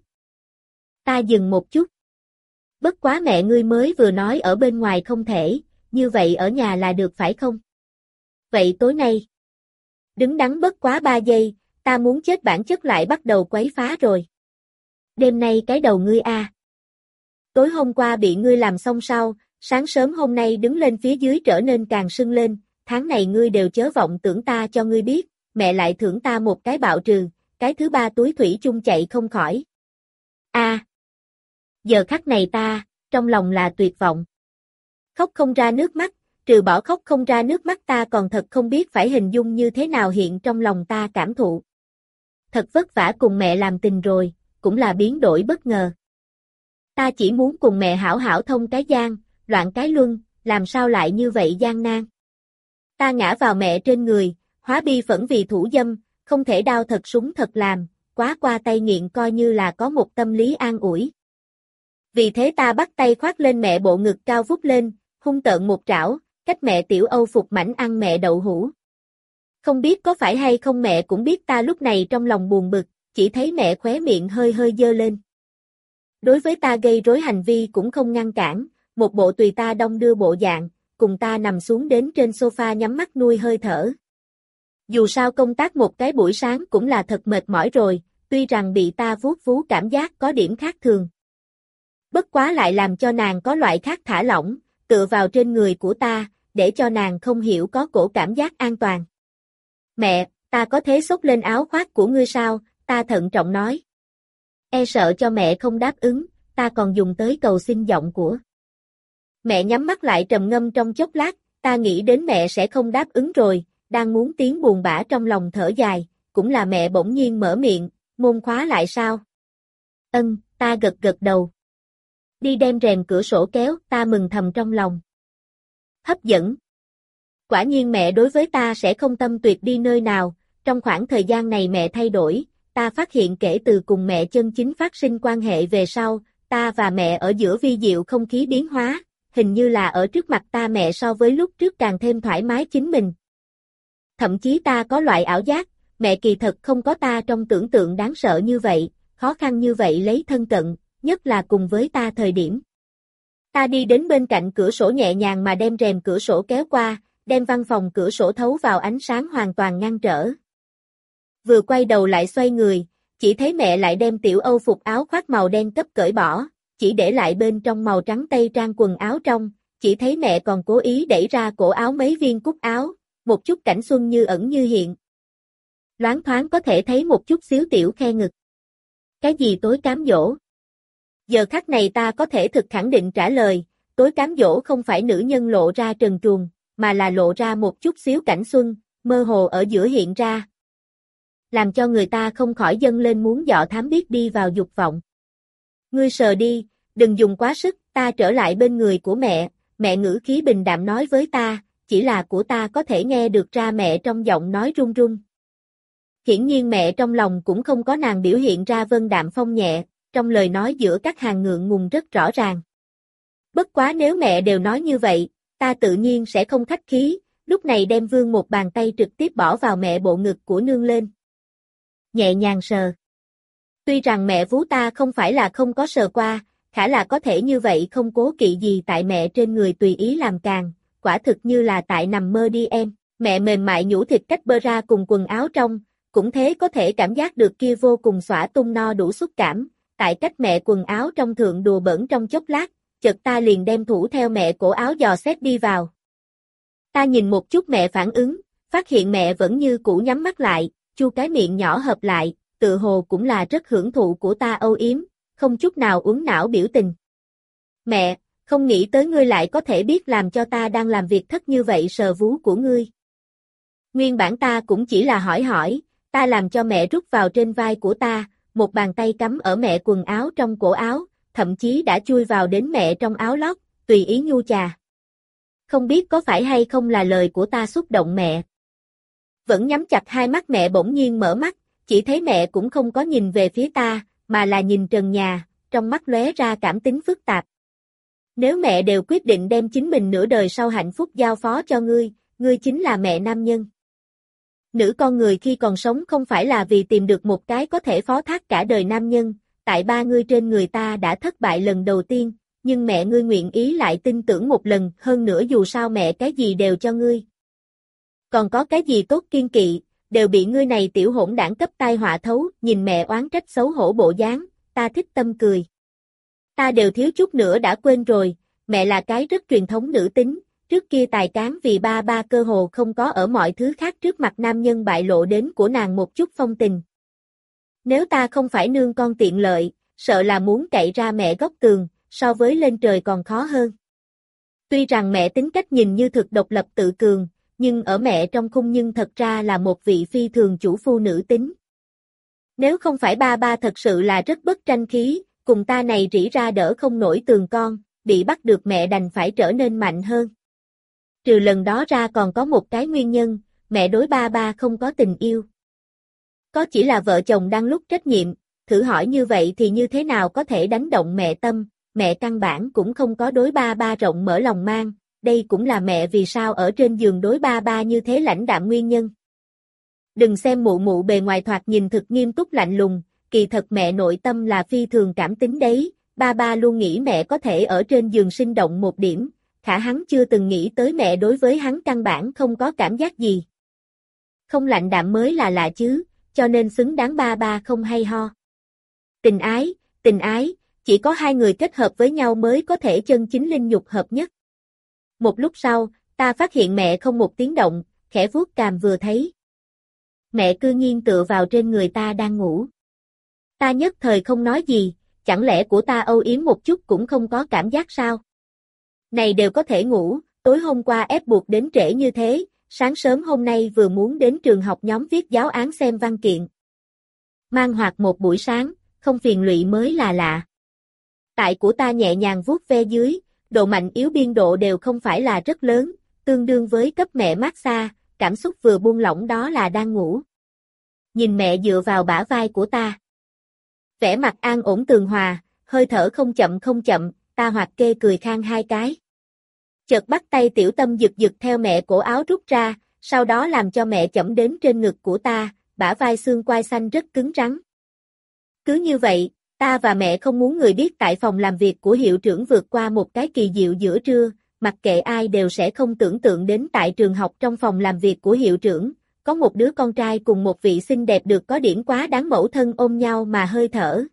Ta dừng một chút. Bất quá mẹ ngươi mới vừa nói ở bên ngoài không thể, như vậy ở nhà là được phải không? Vậy tối nay, đứng đắn bất quá ba giây, ta muốn chết bản chất lại bắt đầu quấy phá rồi. Đêm nay cái đầu ngươi a. Tối hôm qua bị ngươi làm xong sau, sáng sớm hôm nay đứng lên phía dưới trở nên càng sưng lên, tháng này ngươi đều chớ vọng tưởng ta cho ngươi biết, mẹ lại thưởng ta một cái bạo trừ, cái thứ ba túi thủy chung chạy không khỏi. A. Giờ khắc này ta, trong lòng là tuyệt vọng. Khóc không ra nước mắt, trừ bỏ khóc không ra nước mắt ta còn thật không biết phải hình dung như thế nào hiện trong lòng ta cảm thụ. Thật vất vả cùng mẹ làm tình rồi, cũng là biến đổi bất ngờ. Ta chỉ muốn cùng mẹ hảo hảo thông cái gian, loạn cái luân, làm sao lại như vậy gian nan. Ta ngã vào mẹ trên người, hóa bi phẫn vì thủ dâm, không thể đau thật súng thật làm, quá qua tay nghiện coi như là có một tâm lý an ủi. Vì thế ta bắt tay khoác lên mẹ bộ ngực cao vút lên, hung tợn một trảo, cách mẹ tiểu Âu phục mảnh ăn mẹ đậu hũ. Không biết có phải hay không mẹ cũng biết ta lúc này trong lòng buồn bực, chỉ thấy mẹ khóe miệng hơi hơi dơ lên. Đối với ta gây rối hành vi cũng không ngăn cản, một bộ tùy ta đong đưa bộ dạng, cùng ta nằm xuống đến trên sofa nhắm mắt nuôi hơi thở. Dù sao công tác một cái buổi sáng cũng là thật mệt mỏi rồi, tuy rằng bị ta vuốt vú cảm giác có điểm khác thường. Bất quá lại làm cho nàng có loại khác thả lỏng, tựa vào trên người của ta, để cho nàng không hiểu có cổ cảm giác an toàn. Mẹ, ta có thế xốc lên áo khoác của ngươi sao? Ta thận trọng nói. E sợ cho mẹ không đáp ứng, ta còn dùng tới cầu xin giọng của. Mẹ nhắm mắt lại trầm ngâm trong chốc lát, ta nghĩ đến mẹ sẽ không đáp ứng rồi, đang muốn tiếng buồn bã trong lòng thở dài, cũng là mẹ bỗng nhiên mở miệng, môn khóa lại sao? Ân, ta gật gật đầu. Đi đem rèm cửa sổ kéo, ta mừng thầm trong lòng. Hấp dẫn. Quả nhiên mẹ đối với ta sẽ không tâm tuyệt đi nơi nào, trong khoảng thời gian này mẹ thay đổi, ta phát hiện kể từ cùng mẹ chân chính phát sinh quan hệ về sau, ta và mẹ ở giữa vi diệu không khí biến hóa, hình như là ở trước mặt ta mẹ so với lúc trước càng thêm thoải mái chính mình. Thậm chí ta có loại ảo giác, mẹ kỳ thật không có ta trong tưởng tượng đáng sợ như vậy, khó khăn như vậy lấy thân cận, nhất là cùng với ta thời điểm. Ta đi đến bên cạnh cửa sổ nhẹ nhàng mà đem rèm cửa sổ kéo qua, đem văn phòng cửa sổ thấu vào ánh sáng hoàn toàn ngăn trở. Vừa quay đầu lại xoay người, chỉ thấy mẹ lại đem tiểu Âu phục áo khoác màu đen cấp cởi bỏ, chỉ để lại bên trong màu trắng tây trang quần áo trong, chỉ thấy mẹ còn cố ý đẩy ra cổ áo mấy viên cúc áo, một chút cảnh xuân như ẩn như hiện. Loáng thoáng có thể thấy một chút xíu tiểu khe ngực. Cái gì tối cám dỗ? Giờ khắc này ta có thể thực khẳng định trả lời, tối cám dỗ không phải nữ nhân lộ ra trần truồng, mà là lộ ra một chút xíu cảnh xuân, mơ hồ ở giữa hiện ra. Làm cho người ta không khỏi dâng lên muốn dọ thám biết đi vào dục vọng. Ngươi sờ đi, đừng dùng quá sức, ta trở lại bên người của mẹ, mẹ ngữ khí bình đạm nói với ta, chỉ là của ta có thể nghe được ra mẹ trong giọng nói run run. Hiển nhiên mẹ trong lòng cũng không có nàng biểu hiện ra vân đạm phong nhẹ, trong lời nói giữa các hàng ngượng ngùng rất rõ ràng. Bất quá nếu mẹ đều nói như vậy, ta tự nhiên sẽ không khách khí, lúc này đem vươn một bàn tay trực tiếp bỏ vào mẹ bộ ngực của nương lên. Nhẹ nhàng sờ. Tuy rằng mẹ vú ta không phải là không có sờ qua, khả là có thể như vậy không cố kỵ gì tại mẹ trên người tùy ý làm càng, quả thực như là tại nằm mơ đi em, mẹ mềm mại nhũ thịt cách bơ ra cùng quần áo trong, cũng thế có thể cảm giác được kia vô cùng xõa tung no đủ xúc cảm, tại cách mẹ quần áo trong thượng đùa bẩn trong chốc lát, chợt ta liền đem thủ theo mẹ cổ áo dò xét đi vào. Ta nhìn một chút mẹ phản ứng, phát hiện mẹ vẫn như cũ nhắm mắt lại, chu cái miệng nhỏ hợp lại, tự hồ cũng là rất hưởng thụ của ta âu yếm, không chút nào uốn não biểu tình. Mẹ, không nghĩ tới ngươi lại có thể biết làm cho ta đang làm việc thất như vậy sờ vú của ngươi. Nguyên bản ta cũng chỉ là hỏi hỏi, ta làm cho mẹ rút vào trên vai của ta, một bàn tay cắm ở mẹ quần áo trong cổ áo, thậm chí đã chui vào đến mẹ trong áo lót, tùy ý nhu chà. Không biết có phải hay không là lời của ta xúc động mẹ. Vẫn nhắm chặt hai mắt mẹ bỗng nhiên mở mắt, chỉ thấy mẹ cũng không có nhìn về phía ta, mà là nhìn trần nhà, trong mắt lóe ra cảm tính phức tạp. Nếu mẹ đều quyết định đem chính mình nửa đời sau hạnh phúc giao phó cho ngươi, ngươi chính là mẹ nam nhân. Nữ con người khi còn sống không phải là vì tìm được một cái có thể phó thác cả đời nam nhân, tại ba ngươi trên người ta đã thất bại lần đầu tiên, nhưng mẹ ngươi nguyện ý lại tin tưởng một lần, hơn nữa dù sao mẹ cái gì đều cho ngươi. Còn có cái gì tốt kiên kỵ, đều bị ngươi này tiểu hỗn đảng cấp tai họa thấu, nhìn mẹ oán trách xấu hổ bộ dáng, ta thích tâm cười. Ta đều thiếu chút nữa đã quên rồi, mẹ là cái rất truyền thống nữ tính, trước kia tài cán vì ba ba cơ hồ không có ở mọi thứ khác trước mặt nam nhân bại lộ đến của nàng một chút phong tình. Nếu ta không phải nương con tiện lợi, sợ là muốn cậy ra mẹ góc tường, so với lên trời còn khó hơn. Tuy rằng mẹ tính cách nhìn như thực độc lập tự cường, nhưng ở mẹ trong khung nhưng thật ra là một vị phi thường chủ phu nữ tính. Nếu không phải ba ba thật sự là rất bất tranh khí, cùng ta này rỉ ra đỡ không nổi tường con, bị bắt được mẹ đành phải trở nên mạnh hơn. Trừ lần đó ra còn có một cái nguyên nhân, mẹ đối ba ba không có tình yêu. Có chỉ là vợ chồng đang lúc trách nhiệm, thử hỏi như vậy thì như thế nào có thể đánh động mẹ tâm, mẹ căn bản cũng không có đối ba ba rộng mở lòng mang, đây cũng là mẹ vì sao ở trên giường đối ba ba như thế lãnh đạm nguyên nhân. Đừng xem mụ mụ bề ngoài thoạt nhìn thực nghiêm túc lạnh lùng, kỳ thật mẹ nội tâm là phi thường cảm tính đấy, ba ba luôn nghĩ mẹ có thể ở trên giường sinh động một điểm, khả hắn chưa từng nghĩ tới mẹ đối với hắn căn bản không có cảm giác gì. Không lạnh đạm mới là lạ chứ, cho nên xứng đáng ba ba không hay ho. Tình ái, tình ái, chỉ có hai người kết hợp với nhau mới có thể chân chính linh nhục hợp nhất. Một lúc sau, ta phát hiện mẹ không một tiếng động, khẽ vuốt cằm vừa thấy. Mẹ cư nhiên tựa vào trên người ta đang ngủ. Ta nhất thời không nói gì, chẳng lẽ của ta âu yếm một chút cũng không có cảm giác sao? Này đều có thể ngủ, tối hôm qua ép buộc đến trễ như thế, sáng sớm hôm nay vừa muốn đến trường học nhóm viết giáo án xem văn kiện. Mang hoạt một buổi sáng, không phiền lụy mới là lạ. Tại của ta nhẹ nhàng vuốt ve dưới, độ mạnh yếu biên độ đều không phải là rất lớn, tương đương với cấp mẹ massage, cảm xúc vừa buông lỏng đó là đang ngủ. Nhìn mẹ dựa vào bả vai của ta. Vẻ mặt an ổn tường hòa, hơi thở không chậm không chậm, ta hoạt kê cười khang hai cái. Chợt bắt tay tiểu tâm giật giật theo mẹ cổ áo rút ra, sau đó làm cho mẹ chậm đến trên ngực của ta, bả vai xương quai xanh rất cứng rắn. Cứ như vậy, ta và mẹ không muốn người biết tại phòng làm việc của hiệu trưởng vượt qua một cái kỳ diệu giữa trưa, mặc kệ ai đều sẽ không tưởng tượng đến tại trường học trong phòng làm việc của hiệu trưởng, có một đứa con trai cùng một vị xinh đẹp được có điểm quá đáng mẫu thân ôm nhau mà hơi thở.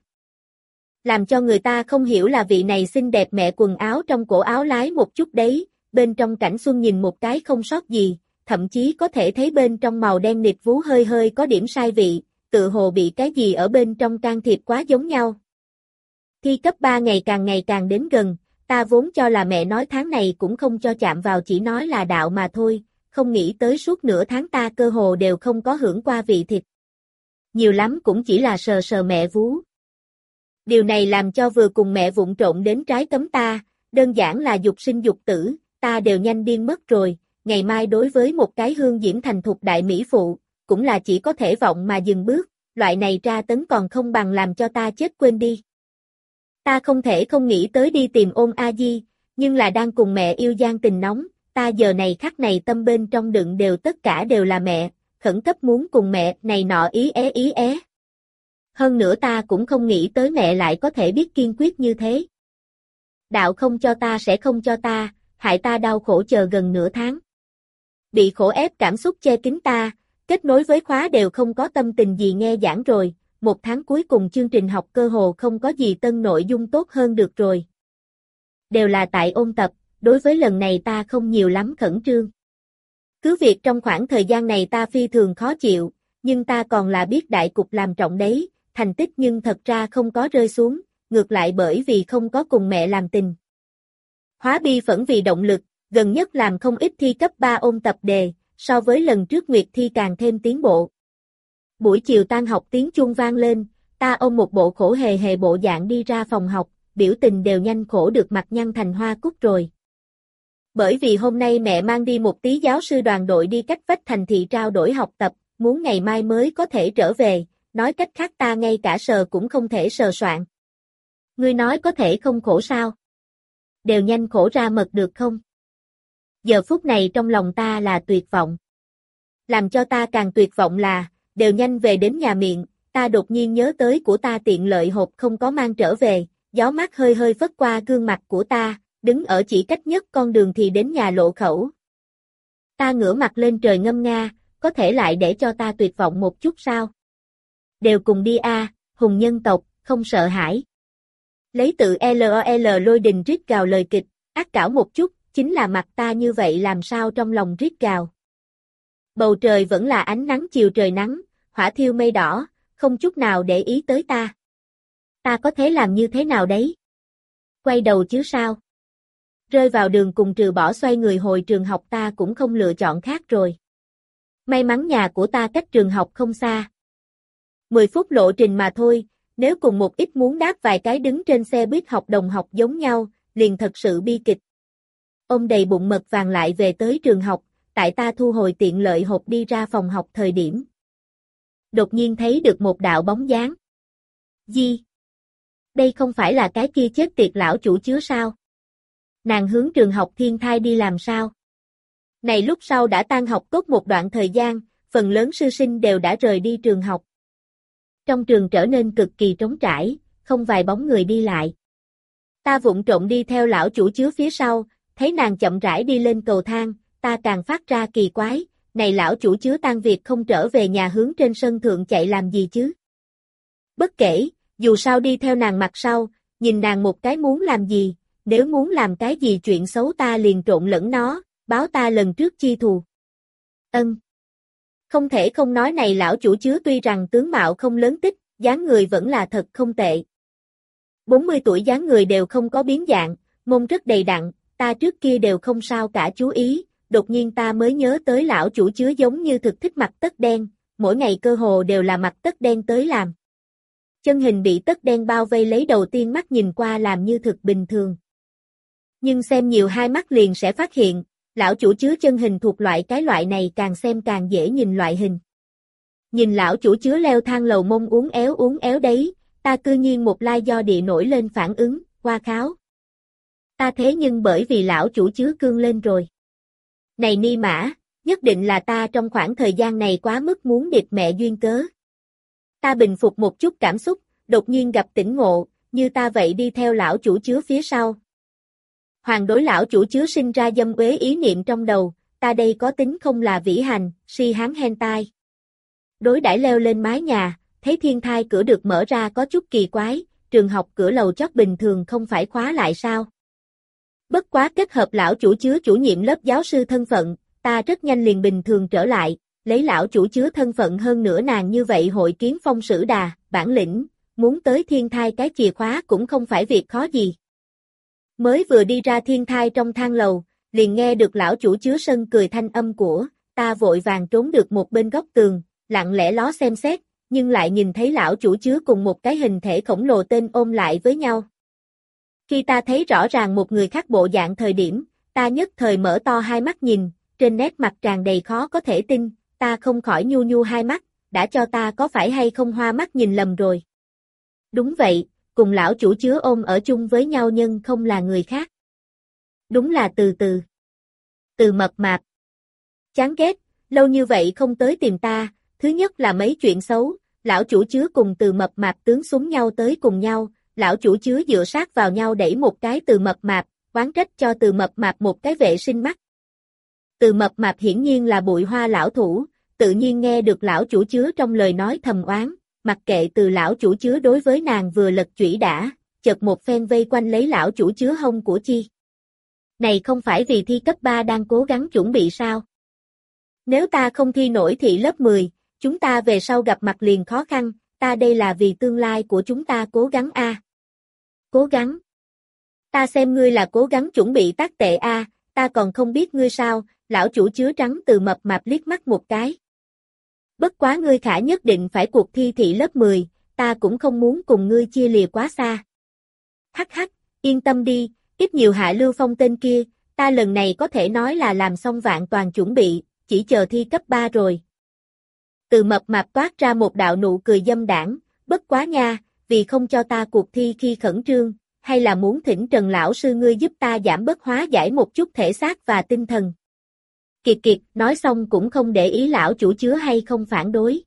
Làm cho người ta không hiểu là vị này xinh đẹp mẹ quần áo trong cổ áo lái một chút đấy, bên trong cảnh xuân nhìn một cái không sót gì, thậm chí có thể thấy bên trong màu đen nịt vú hơi hơi có điểm sai vị, tự hồ bị cái gì ở bên trong can thiệp quá giống nhau. Thi cấp ba ngày càng ngày càng đến gần, ta vốn cho là mẹ nói tháng này cũng không cho chạm vào, chỉ nói là đạo mà thôi, không nghĩ tới suốt nửa tháng ta cơ hồ đều không có hưởng qua vị thịt. Nhiều lắm cũng chỉ là sờ sờ mẹ vú. Điều này làm cho vừa cùng mẹ vụng trộn đến trái cấm ta, đơn giản là dục sinh dục tử, ta đều nhanh điên mất rồi, ngày mai đối với một cái hương diễm thành thục đại mỹ phụ, cũng là chỉ có thể vọng mà dừng bước, loại này tra tấn còn không bằng làm cho ta chết quên đi. Ta không thể không nghĩ tới đi tìm Ôn A Di, nhưng là đang cùng mẹ yêu gian tình nóng, ta giờ này khắc này tâm bên trong đựng đều tất cả đều là mẹ, khẩn cấp muốn cùng mẹ này nọ ý é ý é. Hơn nữa ta cũng không nghĩ tới mẹ lại có thể biết kiên quyết như thế. Đạo không cho ta sẽ không cho ta, hại ta đau khổ chờ gần nửa tháng. Bị khổ ép cảm xúc che kín ta, kết nối với khóa đều không có tâm tình gì nghe giảng rồi, một tháng cuối cùng chương trình học cơ hồ không có gì tân nội dung tốt hơn được rồi. Đều là tại ôn tập, đối với lần này ta không nhiều lắm khẩn trương. Cứ việc trong khoảng thời gian này ta phi thường khó chịu, nhưng ta còn là biết đại cục làm trọng đấy, thành tích nhưng thật ra không có rơi xuống, ngược lại bởi vì không có cùng mẹ làm tình. Hóa bi phẫn vì động lực, gần nhất làm không ít thi cấp ba ôn tập đề, so với lần trước Nguyệt thi càng thêm tiến bộ. Buổi chiều tan học tiếng chuông vang lên, ta ôm một bộ khổ hề hề bộ dạng đi ra phòng học, biểu tình đều nhanh khổ được mặt nhăn thành hoa cúc rồi. Bởi vì hôm nay mẹ mang đi một tí giáo sư đoàn đội đi cách vách thành thị trao đổi học tập, muốn ngày mai mới có thể trở về, nói cách khác ta ngay cả sờ cũng không thể sờ soạn. Ngươi nói có thể không khổ sao? Đều nhanh khổ ra mật được không? Giờ phút này trong lòng ta là tuyệt vọng. Làm cho ta càng tuyệt vọng là, đều nhanh về đến nhà miệng, ta đột nhiên nhớ tới của ta tiện lợi hộp không có mang trở về, gió mát hơi hơi phất qua gương mặt của ta, đứng ở chỉ cách nhất con đường thì đến nhà lộ khẩu. Ta ngửa mặt lên trời ngâm nga, có thể lại để cho ta tuyệt vọng một chút sao? Đều cùng đi a, à, hùng nhân tộc, không sợ hãi. Lấy tự LOL lôi đình rít gào lời kịch, ác cảo một chút, chính là mặt ta như vậy làm sao trong lòng rít gào. Bầu trời vẫn là ánh nắng chiều trời nắng, hỏa thiêu mây đỏ, không chút nào để ý tới ta. Ta có thể làm như thế nào đấy? Quay đầu chứ sao? Rơi vào đường cùng trừ bỏ xoay người hồi trường học ta cũng không lựa chọn khác rồi. May mắn nhà của ta cách trường học không xa. mười phút lộ trình mà thôi, nếu cùng một ít muốn đáp vài cái đứng trên xe buýt học đồng học giống nhau, liền thật sự bi kịch. Ông đầy bụng mật vàng lại về tới trường học, tại ta thu hồi tiện lợi hộp đi ra phòng học thời điểm. Đột nhiên thấy được một đạo bóng dáng. Gì? Đây không phải là cái kia chết tiệt lão chủ chứa sao? Nàng hướng trường học Thiên Thai đi làm sao? Này lúc sau đã tan học tốt một đoạn thời gian, phần lớn sư sinh đều đã rời đi trường học. Trong trường trở nên cực kỳ trống trải, không vài bóng người đi lại. Ta vụng trộm đi theo lão chủ chứa phía sau, thấy nàng chậm rãi đi lên cầu thang, ta càng phát ra kỳ quái, này lão chủ chứa tan việc không trở về nhà hướng trên sân thượng chạy làm gì chứ? Bất kể, dù sao đi theo nàng mặt sau, nhìn nàng một cái muốn làm gì, nếu muốn làm cái gì chuyện xấu ta liền trộn lẫn nó, báo ta lần trước chi thù. Ân. Không thể không nói này lão chủ chứa tuy rằng tướng mạo không lớn tích, dáng người vẫn là thật không tệ. bốn mươi tuổi dáng người đều không có biến dạng, mông rất đầy đặn, ta trước kia đều không sao cả chú ý, đột nhiên ta mới nhớ tới lão chủ chứa giống như thực thích mặc tất đen, mỗi ngày cơ hồ đều là mặc tất đen tới làm. Chân hình bị tất đen bao vây lấy đầu tiên mắt nhìn qua làm như thực bình thường. Nhưng xem nhiều hai mắt liền sẽ phát hiện, lão chủ chứa chân hình thuộc loại cái loại này càng xem càng dễ nhìn loại hình. Nhìn lão chủ chứa leo thang lầu mông uốn éo uốn éo đấy, ta cư nhiên một lai do địa nổi lên phản ứng, qua kháo. Ta thế nhưng bởi vì lão chủ chứa cương lên rồi. Này ni mã, nhất định là ta trong khoảng thời gian này quá mức muốn điệp mẹ duyên cớ. Ta bình phục một chút cảm xúc, đột nhiên gặp tỉnh ngộ, như ta vậy đi theo lão chủ chứa phía sau. Hoàng đối lão chủ chứa sinh ra dâm uế ý niệm trong đầu, ta đây có tính không là vĩ hành, si hán hentai. Đối đãi leo lên mái nhà, thấy Thiên Thai cửa được mở ra có chút kỳ quái, trường học cửa lầu chót bình thường không phải khóa lại sao? Bất quá kết hợp lão chủ chứa chủ nhiệm lớp giáo sư thân phận, ta rất nhanh liền bình thường trở lại, lấy lão chủ chứa thân phận hơn nữa nàng như vậy hội kiến phong sử đà, bản lĩnh, muốn tới thiên thai cái chìa khóa cũng không phải việc khó gì. Mới vừa đi ra thiên thai trong thang lầu, liền nghe được lão chủ chứa sân cười thanh âm của, ta vội vàng trốn được một bên góc tường, lặng lẽ ló xem xét, nhưng lại nhìn thấy lão chủ chứa cùng một cái hình thể khổng lồ tên ôm lại với nhau. Khi ta thấy rõ ràng một người khác bộ dạng thời điểm, ta nhất thời mở to hai mắt nhìn, trên nét mặt tràn đầy khó có thể tin, ta không khỏi nhu nhu hai mắt, đã cho ta có phải hay không hoa mắt nhìn lầm rồi. Đúng vậy, cùng lão chủ chứa ôm ở chung với nhau nhưng không là người khác. Đúng là Từ Từ. Từ mập mạp. Chán ghét, lâu như vậy không tới tìm ta, thứ nhất là mấy chuyện xấu, lão chủ chứa cùng Từ mập mạp tướng súng nhau tới cùng nhau, lão chủ chứa dựa sát vào nhau đẩy một cái Từ mập mạp, oán trách cho Từ mập mạp một cái vệ sinh mắt. Từ mập mạp hiển nhiên là bụi hoa lão thủ, tự nhiên nghe được lão chủ chứa trong lời nói thầm oán, mặc kệ từ lão chủ chứa đối với nàng vừa lật chủy đã, chợt một phen vây quanh lấy lão chủ chứa hông của chi. Này không phải vì thi cấp ba đang cố gắng chuẩn bị sao? Nếu ta không thi nổi thị lớp mười, chúng ta về sau gặp mặt liền khó khăn, ta đây là vì tương lai của chúng ta cố gắng a. À. Cố gắng? Ta xem ngươi là cố gắng chuẩn bị tác tệ a, à, ta còn không biết ngươi sao, lão chủ chứa trắng Từ mập mạp liếc mắt một cái. Bất quá ngươi khả nhất định phải cuộc thi thị lớp mười, ta cũng không muốn cùng ngươi chia lìa quá xa. Hắc hắc, yên tâm đi, ít nhiều Hạ Lưu Phong tên kia, ta lần này có thể nói là làm xong vạn toàn chuẩn bị, chỉ chờ thi cấp ba rồi. Từ mập mạp toát ra một đạo nụ cười dâm đảng, bất quá nha, vì không cho ta cuộc thi khi khẩn trương, hay là muốn thỉnh Trần lão sư ngươi giúp ta giảm bớt hóa giải một chút thể xác và tinh thần. Kiệt kiệt, nói xong cũng không để ý lão chủ chứa hay không phản đối.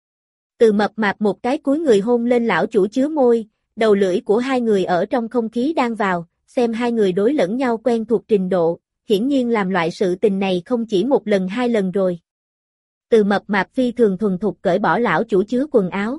Từ mập mạp một cái cúi người hôn lên lão chủ chứa môi, đầu lưỡi của hai người ở trong không khí đang vào, xem hai người đối lẫn nhau quen thuộc trình độ, hiển nhiên làm loại sự tình này không chỉ một lần hai lần rồi. Từ mập mạp phi thường thuần thục cởi bỏ lão chủ chứa quần áo.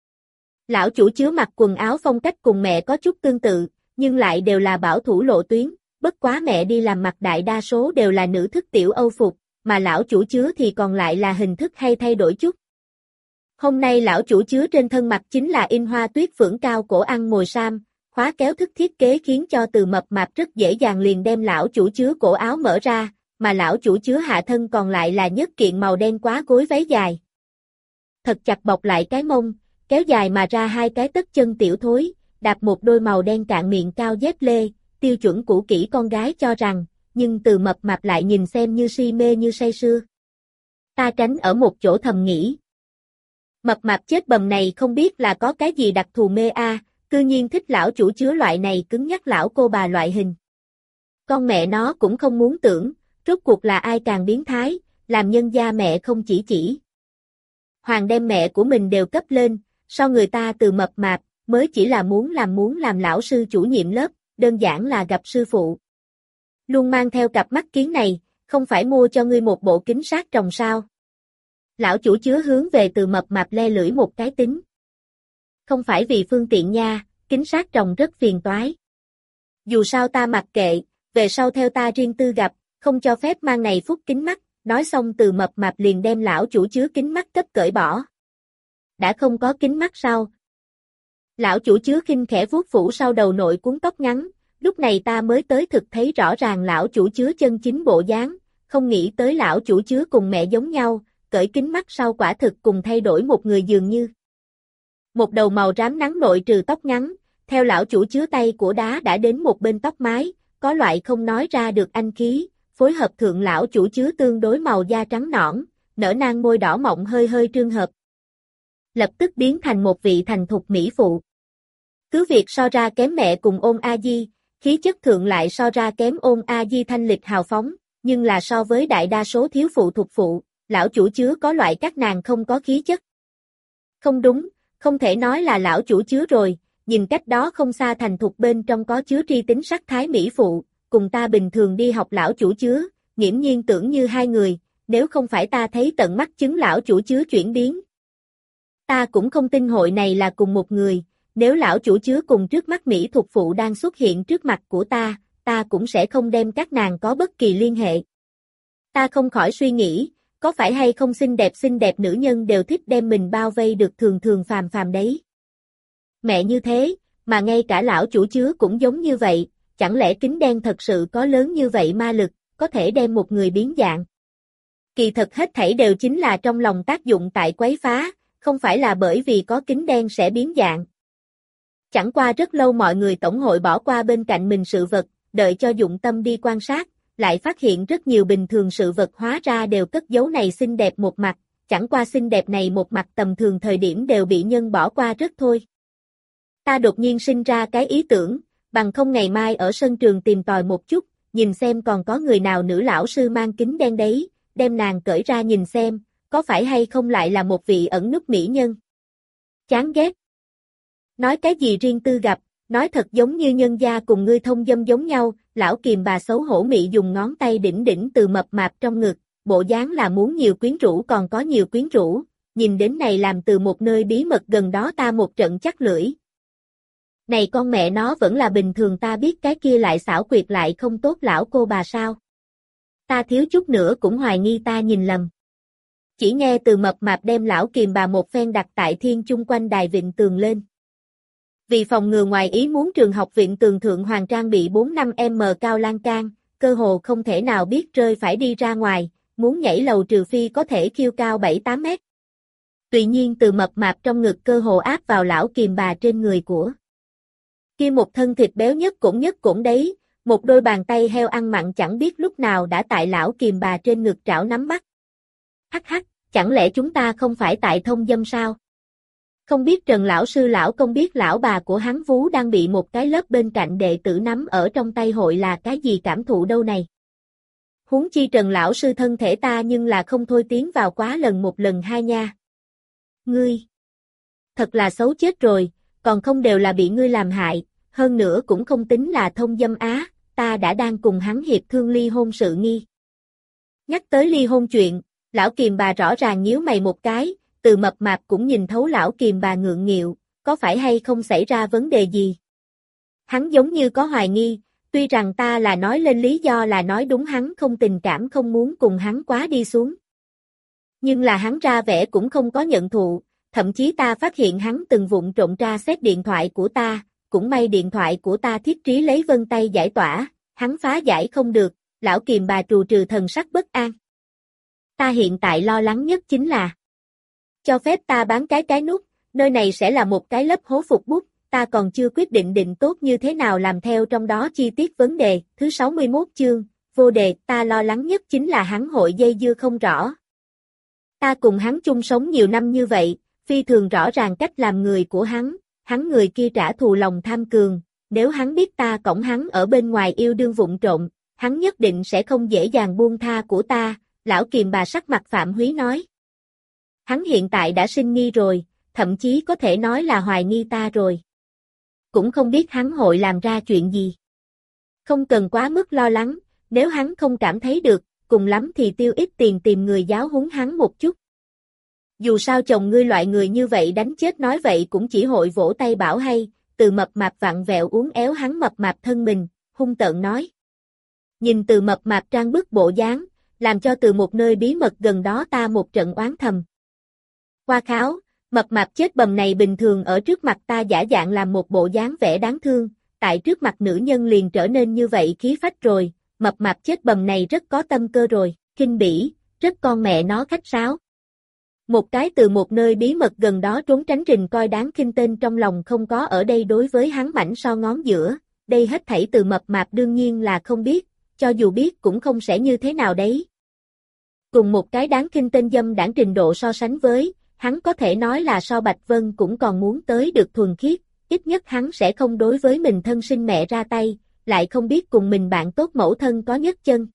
Lão chủ chứa mặc quần áo phong cách cùng mẹ có chút tương tự, nhưng lại đều là bảo thủ lộ tuyến, bất quá mẹ đi làm mặc đại đa số đều là nữ thức tiểu Âu phục, mà lão chủ chứa thì còn lại là hình thức hay thay đổi chút. Hôm nay lão chủ chứa trên thân mặt chính là in hoa tuyết phượng cao cổ ăn mồi sam, khóa kéo thức thiết kế khiến cho Từ mập mạp rất dễ dàng liền đem lão chủ chứa cổ áo mở ra, mà lão chủ chứa hạ thân còn lại là nhất kiện màu đen quá gối váy dài. Thật chặt bọc lại cái mông, kéo dài mà ra hai cái tất chân tiểu thối, đạp một đôi màu đen cạn miệng cao dép lê, tiêu chuẩn cũ kỹ con gái cho rằng, nhưng Từ mập mạp lại nhìn xem như si mê như say sưa. Ta tránh ở một chỗ thầm nghĩ. Mập mạp chết bầm này không biết là có cái gì đặc thù mê a, à, cư nhiên thích lão chủ chứa loại này cứng nhắc lão cô bà loại hình. Con mẹ nó cũng không muốn tưởng, rốt cuộc là ai càng biến thái, làm nhân gia mẹ không chỉ chỉ. Hoàng đem mẹ của mình đều cấp lên, so người ta Từ mập mạp, mới chỉ là muốn làm muốn làm lão sư chủ nhiệm lớp, đơn giản là gặp sư phụ. Luôn mang theo cặp mắt kiến này, không phải mua cho ngươi một bộ kính sát tròng sao. Lão chủ chứa hướng về Từ mập mạp le lưỡi một cái tính. Không phải vì phương tiện nha, kính sát tròng rất phiền toái. Dù sao ta mặc kệ, về sau theo ta riêng tư gặp, không cho phép mang này phúc kính mắt, nói xong Từ mập mạp liền đem lão chủ chứa kính mắt cấp cởi bỏ. Đã không có kính mắt sao? Lão chủ chứa khinh khẽ vuốt phủ sau đầu nội cuốn tóc ngắn, lúc này ta mới tới thực thấy rõ ràng lão chủ chứa chân chính bộ dáng, không nghĩ tới lão chủ chứa cùng mẹ giống nhau, cởi kính mắt sau quả thực cùng thay đổi một người dường như. Một đầu màu rám nắng nội trừ tóc ngắn, theo lão chủ chứa tay của đá đã đến một bên tóc mái, có loại không nói ra được anh khí, phối hợp thượng lão chủ chứa tương đối màu da trắng nõn, nở nang môi đỏ mọng hơi hơi trương hợp. Lập tức biến thành một vị thành thục mỹ phụ. Cứ việc so ra kém mẹ cùng Ôn A Di, khí chất thượng lại so ra kém Ôn A Di thanh lịch hào phóng, nhưng là so với đại đa số thiếu phụ thuộc phụ, lão chủ chứa có loại các nàng không có khí chất. Không đúng, không thể nói là lão chủ chứa rồi, nhìn cách đó không xa thành thục bên trong có chứa tri tính sắc thái mỹ phụ, cùng ta bình thường đi học lão chủ chứa, nghiễm nhiên tưởng như hai người, nếu không phải ta thấy tận mắt chứng lão chủ chứa chuyển biến. Ta cũng không tin hội này là cùng một người, nếu lão chủ chứa cùng trước mắt mỹ thuộc phụ đang xuất hiện trước mặt của ta, ta cũng sẽ không đem các nàng có bất kỳ liên hệ. Ta không khỏi suy nghĩ, có phải hay không xinh đẹp xinh đẹp nữ nhân đều thích đem mình bao vây được thường thường phàm phàm đấy. Mẹ như thế, mà ngay cả lão chủ chứa cũng giống như vậy, chẳng lẽ kính đen thật sự có lớn như vậy ma lực, có thể đem một người biến dạng? Kỳ thật hết thảy đều chính là trong lòng tác dụng tại quấy phá, không phải là bởi vì có kính đen sẽ biến dạng. Chẳng qua rất lâu mọi người tổng hội bỏ qua bên cạnh mình sự vật, đợi cho dụng tâm đi quan sát, lại phát hiện rất nhiều bình thường sự vật hóa ra đều cất giấu này xinh đẹp một mặt, chẳng qua xinh đẹp này một mặt tầm thường thời điểm đều bị nhân bỏ qua rất thôi. Ta đột nhiên sinh ra cái ý tưởng, bằng không ngày mai ở sân trường tìm tòi một chút, nhìn xem còn có người nào nữ lão sư mang kính đen đấy, đem nàng cởi ra nhìn xem, có phải hay không lại là một vị ẩn núp mỹ nhân. Chán ghét. Nói cái gì riêng tư gặp, nói thật giống như nhân gia cùng ngươi thông dâm giống nhau, lão kìm bà xấu hổ mị dùng ngón tay đỉnh đỉnh từ mập mạp trong ngực, bộ dáng là muốn nhiều quyến rũ còn có nhiều quyến rũ, nhìn đến này làm từ một nơi bí mật gần đó ta một trận chắc lưỡi. Này con mẹ nó vẫn là bình thường ta biết cái kia lại xảo quyệt lại không tốt lão cô bà sao. Ta thiếu chút nữa cũng hoài nghi ta nhìn lầm. Chỉ nghe từ mập mạp đem lão kìm bà một phen đặt tại thiên chung quanh đài vịn tường lên. Vì phòng ngừa ngoài ý muốn trường học viện tường thượng hoàng trang bị bốn năm m cao lan can, cơ hồ không thể nào biết rơi phải đi ra ngoài, muốn nhảy lầu trừ phi có thể khiêu cao bảy tám mét. Tuy nhiên từ mập mạp trong ngực cơ hồ áp vào lão kìm bà trên người của. Kia một thân thịt béo nhất cũng nhất cũng đấy, một đôi bàn tay heo ăn mặn chẳng biết lúc nào đã tại lão kìm bà trên ngực trảo nắm bắt. Hắc hắc, chẳng lẽ chúng ta không phải tại thông dâm sao? Không biết Trần lão sư lão công biết lão bà của hắn vú đang bị một cái lớp bên cạnh đệ tử nắm ở trong tay hội là cái gì cảm thụ đâu này. Huống chi Trần lão sư thân thể ta nhưng là không thôi tiến vào quá lần một lần hai nha. Ngươi! Thật là xấu chết rồi, còn không đều là bị ngươi làm hại, hơn nữa cũng không tính là thông dâm á, ta đã đang cùng hắn hiệp thương ly hôn sự nghi. Nhắc tới ly hôn chuyện, lão kìm bà rõ ràng nhíu mày một cái, từ mập mạp cũng nhìn thấu lão kìm bà ngượng nghịu, có phải hay không xảy ra vấn đề gì? Hắn giống như có hoài nghi, tuy rằng ta là nói lên lý do là nói đúng hắn không tình cảm không muốn cùng hắn quá đi xuống. Nhưng là hắn ra vẻ cũng không có nhận thụ, thậm chí ta phát hiện hắn từng vụng trộm tra xét điện thoại của ta, cũng may điện thoại của ta thiết trí lấy vân tay giải tỏa, hắn phá giải không được, lão kìm bà trù trừ thần sắc bất an. Ta hiện tại lo lắng nhất chính là cho phép ta bán cái cái nút, nơi này sẽ là một cái lớp hố phục bút, ta còn chưa quyết định định tốt như thế nào làm theo trong đó chi tiết vấn đề, thứ sáu mươi mốt chương, vô đề, ta lo lắng nhất chính là hắn hội dây dưa không rõ. Ta cùng hắn chung sống nhiều năm như vậy, phi thường rõ ràng cách làm người của hắn, hắn người kia trả thù lòng tham cường, nếu hắn biết ta cõng hắn ở bên ngoài yêu đương vụng trộm, hắn nhất định sẽ không dễ dàng buông tha của ta, lão kìm bà sắc mặt Phạm Húy nói. Hắn hiện tại đã sinh nghi rồi, thậm chí có thể nói là hoài nghi ta rồi. Cũng không biết hắn hội làm ra chuyện gì. Không cần quá mức lo lắng, nếu hắn không cảm thấy được, cùng lắm thì tiêu ít tiền tìm người giáo huấn hắn một chút. Dù sao chồng ngươi loại người như vậy đánh chết nói vậy cũng chỉ hội vỗ tay bảo hay, từ mập mạp vặn vẹo uốn éo hắn mập mạp thân mình, hung tợn nói. Nhìn từ mập mạp trang bức bộ dáng, làm cho từ một nơi bí mật gần đó ta một trận oán thầm. Hoa kháo, mập mạp chết bầm này bình thường ở trước mặt ta giả dạng làm một bộ dáng vẻ đáng thương, tại trước mặt nữ nhân liền trở nên như vậy khí phách rồi, mập mạp chết bầm này rất có tâm cơ rồi, kinh bỉ, rất con mẹ nó khách sáo. Một cái từ một nơi bí mật gần đó trốn tránh rình coi đáng khinh tên trong lòng không có ở đây đối với hắn mảnh so ngón giữa, đây hết thảy từ mập mạp đương nhiên là không biết, cho dù biết cũng không sẽ như thế nào đấy. Cùng một cái đáng khinh tên dâm đảng trình độ so sánh với, hắn có thể nói là so Bạch Vân cũng còn muốn tới được thuần khiết, ít nhất hắn sẽ không đối với mình thân sinh mẹ ra tay, lại không biết cùng mình bạn tốt mẫu thân có nhất chân.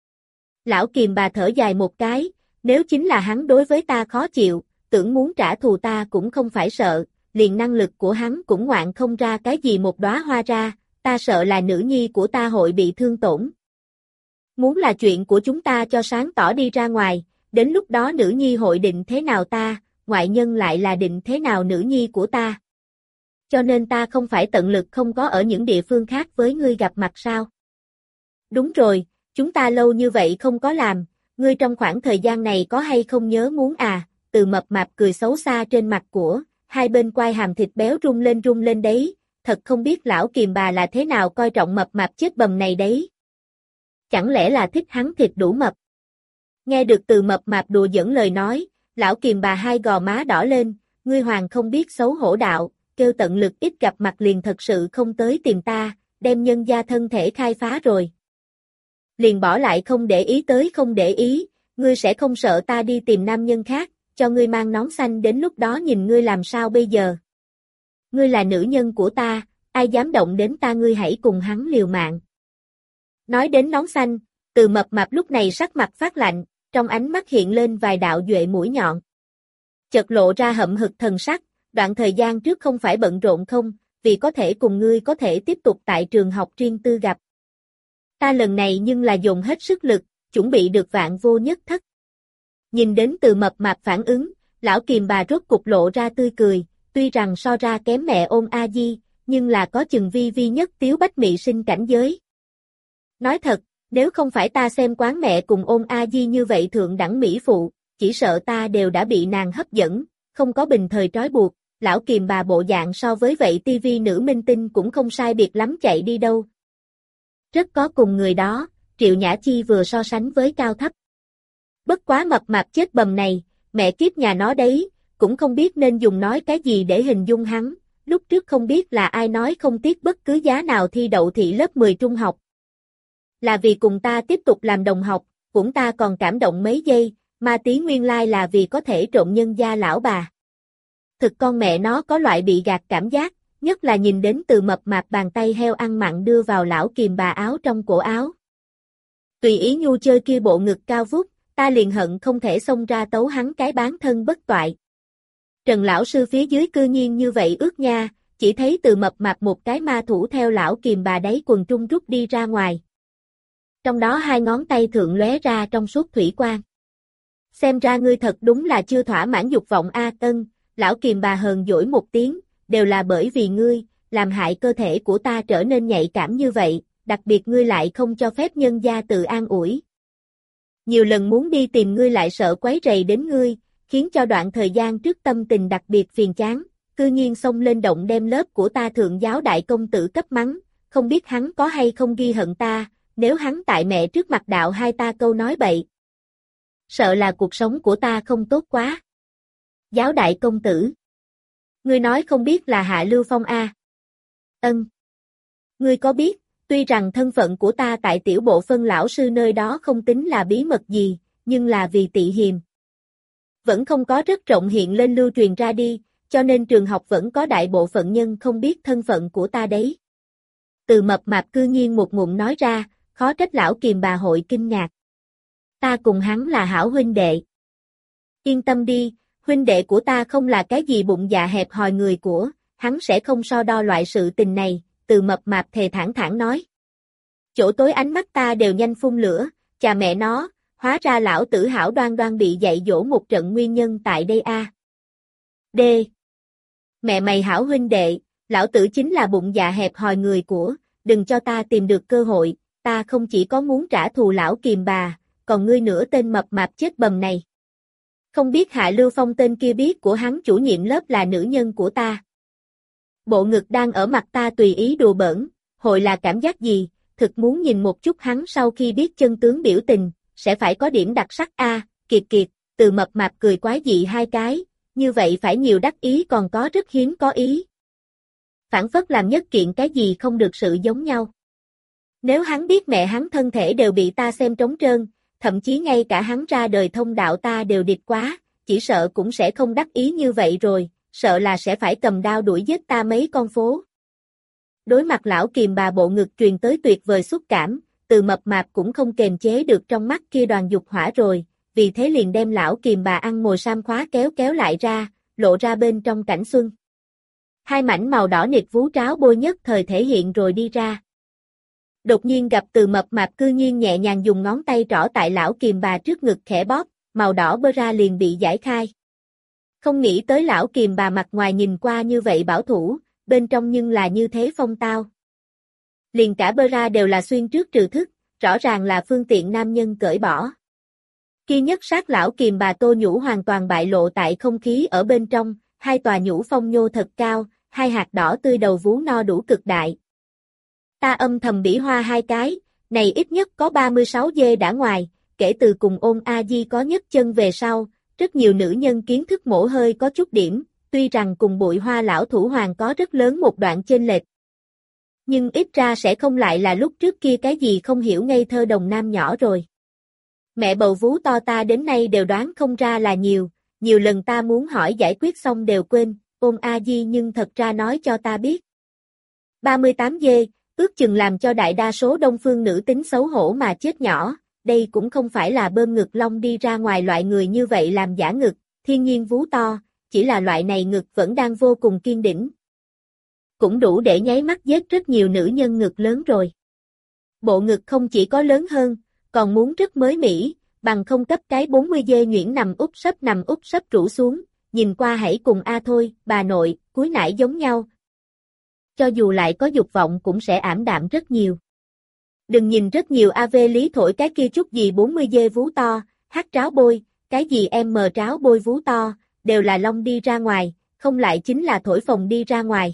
Lão kìm bà thở dài một cái, nếu chính là hắn đối với ta khó chịu, tưởng muốn trả thù ta cũng không phải sợ, liền năng lực của hắn cũng ngoạn không ra cái gì một đóa hoa ra, ta sợ là nữ nhi của ta hội bị thương tổn. Muốn là chuyện của chúng ta cho sáng tỏ đi ra ngoài, đến lúc đó nữ nhi hội định thế nào ta, ngoại nhân lại là định thế nào nữ nhi của ta. Cho nên ta không phải tận lực không có ở những địa phương khác với ngươi gặp mặt sao. Đúng rồi, chúng ta lâu như vậy không có làm, ngươi trong khoảng thời gian này có hay không nhớ muốn à, từ mập mạp cười xấu xa trên mặt của, hai bên quai hàm thịt béo rung lên rung lên đấy, thật không biết lão Kiềm bà là thế nào coi trọng mập mạp chết bầm này đấy. Chẳng lẽ là thích hắn thịt đủ mập? Nghe được từ mập mạp đùa giỡn lời nói, lão Kiềm bà hai gò má đỏ lên, ngươi hoàng không biết xấu hổ đạo, kêu tận lực ít gặp mặt liền thật sự không tới tìm ta, đem nhân gia thân thể khai phá rồi. Liền bỏ lại không để ý tới không để ý, ngươi sẽ không sợ ta đi tìm nam nhân khác, cho ngươi mang nón xanh đến lúc đó nhìn ngươi làm sao bây giờ. Ngươi là nữ nhân của ta, ai dám động đến ta ngươi hãy cùng hắn liều mạng. Nói đến nón xanh, từ mập mạp lúc này sắc mặt phát lạnh, trong ánh mắt hiện lên vài đạo duệ mũi nhọn. Chợt lộ ra hậm hực thần sắc, đoạn thời gian trước không phải bận rộn không, vì có thể cùng ngươi có thể tiếp tục tại trường học riêng tư gặp. Ta lần này nhưng là dùng hết sức lực, chuẩn bị được vạn vô nhất thất. Nhìn đến từ mập mạp phản ứng, lão Kiềm bà rốt cục lộ ra tươi cười, tuy rằng so ra kém mẹ ôn A Di, nhưng là có chừng vi vi nhất tiếu bách mị sinh cảnh giới. Nói thật, nếu không phải ta xem quán mẹ cùng ôn A Di như vậy thượng đẳng mỹ phụ, chỉ sợ ta đều đã bị nàng hấp dẫn, không có bình thời trói buộc, lão Kiềm bà bộ dạng so với vậy tivi nữ minh tinh cũng không sai biệt lắm chạy đi đâu. Rất có cùng người đó, Triệu Nhã Chi vừa so sánh với cao thấp. Bất quá mập mạp chết bầm này, mẹ kiếp nhà nó đấy, cũng không biết nên dùng nói cái gì để hình dung hắn, lúc trước không biết là ai nói không tiếc bất cứ giá nào thi đậu thị lớp mười trung học. Là vì cùng ta tiếp tục làm đồng học, cũng ta còn cảm động mấy giây, ma tí nguyên lai là vì có thể trộm nhân gia lão bà. Thực con mẹ nó có loại bị gạt cảm giác, nhất là nhìn đến từ mập mạp bàn tay heo ăn mặn đưa vào lão Kiềm bà áo trong cổ áo. Tùy ý nhu chơi kia bộ ngực cao vút, ta liền hận không thể xông ra tấu hắn cái bán thân bất toại. Trần lão sư phía dưới cư nhiên như vậy ước nha, chỉ thấy từ mập mạp một cái ma thủ theo lão Kiềm bà đáy quần trung rút đi ra ngoài. Trong đó hai ngón tay thượng lóe ra trong suốt thủy quang. Xem ra ngươi thật đúng là chưa thỏa mãn dục vọng a Tân, lão Kiềm bà hờn dỗi một tiếng, đều là bởi vì ngươi, làm hại cơ thể của ta trở nên nhạy cảm như vậy, đặc biệt ngươi lại không cho phép nhân gia tự an ủi. Nhiều lần muốn đi tìm ngươi lại sợ quấy rầy đến ngươi, khiến cho đoạn thời gian trước tâm tình đặc biệt phiền chán, cư nhiên xông lên động đem lớp của ta thượng giáo đại công tử cấp mắng, không biết hắn có hay không ghi hận ta, nếu hắn tại mẹ trước mặt đạo hai ta câu nói bậy. Sợ là cuộc sống của ta không tốt quá. Giáo đại công tử. Ngươi nói không biết là Hạ Lưu Phong a? Ân. Ngươi có biết, tuy rằng thân phận của ta tại tiểu bộ phân lão sư nơi đó không tính là bí mật gì, nhưng là vì tị hiềm. Vẫn không có rất rộng hiện lên lưu truyền ra đi, cho nên trường học vẫn có đại bộ phận nhân không biết thân phận của ta đấy. Từ mập mạp cư nhiên một ngụm nói ra, khó trách lão Kiềm bà hội kinh ngạc. Ta cùng hắn là hảo huynh đệ. Yên tâm đi, huynh đệ của ta không là cái gì bụng dạ hẹp hòi người của, hắn sẽ không so đo loại sự tình này, từ mập mạp thề thẳng thẳng nói. Chỗ tối ánh mắt ta đều nhanh phun lửa, chà mẹ nó, hóa ra lão tử hảo đoan đoan bị dạy dỗ một trận nguyên nhân tại đây a. À. D. Mẹ mày hảo huynh đệ, lão tử chính là bụng dạ hẹp hòi người của, đừng cho ta tìm được cơ hội, ta không chỉ có muốn trả thù lão Kiềm bà, còn ngươi nữa tên mập mạp chết bầm này. Không biết Hạ Lưu Phong tên kia biết của hắn chủ nhiệm lớp là nữ nhân của ta. Bộ ngực đang ở mặt ta tùy ý đùa bỡn, hội là cảm giác gì, thực muốn nhìn một chút hắn sau khi biết chân tướng biểu tình, sẽ phải có điểm đặc sắc a. À, kiệt kiệt, từ mập mạp cười quái dị hai cái, như vậy phải nhiều đắc ý còn có rất hiếm có ý. Phản phất làm nhất kiện cái gì không được sự giống nhau. Nếu hắn biết mẹ hắn thân thể đều bị ta xem trống trơn, thậm chí ngay cả hắn ra đời thông đạo ta đều địch quá, chỉ sợ cũng sẽ không đắc ý như vậy rồi, sợ là sẽ phải cầm đao đuổi giết ta mấy con phố. Đối mặt lão Kiềm bà bộ ngực truyền tới tuyệt vời xúc cảm, từ mập mạp cũng không kềm chế được trong mắt kia đoàn dục hỏa rồi, vì thế liền đem lão Kiềm bà ăn mồi sam khóa kéo kéo lại ra, lộ ra bên trong cảnh xuân. Hai mảnh màu đỏ nịt vú tráo bôi nhất thời thể hiện rồi đi ra. Đột nhiên gặp từ mập mạp cư nhiên nhẹ nhàng dùng ngón tay trỏ tại lão Kiềm bà trước ngực khẽ bóp, màu đỏ bơ ra liền bị giải khai. Không nghĩ tới lão Kiềm bà mặt ngoài nhìn qua như vậy bảo thủ, bên trong nhưng là như thế phong tao. Liền cả bơ ra đều là xuyên trước trừ thức, rõ ràng là phương tiện nam nhân cởi bỏ. Kia nhất sát lão Kiềm bà Tô Nhũ hoàn toàn bại lộ tại không khí ở bên trong, hai tòa nhũ phong nhô thật cao, hai hạt đỏ tươi đầu vú no đủ cực đại. Ta âm thầm bỉ hoa hai cái, này ít nhất có ba mươi sáu dê đã ngoài, kể từ cùng Ôn A Di có nhất chân về sau, rất nhiều nữ nhân kiến thức mổ hơi có chút điểm, tuy rằng cùng Bụi Hoa lão thủ hoàng có rất lớn một đoạn chênh lệch. Nhưng ít ra sẽ không lại là lúc trước kia cái gì không hiểu ngây thơ đồng nam nhỏ rồi. Mẹ bầu vú to ta đến nay đều đoán không ra là nhiều, nhiều lần ta muốn hỏi giải quyết xong đều quên, Ôn A Di nhưng thật ra nói cho ta biết. ba mươi tám dê, ước chừng làm cho đại đa số đông phương nữ tính xấu hổ mà chết nhỏ, đây cũng không phải là bơm ngực long đi ra ngoài loại người như vậy làm giả ngực, thiên nhiên vú to, chỉ là loại này ngực vẫn đang vô cùng kiên đỉnh. Cũng đủ để nháy mắt giết rất nhiều nữ nhân ngực lớn rồi. Bộ ngực không chỉ có lớn hơn, còn muốn rất mới mỹ, bằng không cấp cái bốn mươi dê nhuyễn nằm úp sấp nằm úp sấp rũ xuống, nhìn qua hãy cùng a thôi, bà nội, cuối nải giống nhau. Cho dù lại có dục vọng cũng sẽ ảm đạm rất nhiều. Đừng nhìn rất nhiều a vê lý thổi cái kia chút gì bốn mươi dê vú to, hát tráo bôi, cái gì em mờ tráo bôi vú to, đều là long đi ra ngoài, không lại chính là thổi phồng đi ra ngoài.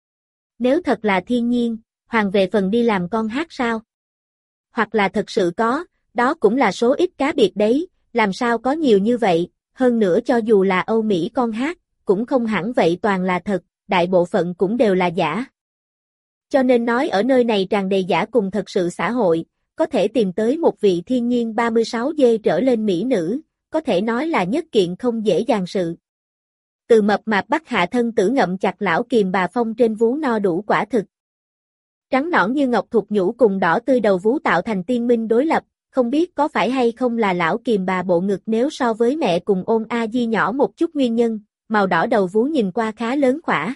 Nếu thật là thiên nhiên, hoàng về phần đi làm con hát sao? Hoặc là thật sự có, đó cũng là số ít cá biệt đấy, làm sao có nhiều như vậy, hơn nữa cho dù là Âu Mỹ con hát, cũng không hẳn vậy toàn là thật, đại bộ phận cũng đều là giả. Cho nên nói ở nơi này tràn đầy giả cùng thật sự xã hội, có thể tìm tới một vị thiên nhiên ba mươi sáu dê trở lên mỹ nữ, có thể nói là nhất kiện không dễ dàng sự. Từ mập mạp bắt hạ thân tử ngậm chặt lão kìm bà phong trên vú no đủ quả thực. Trắng nõn như ngọc thục nhũ cùng đỏ tươi đầu vú tạo thành tiên minh đối lập, không biết có phải hay không là lão kìm bà bộ ngực nếu so với mẹ cùng Ôn A Di nhỏ một chút nguyên nhân, màu đỏ đầu vú nhìn qua khá lớn khỏa.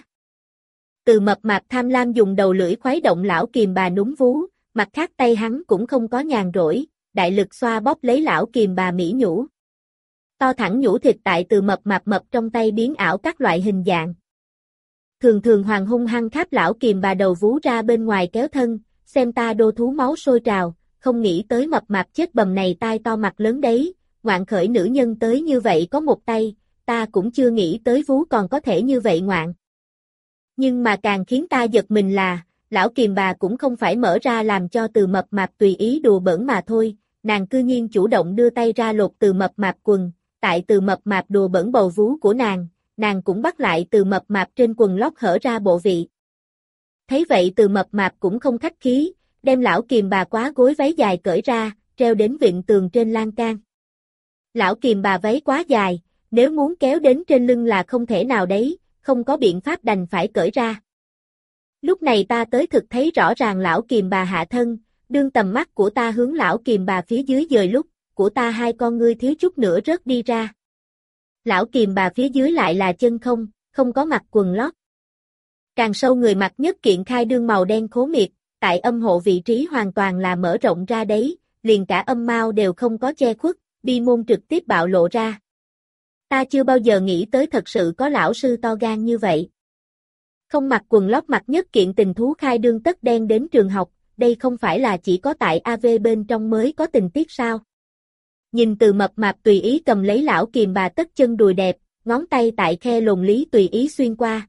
Từ mập mạp tham lam dùng đầu lưỡi khuấy động lão kìm bà núm vú, mặt khác tay hắn cũng không có nhàn rỗi, đại lực xoa bóp lấy lão kìm bà mỹ nhũ. To thẳng nhũ thịt tại từ mập mạp mập trong tay biến ảo các loại hình dạng. Thường thường hoàng hung hăng khắp lão kìm bà đầu vú ra bên ngoài kéo thân, xem ta đô thú máu sôi trào, không nghĩ tới mập mạp chết bầm này tai to mặt lớn đấy, ngoạn khởi nữ nhân tới như vậy có một tay, ta cũng chưa nghĩ tới vú còn có thể như vậy ngoạn. Nhưng mà càng khiến ta giật mình là, lão kìm bà cũng không phải mở ra làm cho từ mập mạp tùy ý đùa bỡn mà thôi, nàng cư nhiên chủ động đưa tay ra lột từ mập mạp quần, tại từ mập mạp đùa bỡn bầu vú của nàng, nàng cũng bắt lại từ mập mạp trên quần lót hở ra bộ vị. Thấy vậy từ mập mạp cũng không khách khí, đem lão kìm bà quá gối váy dài cởi ra, treo đến vịn tường trên lan can. Lão kìm bà váy quá dài, nếu muốn kéo đến trên lưng là không thể nào đấy, không có biện pháp đành phải cởi ra. Lúc này ta tới thực thấy rõ ràng lão kìm bà hạ thân, đương tầm mắt của ta hướng lão kìm bà phía dưới dời lúc, của ta hai con ngươi thiếu chút nữa rớt đi ra. Lão kìm bà phía dưới lại là chân không, không có mặc quần lót. Càng sâu người mặc nhất kiện khai đương màu đen khố miệt, tại âm hộ vị trí hoàn toàn là mở rộng ra đấy, liền cả âm mao đều không có che khuất, bi môn trực tiếp bạo lộ ra. Ta chưa bao giờ nghĩ tới thật sự có lão sư to gan như vậy. Không mặc quần lót mặc nhất kiện tình thú khai đương tất đen đến trường học, đây không phải là chỉ có tại a vê bên trong mới có tình tiết sao? Nhìn từ mập mạp tùy ý cầm lấy lão kìm bà tất chân đùi đẹp, ngón tay tại khe lồn lý tùy ý xuyên qua.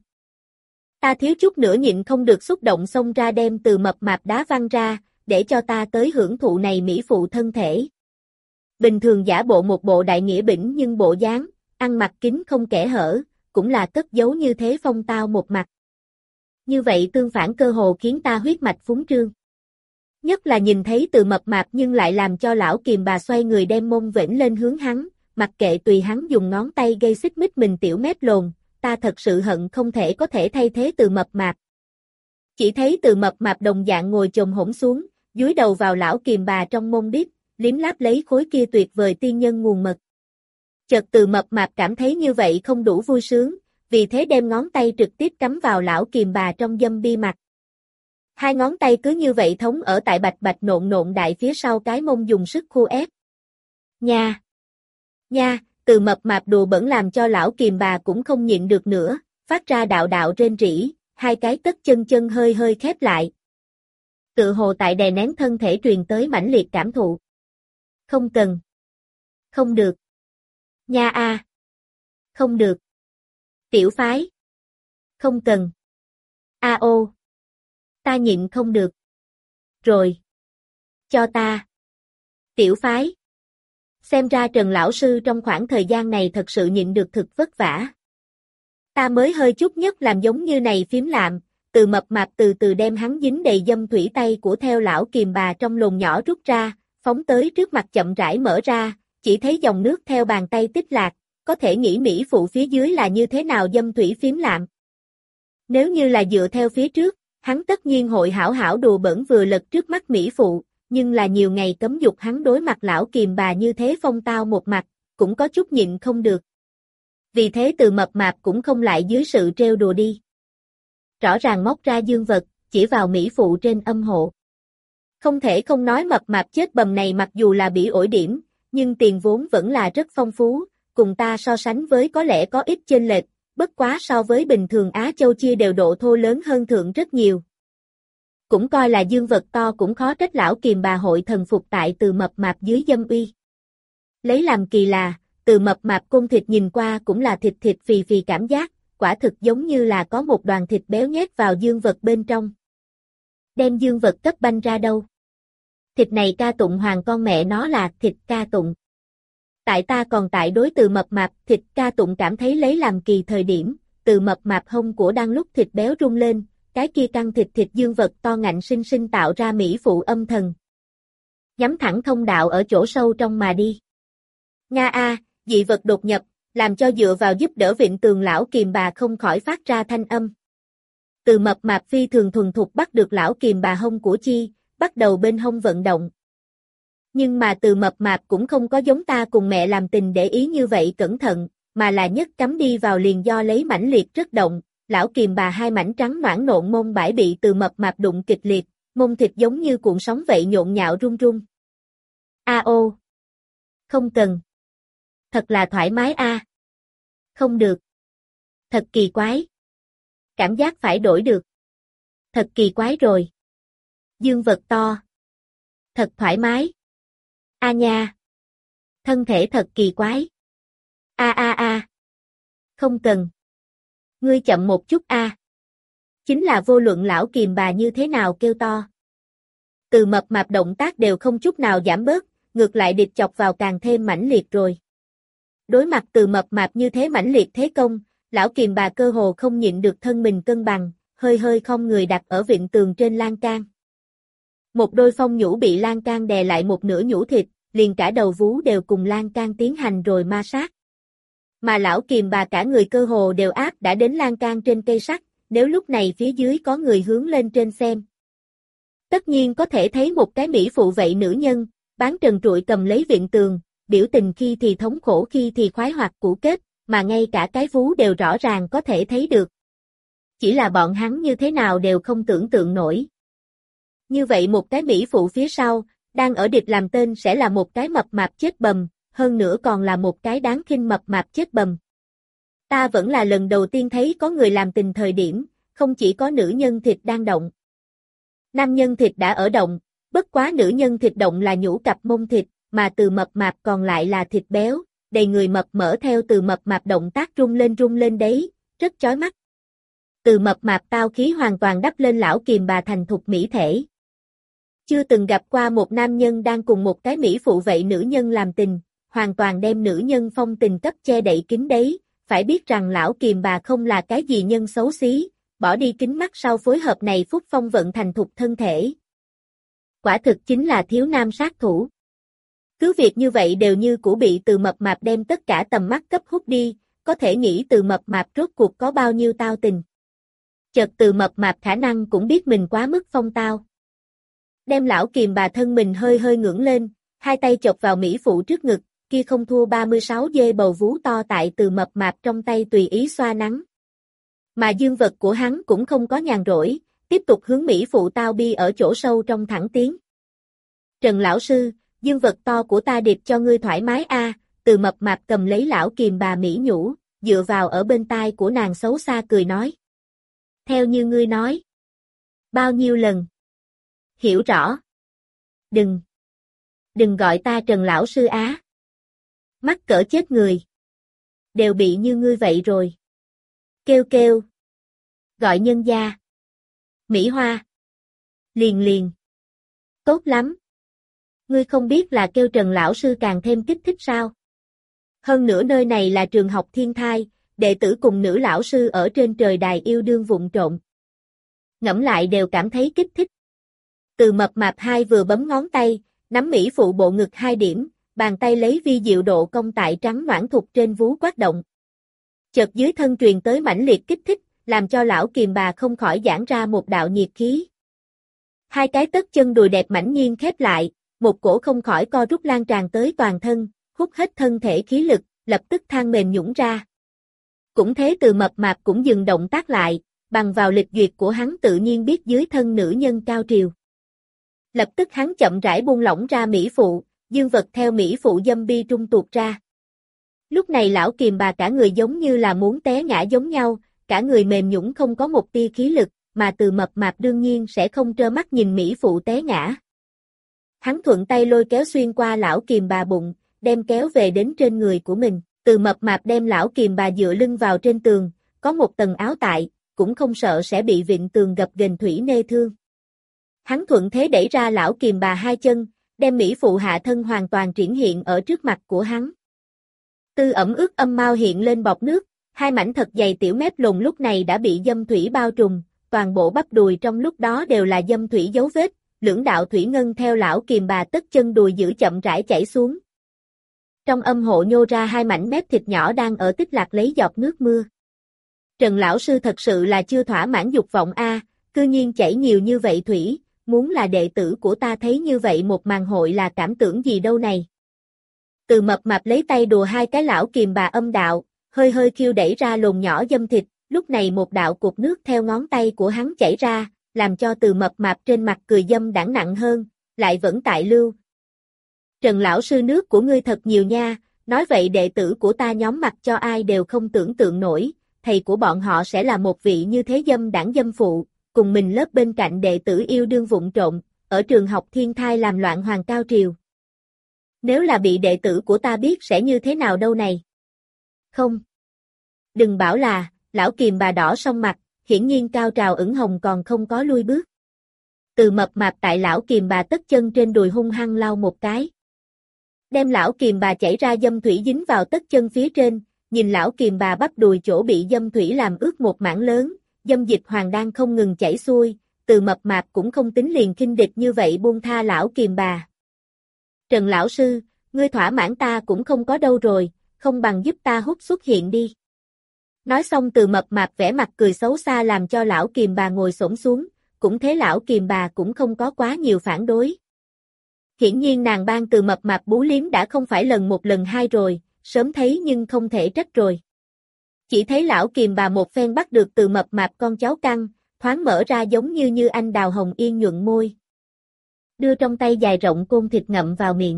Ta thiếu chút nữa nhịn không được xúc động xông ra đem từ mập mạp đá văng ra, để cho ta tới hưởng thụ này mỹ phụ thân thể. Bình thường giả bộ một bộ đại nghĩa bỉnh nhưng bộ dáng, ăn mặc kín không kẽ hở, cũng là cất giấu như thế phong tao một mặt. Như vậy tương phản cơ hồ khiến ta huyết mạch phúng trương. Nhất là nhìn thấy từ mập mạp nhưng lại làm cho lão kìm bà xoay người đem mông vểnh lên hướng hắn, mặc kệ tùy hắn dùng ngón tay gây xích mích mình tiểu mép lồn, ta thật sự hận không thể có thể thay thế từ mập mạp. Chỉ thấy từ mập mạp đồng dạng ngồi chồm hổm xuống, dúi đầu vào lão kìm bà trong mông đít, liếm láp lấy khối kia tuyệt vời tiên nhân nguồn mật. Chợt từ mập mạp cảm thấy như vậy không đủ vui sướng, vì thế đem ngón tay trực tiếp cắm vào lão kìm bà trong dâm bi mặt. Hai ngón tay cứ như vậy thống ở tại bạch bạch nộn nộn đại phía sau cái mông dùng sức khu ép. Nha! Nha! Từ mập mạp đùa bẩn làm cho lão kìm bà cũng không nhịn được nữa, phát ra đạo đạo rên rỉ, hai cái tất chân chân hơi hơi khép lại. Tự hồ tại đè nén thân thể truyền tới mãnh liệt cảm thụ. Không cần. Không được. Nha a. Không được. Tiểu phái. Không cần. A ô. Ta nhịn không được. Rồi. Cho ta. Tiểu phái. Xem ra Trần lão sư trong khoảng thời gian này thật sự nhịn được thực vất vả. Ta mới hơi chút nhất làm giống như này phím lạm, Từ Mập Mạp từ từ đem hắn dính đầy dâm thủy tay của theo lão kiềm bà trong lồn nhỏ rút ra, phóng tới trước mặt chậm rãi mở ra, chỉ thấy dòng nước theo bàn tay tích lạc, có thể nghĩ mỹ phụ phía dưới là như thế nào dâm thủy phím lạm. Nếu như là dựa theo phía trước, hắn tất nhiên hội hảo hảo đùa bẩn vừa lật trước mắt mỹ phụ, nhưng là nhiều ngày cấm dục hắn đối mặt lão kiềm bà như thế phong tao một mặt, cũng có chút nhịn không được. Vì thế Từ Mập Mạp cũng không lại dưới sự trêu đùa đi. Rõ ràng móc ra dương vật, chỉ vào mỹ phụ trên âm hộ. Không thể không nói Mập Mạp chết bầm này mặc dù là bị ổi điểm, nhưng tiền vốn vẫn là rất phong phú, cùng ta so sánh với có lẽ có ít chênh lệch, bất quá so với bình thường Á Châu chia đều độ thô lớn hơn thượng rất nhiều. Cũng coi là dương vật to cũng khó trách lão kiềm bà hội thần phục tại Từ Mập Mạp dưới dâm uy. Lấy làm kỳ là, Từ Mập Mạp côn thịt nhìn qua cũng là thịt thịt phì phì cảm giác, quả thực giống như là có một đoàn thịt béo nhét vào dương vật bên trong. Đem dương vật cấp banh ra đâu? Thịt này ca tụng hoàng con mẹ nó là thịt ca tụng. Tại ta còn tại đối Từ Mập Mạp thịt ca tụng cảm thấy lấy làm kỳ thời điểm, Từ Mập Mạp hông của đang lúc thịt béo rung lên, cái kia căng thịt thịt dương vật to ngạnh sinh sinh tạo ra mỹ phụ âm thần. Nhắm thẳng thông đạo ở chỗ sâu trong mà đi. Nga a, dị vật đột nhập, làm cho dựa vào giúp đỡ vịn tường lão kiềm bà không khỏi phát ra thanh âm. Từ Mập Mạp phi thường thuần thục bắt được lão kiềm bà hông của chi, bắt đầu bên hông vận động. Nhưng mà Từ Mập Mạp cũng không có giống ta cùng mẹ làm tình để ý như vậy cẩn thận, mà là nhất cắm đi vào liền do lấy mãnh liệt rất động, lão kiềm bà hai mảnh trắng noãn nộn mông bãi bị Từ Mập Mạp đụng kịch liệt, mông thịt giống như cuộn sóng vậy nhộn nhạo rung rung. A ô. Không cần. Thật là thoải mái a. À. Không được. Thật kỳ quái. Cảm giác phải đổi được. Thật kỳ quái rồi. Dương vật to. Thật thoải mái. A nha. Thân thể thật kỳ quái. A a a. Không cần. Ngươi chậm một chút a. À. Chính là vô luận lão kiềm bà như thế nào kêu to. Từ Mập Mạp động tác đều không chút nào giảm bớt, ngược lại địch chọc vào càng thêm mãnh liệt rồi. Đối mặt Từ Mập Mạp như thế mãnh liệt thế công, lão kiềm bà cơ hồ không nhịn được thân mình cân bằng, hơi hơi không người đặt ở vịn tường trên lan can. Một đôi phong nhũ bị lan can đè lại một nửa nhũ thịt, liền cả đầu vú đều cùng lan can tiến hành rồi ma sát. Mà lão kiềm bà cả người cơ hồ đều áp đã đến lan can trên cây sắt, nếu lúc này phía dưới có người hướng lên trên xem. Tất nhiên có thể thấy một cái mỹ phụ vậy nữ nhân, bán trần trụi cầm lấy vịn tường, biểu tình khi thì thống khổ khi thì khoái hoạt cũ kết, mà ngay cả cái vú đều rõ ràng có thể thấy được. Chỉ là bọn hắn như thế nào đều không tưởng tượng nổi. Như vậy một cái mỹ phụ phía sau, đang ở địch làm tên sẽ là một cái mập mạp chết bầm, hơn nữa còn là một cái đáng khinh mập mạp chết bầm. Ta vẫn là lần đầu tiên thấy có người làm tình thời điểm, không chỉ có nữ nhân thịt đang động. Nam nhân thịt đã ở động, bất quá nữ nhân thịt động là nhũ cặp mông thịt, mà Từ Mập Mạp còn lại là thịt béo, đầy người mập mỡ theo Từ Mập Mạp động tác rung lên rung lên đấy, rất chói mắt. Từ Mập Mạp tao khí hoàn toàn đắp lên lão kiềm bà thành thục mỹ thể. Chưa từng gặp qua một nam nhân đang cùng một cái mỹ phụ vậy nữ nhân làm tình, hoàn toàn đem nữ nhân phong tình cấp che đậy kín đấy, phải biết rằng lão kiềm bà không là cái gì nhân xấu xí, bỏ đi kính mắt sau phối hợp này phúc phong vận thành thục thân thể. Quả thực chính là thiếu nam sát thủ. Cứ việc như vậy đều như cũ bị Từ Mập Mạp đem tất cả tầm mắt cấp hút đi, có thể nghĩ Từ Mập Mạp rốt cuộc có bao nhiêu tao tình. Chợt Từ Mập Mạp khả năng cũng biết mình quá mức phong tao. Đem lão kiềm bà thân mình hơi hơi ngưỡng lên, hai tay chộp vào mỹ phụ trước ngực, kia không thua ba mươi sáu dê bầu vú to tại Từ Mập Mạp trong tay tùy ý xoa nắng. Mà dương vật của hắn cũng không có nhàn rỗi, tiếp tục hướng mỹ phụ tao bi ở chỗ sâu trong thẳng tiến. Trần lão sư, dương vật to của ta điệp cho ngươi thoải mái a. À, Từ Mập Mạp cầm lấy lão kiềm bà mỹ nhũ, dựa vào ở bên tai của nàng xấu xa cười nói. Theo như ngươi nói. Bao nhiêu lần? Hiểu rõ. Đừng. Đừng gọi ta Trần lão sư á. Mắc cỡ chết người. Đều bị như ngươi vậy rồi. Kêu kêu. Gọi nhân gia. Mỹ Hoa. Liền liền. Tốt lắm. Ngươi không biết là kêu Trần lão sư càng thêm kích thích sao? Hơn nữa nơi này là trường học thiên thai, đệ tử cùng nữ lão sư ở trên trời đài yêu đương vụng trộn. Ngẫm lại đều cảm thấy kích thích. Từ mập mạp hai vừa bấm ngón tay, nắm mỹ phụ bộ ngực hai điểm, bàn tay lấy vi diệu độ công tại trắng noãn thục trên vú quát động. Chợt dưới thân truyền tới mãnh liệt kích thích, làm cho lão kiềm bà không khỏi giãn ra một đạo nhiệt khí. Hai cái tất chân đùi đẹp mảnh nhiên khép lại, một cổ không khỏi co rút lan tràn tới toàn thân, hút hết thân thể khí lực, lập tức than mềm nhũn ra. Cũng thế từ mập mạp cũng dừng động tác lại, bằng vào lịch duyệt của hắn tự nhiên biết dưới thân nữ nhân cao triều. Lập tức hắn chậm rãi buông lỏng ra mỹ phụ, dương vật theo mỹ phụ dâm bi trung tuột ra. Lúc này lão kiềm bà cả người giống như là muốn té ngã giống nhau, cả người mềm nhũn không có một tia khí lực, mà từ mập mạp đương nhiên sẽ không trơ mắt nhìn mỹ phụ té ngã. Hắn thuận tay lôi kéo xuyên qua lão kiềm bà bụng, đem kéo về đến trên người của mình, từ mập mạp đem lão kiềm bà dựa lưng vào trên tường, có một tầng áo tại, cũng không sợ sẽ bị vịn tường gập ghềnh thủy nê thương. Hắn thuận thế đẩy ra lão kiềm bà hai chân, đem mỹ phụ hạ thân hoàn toàn triển hiện ở trước mặt của hắn. Tư ẩm ướt âm mau hiện lên bọt nước, hai mảnh thật dày tiểu mép lùn lúc này đã bị dâm thủy bao trùm, toàn bộ bắp đùi trong lúc đó đều là dâm thủy dấu vết, lưỡng đạo thủy ngân theo lão kiềm bà tất chân đùi giữ chậm rãi chảy xuống. Trong âm hộ nhô ra hai mảnh mép thịt nhỏ đang ở tích lạc lấy giọt nước mưa. Trần lão sư thật sự là chưa thỏa mãn dục vọng a, cư nhiên chảy nhiều như vậy thủy, muốn là đệ tử của ta thấy như vậy một màn hội là cảm tưởng gì đâu này. Từ mập mạp lấy tay đùa hai cái lão kiềm bà âm đạo, hơi hơi khiêu đẩy ra lồn nhỏ dâm thịt, lúc này một đạo cục nước theo ngón tay của hắn chảy ra, làm cho từ mập mạp trên mặt cười dâm đãng nặng hơn, lại vẫn tại lưu. Trần lão sư nước của ngươi thật nhiều nha, nói vậy đệ tử của ta nhóm mặt cho ai đều không tưởng tượng nổi, thầy của bọn họ sẽ là một vị như thế dâm đảng dâm phụ, cùng mình lớp bên cạnh đệ tử yêu đương vụng trộn, ở trường học thiên thai làm loạn hoàng cao triều. Nếu là bị đệ tử của ta biết sẽ như thế nào đâu này? Không. Đừng bảo là, lão kiềm bà đỏ song mặt, hiển nhiên cao trào ửng hồng còn không có lui bước. Từ mập mạp tại lão kiềm bà tất chân trên đùi hung hăng lau một cái. Đem lão kiềm bà chảy ra dâm thủy dính vào tất chân phía trên, nhìn lão kiềm bà bắp đùi chỗ bị dâm thủy làm ướt một mảng lớn, dâm dịch hoàng đang không ngừng chảy xuôi, từ mập mạp cũng không tính liền khinh địch như vậy buông tha lão kiềm bà. Trần lão sư, ngươi thỏa mãn ta cũng không có đâu rồi, không bằng giúp ta hút xuất hiện đi. Nói xong từ mập mạp vẻ mặt cười xấu xa làm cho lão kiềm bà ngồi xổm xuống, cũng thế lão kiềm bà cũng không có quá nhiều phản đối. Hiển nhiên nàng ban từ mập mạp bú liếm đã không phải lần một lần hai rồi, sớm thấy nhưng không thể trách rồi. Chỉ thấy lão kiềm bà một phen bắt được từ mập mạp con cháu căng, thoáng mở ra giống như như anh đào hồng yên nhuận môi. Đưa trong tay dài rộng côn thịt ngậm vào miệng.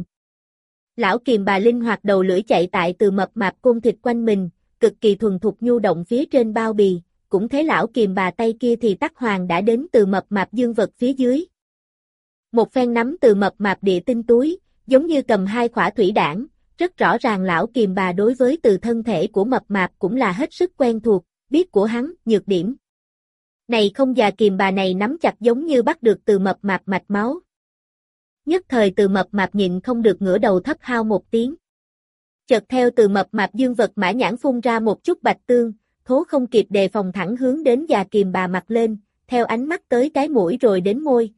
Lão kiềm bà linh hoạt đầu lưỡi chạy tại từ mập mạp côn thịt quanh mình, cực kỳ thuần thục nhu động phía trên bao bì, cũng thấy lão kiềm bà tay kia thì tắc hoàng đã đến từ mập mạp dương vật phía dưới. Một phen nắm từ mập mạp địa tinh túi, giống như cầm hai khỏa thủy đảng, rất rõ ràng lão kiềm bà đối với từ thân thể của mập mạp cũng là hết sức quen thuộc, biết của hắn, nhược điểm. Này không già kiềm bà này nắm chặt giống như bắt được từ mập mạp mạch máu. Nhất thời từ mập mạp nhịn không được ngửa đầu thấp hao một tiếng. Chợt theo từ mập mạp dương vật mã nhãn phun ra một chút bạch tương, thố không kịp đề phòng thẳng hướng đến già kiềm bà mặt lên, theo ánh mắt tới cái mũi rồi đến môi.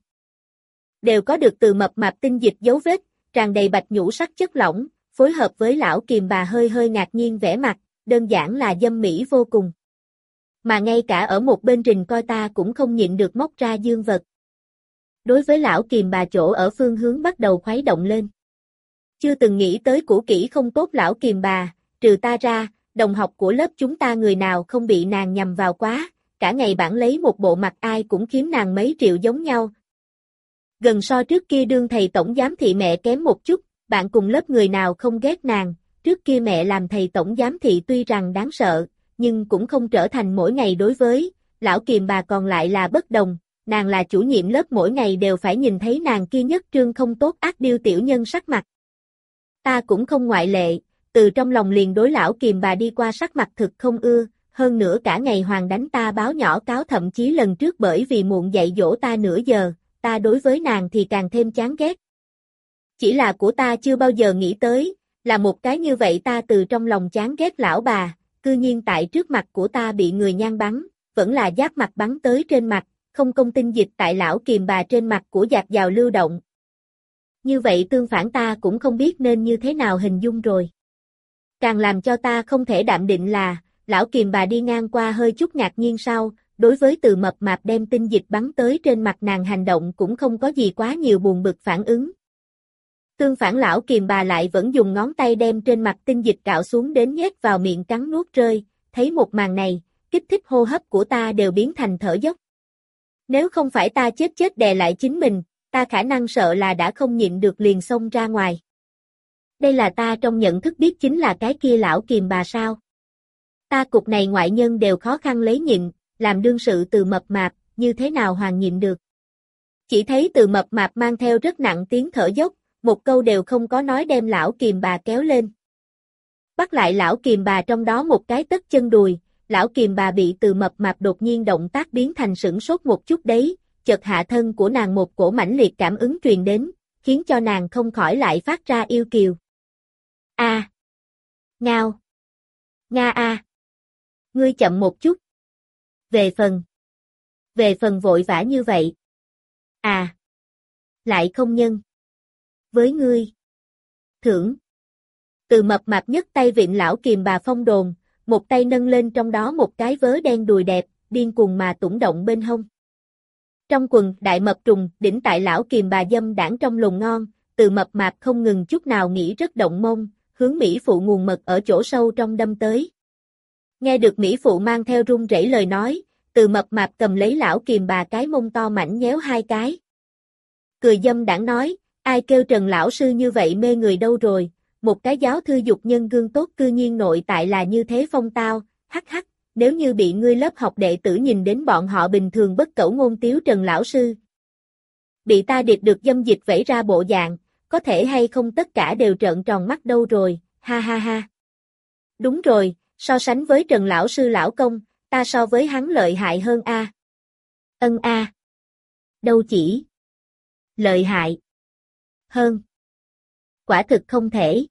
Đều có được từ mập mạp tinh dịch dấu vết, tràn đầy bạch nhũ sắc chất lỏng, phối hợp với lão kiềm bà hơi hơi ngạc nhiên vẻ mặt, đơn giản là dâm mỹ vô cùng. Mà ngay cả ở một bên rình coi ta cũng không nhịn được móc ra dương vật. Đối với lão kiềm bà chỗ ở phương hướng bắt đầu khuấy động lên. Chưa từng nghĩ tới cũ kỹ không tốt lão kiềm bà, trừ ta ra, đồng học của lớp chúng ta người nào không bị nàng nhầm vào quá, cả ngày bản lấy một bộ mặt ai cũng kiếm nàng mấy triệu giống nhau. Gần so trước kia đương thầy tổng giám thị mẹ kém một chút, bạn cùng lớp người nào không ghét nàng, trước kia mẹ làm thầy tổng giám thị tuy rằng đáng sợ, nhưng cũng không trở thành mỗi ngày đối với, lão kiềm bà còn lại là bất đồng, nàng là chủ nhiệm lớp mỗi ngày đều phải nhìn thấy nàng kia nhất trương không tốt ác điêu tiểu nhân sắc mặt. Ta cũng không ngoại lệ, từ trong lòng liền đối lão kiềm bà đi qua sắc mặt thực không ưa, hơn nữa cả ngày hoàng đánh ta báo nhỏ cáo, thậm chí lần trước bởi vì muộn dạy dỗ ta nửa giờ, ta đối với nàng thì càng thêm chán ghét. Chỉ là của ta chưa bao giờ nghĩ tới, là một cái như vậy ta từ trong lòng chán ghét lão bà, cư nhiên tại trước mặt của ta bị người nhang bắn, vẫn là giáp mặt bắn tới trên mặt, không công tinh dịch tại lão kìm bà trên mặt của dạt dào lưu động. Như vậy tương phản ta cũng không biết nên như thế nào hình dung rồi. Càng làm cho ta không thể đạm định là, lão kìm bà đi ngang qua hơi chút ngạc nhiên sau, đối với Từ Mập Mạp đem tinh dịch bắn tới trên mặt nàng hành động cũng không có gì quá nhiều buồn bực phản ứng. Tương phản lão kìm bà lại vẫn dùng ngón tay đem trên mặt tinh dịch cạo xuống đến nhét vào miệng cắn nuốt rơi, thấy một màn này, kích thích hô hấp của ta đều biến thành thở dốc. Nếu không phải ta chết chết đè lại chính mình, ta khả năng sợ là đã không nhịn được liền xông ra ngoài. Đây là ta trong nhận thức biết chính là cái kia lão kìm bà sao. Ta cục này ngoại nhân đều khó khăn lấy nhịn, làm đương sự Từ Mập Mạp, như thế nào hoàn nhịn được. Chỉ thấy Từ Mập Mạp mang theo rất nặng tiếng thở dốc, một câu đều không có nói đem lão kìm bà kéo lên. Bắt lại lão kìm bà trong đó một cái tất chân đùi, lão kìm bà bị Từ Mập Mạp đột nhiên động tác biến thành sửng sốt một chút đấy, chợt hạ thân của nàng một cổ mãnh liệt cảm ứng truyền đến, khiến cho nàng không khỏi lại phát ra yêu kiều. A. À. Ngao. Nga a. À. Ngươi chậm một chút. Về phần. Về phần vội vã như vậy. À. Lại không nhân. Với ngươi. Thưởng. Từ Mập Mạp nhất tay vịn lão kìm bà phong đồn, một tay nâng lên trong đó một cái vớ đen đùi đẹp, điên cuồng mà tủng động bên hông. Trong quần, đại mập trùng, đỉnh tại lão kìm bà dâm đảng trong lùng ngon, Từ Mập Mạp không ngừng chút nào nghĩ rất động mông, hướng Mỹ Phụ nguồn mật ở chỗ sâu trong đâm tới. Nghe được Mỹ Phụ mang theo run rẩy lời nói, Từ Mập Mạp cầm lấy lão kìm bà cái mông to mảnh nhéo hai cái. Cười dâm đảng nói, ai kêu Trần lão sư như vậy mê người đâu rồi, một cái giáo thư dục nhân gương tốt cư nhiên nội tại là như thế phong tao, hắc hắc, nếu như bị ngươi lớp học đệ tử nhìn đến bọn họ bình thường bất cẩu ngôn tiếu Trần lão sư. Bị ta điệp được dâm dịch vẫy ra bộ dạng, có thể hay không tất cả đều trợn tròn mắt đâu rồi, ha ha ha. Đúng rồi, so sánh với Trần lão sư lão công, ta so với hắn lợi hại hơn a. À. Ân a. À. Đâu chỉ. Lợi hại. Hơn. Quả thực không thể.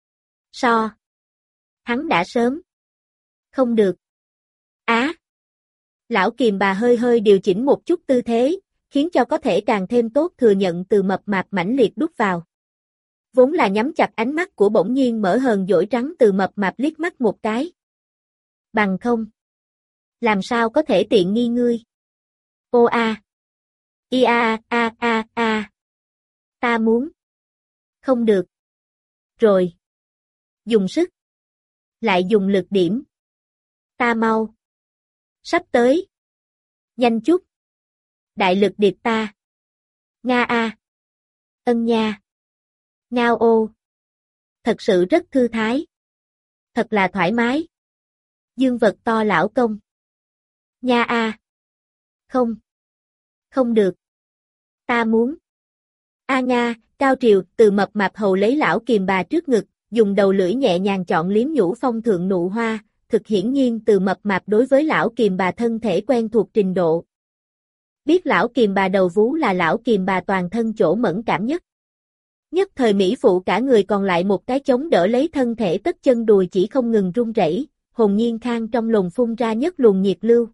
So. Hắn đã sớm. Không được. Á. À. Lão kìm bà hơi hơi điều chỉnh một chút tư thế, khiến cho có thể càng thêm tốt thừa nhận Từ Mập Mạp mãnh liệt đút vào. Vốn là nhắm chặt ánh mắt của bỗng nhiên mở hờn dỗi trắng Từ Mập Mạp liếc mắt một cái. Bằng không. Làm sao có thể tiện nghi ngươi? Ô a. I a a a a. Ta muốn. Không được. Rồi. Dùng sức. Lại dùng lực điểm. Ta mau. Sắp tới. Nhanh chút. Đại lực điệp ta. Nga a. Ân nha. Ngao ô. Thật sự rất thư thái. Thật là thoải mái. Dương vật to lão công. Nha a. Không. Không được. Ta muốn. A Nga, cao triều, Từ Mập Mạp hầu lấy lão kìm bà trước ngực, dùng đầu lưỡi nhẹ nhàng chọn liếm nhũ phong thượng nụ hoa, thực hiển nhiên Từ Mập Mạp đối với lão kìm bà thân thể quen thuộc trình độ. Biết lão kìm bà đầu vú là lão kìm bà toàn thân chỗ mẫn cảm nhất. Nhất thời Mỹ Phụ cả người còn lại một cái chống đỡ lấy thân thể tất chân đùi chỉ không ngừng run rẩy, hồn nhiên khang trong lồng phun ra nhất luồng nhiệt lưu.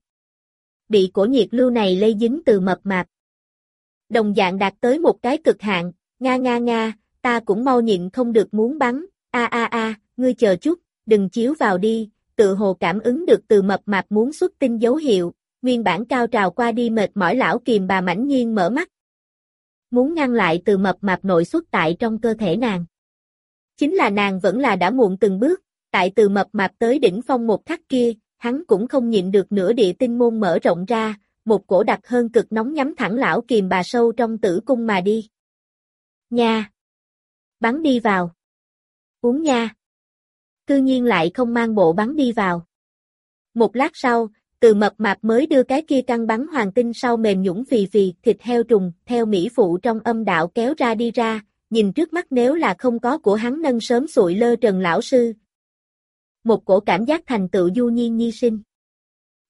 Bị cổ nhiệt lưu này lây dính Từ Mập Mạp. Đồng dạng đạt tới một cái cực hạn, nga nga nga, ta cũng mau nhịn không được muốn bắn, a a a, ngươi chờ chút, đừng chiếu vào đi, tự hồ cảm ứng được Từ Mập Mạp muốn xuất tinh dấu hiệu, nguyên bản cao trào qua đi mệt mỏi lão kìm bà mãnh nhiên mở mắt. Muốn ngăn lại Từ Mập Mạp nội xuất tại trong cơ thể nàng. Chính là nàng vẫn là đã muộn từng bước, tại Từ Mập Mạp tới đỉnh phong một khắc kia, hắn cũng không nhịn được nữa địa tinh môn mở rộng ra, một cổ đặc hơn cực nóng nhắm thẳng lão kìm bà sâu trong tử cung mà đi. Nha! Bắn đi vào. Uống nha! Cư nhiên lại không mang bộ bắn đi vào. Một lát sau, Từ Mập Mạp mới đưa cái kia căng bắn hoàng tinh sau mềm nhũn phì phì thịt heo trùng theo Mỹ Phụ trong âm đạo kéo ra đi ra, nhìn trước mắt nếu là không có của hắn nâng sớm sụi lơ Trần lão sư. Một cổ cảm giác thành tựu du nhiên nhi sinh.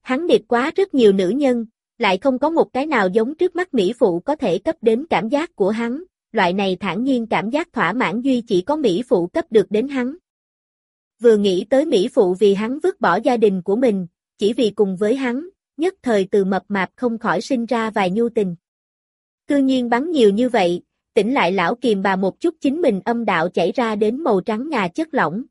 Hắn điệp quá rất nhiều nữ nhân, lại không có một cái nào giống trước mắt Mỹ Phụ có thể cấp đến cảm giác của hắn, loại này thản nhiên cảm giác thỏa mãn duy chỉ có Mỹ Phụ cấp được đến hắn. Vừa nghĩ tới Mỹ Phụ vì hắn vứt bỏ gia đình của mình, chỉ vì cùng với hắn, nhất thời Từ Mập Mạp không khỏi sinh ra vài nhu tình. Cư nhiên bắn nhiều như vậy, tỉnh lại lão Kiềm Bà một chút chính mình âm đạo chảy ra đến màu trắng ngà chất lỏng.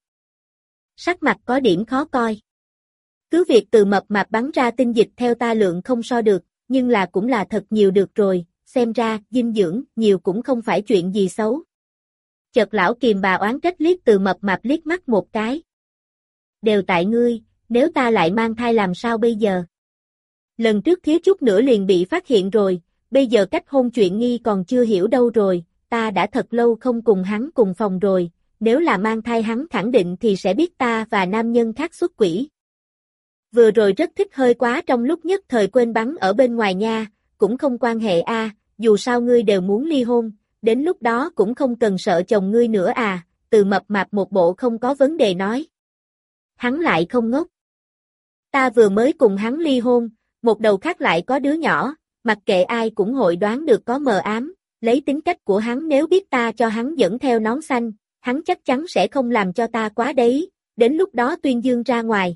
Sắc mặt có điểm khó coi. Cứ việc Từ Mập Mạp bắn ra tinh dịch theo ta lượng không so được, nhưng là cũng là thật nhiều được rồi, xem ra, dinh dưỡng, nhiều cũng không phải chuyện gì xấu. Chợt lão Kiềm Bà oán trách liếc Từ Mập Mạp liếc mắt một cái. Đều tại ngươi, nếu ta lại mang thai làm sao bây giờ? Lần trước thiếu chút nữa liền bị phát hiện rồi, bây giờ cách hôn chuyện nghi còn chưa hiểu đâu rồi, ta đã thật lâu không cùng hắn cùng phòng rồi, nếu là mang thai hắn khẳng định thì sẽ biết ta và nam nhân khác xuất quỷ. Vừa rồi rất thích hơi quá trong lúc nhất thời quên bắn ở bên ngoài nha, cũng không quan hệ a, dù sao ngươi đều muốn ly hôn, đến lúc đó cũng không cần sợ chồng ngươi nữa à, Từ Mập Mạp một bộ không có vấn đề nói. Hắn lại không ngốc. Ta vừa mới cùng hắn ly hôn, một đầu khác lại có đứa nhỏ, mặc kệ ai cũng hội đoán được có mờ ám, lấy tính cách của hắn nếu biết ta cho hắn dẫn theo nón xanh, hắn chắc chắn sẽ không làm cho ta quá đấy, đến lúc đó tuyên dương ra ngoài.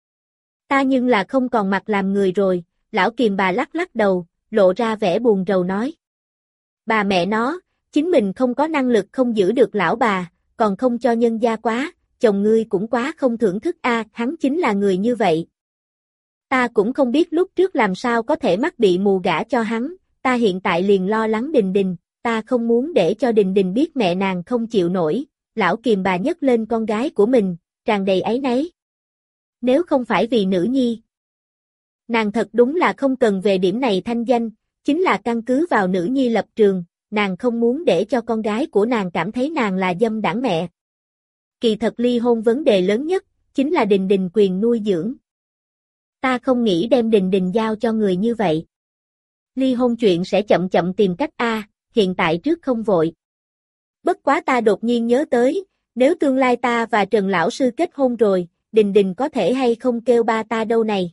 Ta nhưng là không còn mặt làm người rồi, lão Kiềm Bà lắc lắc đầu, lộ ra vẻ buồn rầu nói. Bà mẹ nó, chính mình không có năng lực không giữ được lão bà, còn không cho nhân gia quá, chồng ngươi cũng quá không thưởng thức a, hắn chính là người như vậy. Ta cũng không biết lúc trước làm sao có thể mắc bị mù gả cho hắn, ta hiện tại liền lo lắng Đình Đình, ta không muốn để cho Đình Đình biết mẹ nàng không chịu nổi, lão Kiềm Bà nhấc lên con gái của mình, tràn đầy áy náy. Nếu không phải vì nữ nhi, nàng thật đúng là không cần về điểm này thanh danh, chính là căn cứ vào nữ nhi lập trường, nàng không muốn để cho con gái của nàng cảm thấy nàng là dâm đảng mẹ. Kỳ thật ly hôn vấn đề lớn nhất, chính là Đình Đình quyền nuôi dưỡng. Ta không nghĩ đem Đình Đình giao cho người như vậy. Ly hôn chuyện sẽ chậm chậm tìm cách a, hiện tại trước không vội. Bất quá ta đột nhiên nhớ tới, nếu tương lai ta và Trần lão sư kết hôn rồi, Đình Đình có thể hay không kêu ba ta đâu này.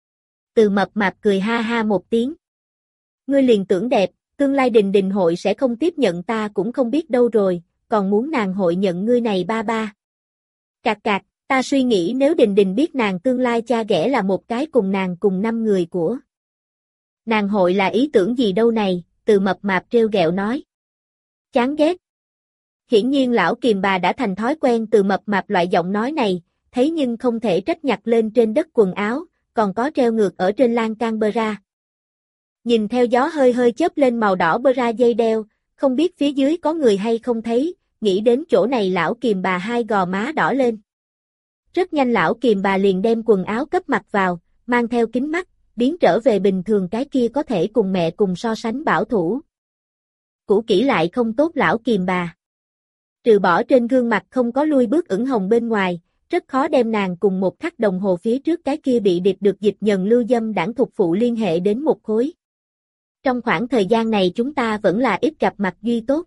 Từ Mập Mạp cười ha ha một tiếng. Ngươi liền tưởng đẹp, tương lai Đình Đình hội sẽ không tiếp nhận ta cũng không biết đâu rồi, còn muốn nàng hội nhận ngươi này ba ba. Cạc cạc, ta suy nghĩ nếu Đình Đình biết nàng tương lai cha ghẻ là một cái cùng nàng cùng năm người của. Nàng hội là ý tưởng gì đâu này, Từ Mập Mạp trêu ghẹo nói. Chán ghét. Hiển nhiên lão Kiềm Bà đã thành thói quen Từ Mập Mạp loại giọng nói này, thấy nhưng không thể trách nhặt lên trên đất quần áo, còn có treo ngược ở trên lan can bra. Nhìn theo gió hơi hơi chớp lên màu đỏ bra dây đeo, không biết phía dưới có người hay không thấy, nghĩ đến chỗ này lão Kiềm Bà hai gò má đỏ lên. Rất nhanh lão Kiềm Bà liền đem quần áo cấp mặc vào, mang theo kính mắt, biến trở về bình thường cái kia có thể cùng mẹ cùng so sánh bảo thủ. Cũ kỹ lại không tốt lão Kiềm Bà. Trừ bỏ trên gương mặt không có lui bước ửng hồng bên ngoài, rất khó đem nàng cùng một khắc đồng hồ phía trước cái kia bị điệp được dịch nhần lưu dâm đảng thuộc phụ liên hệ đến một khối. Trong khoảng thời gian này chúng ta vẫn là ít gặp mặt duy tốt.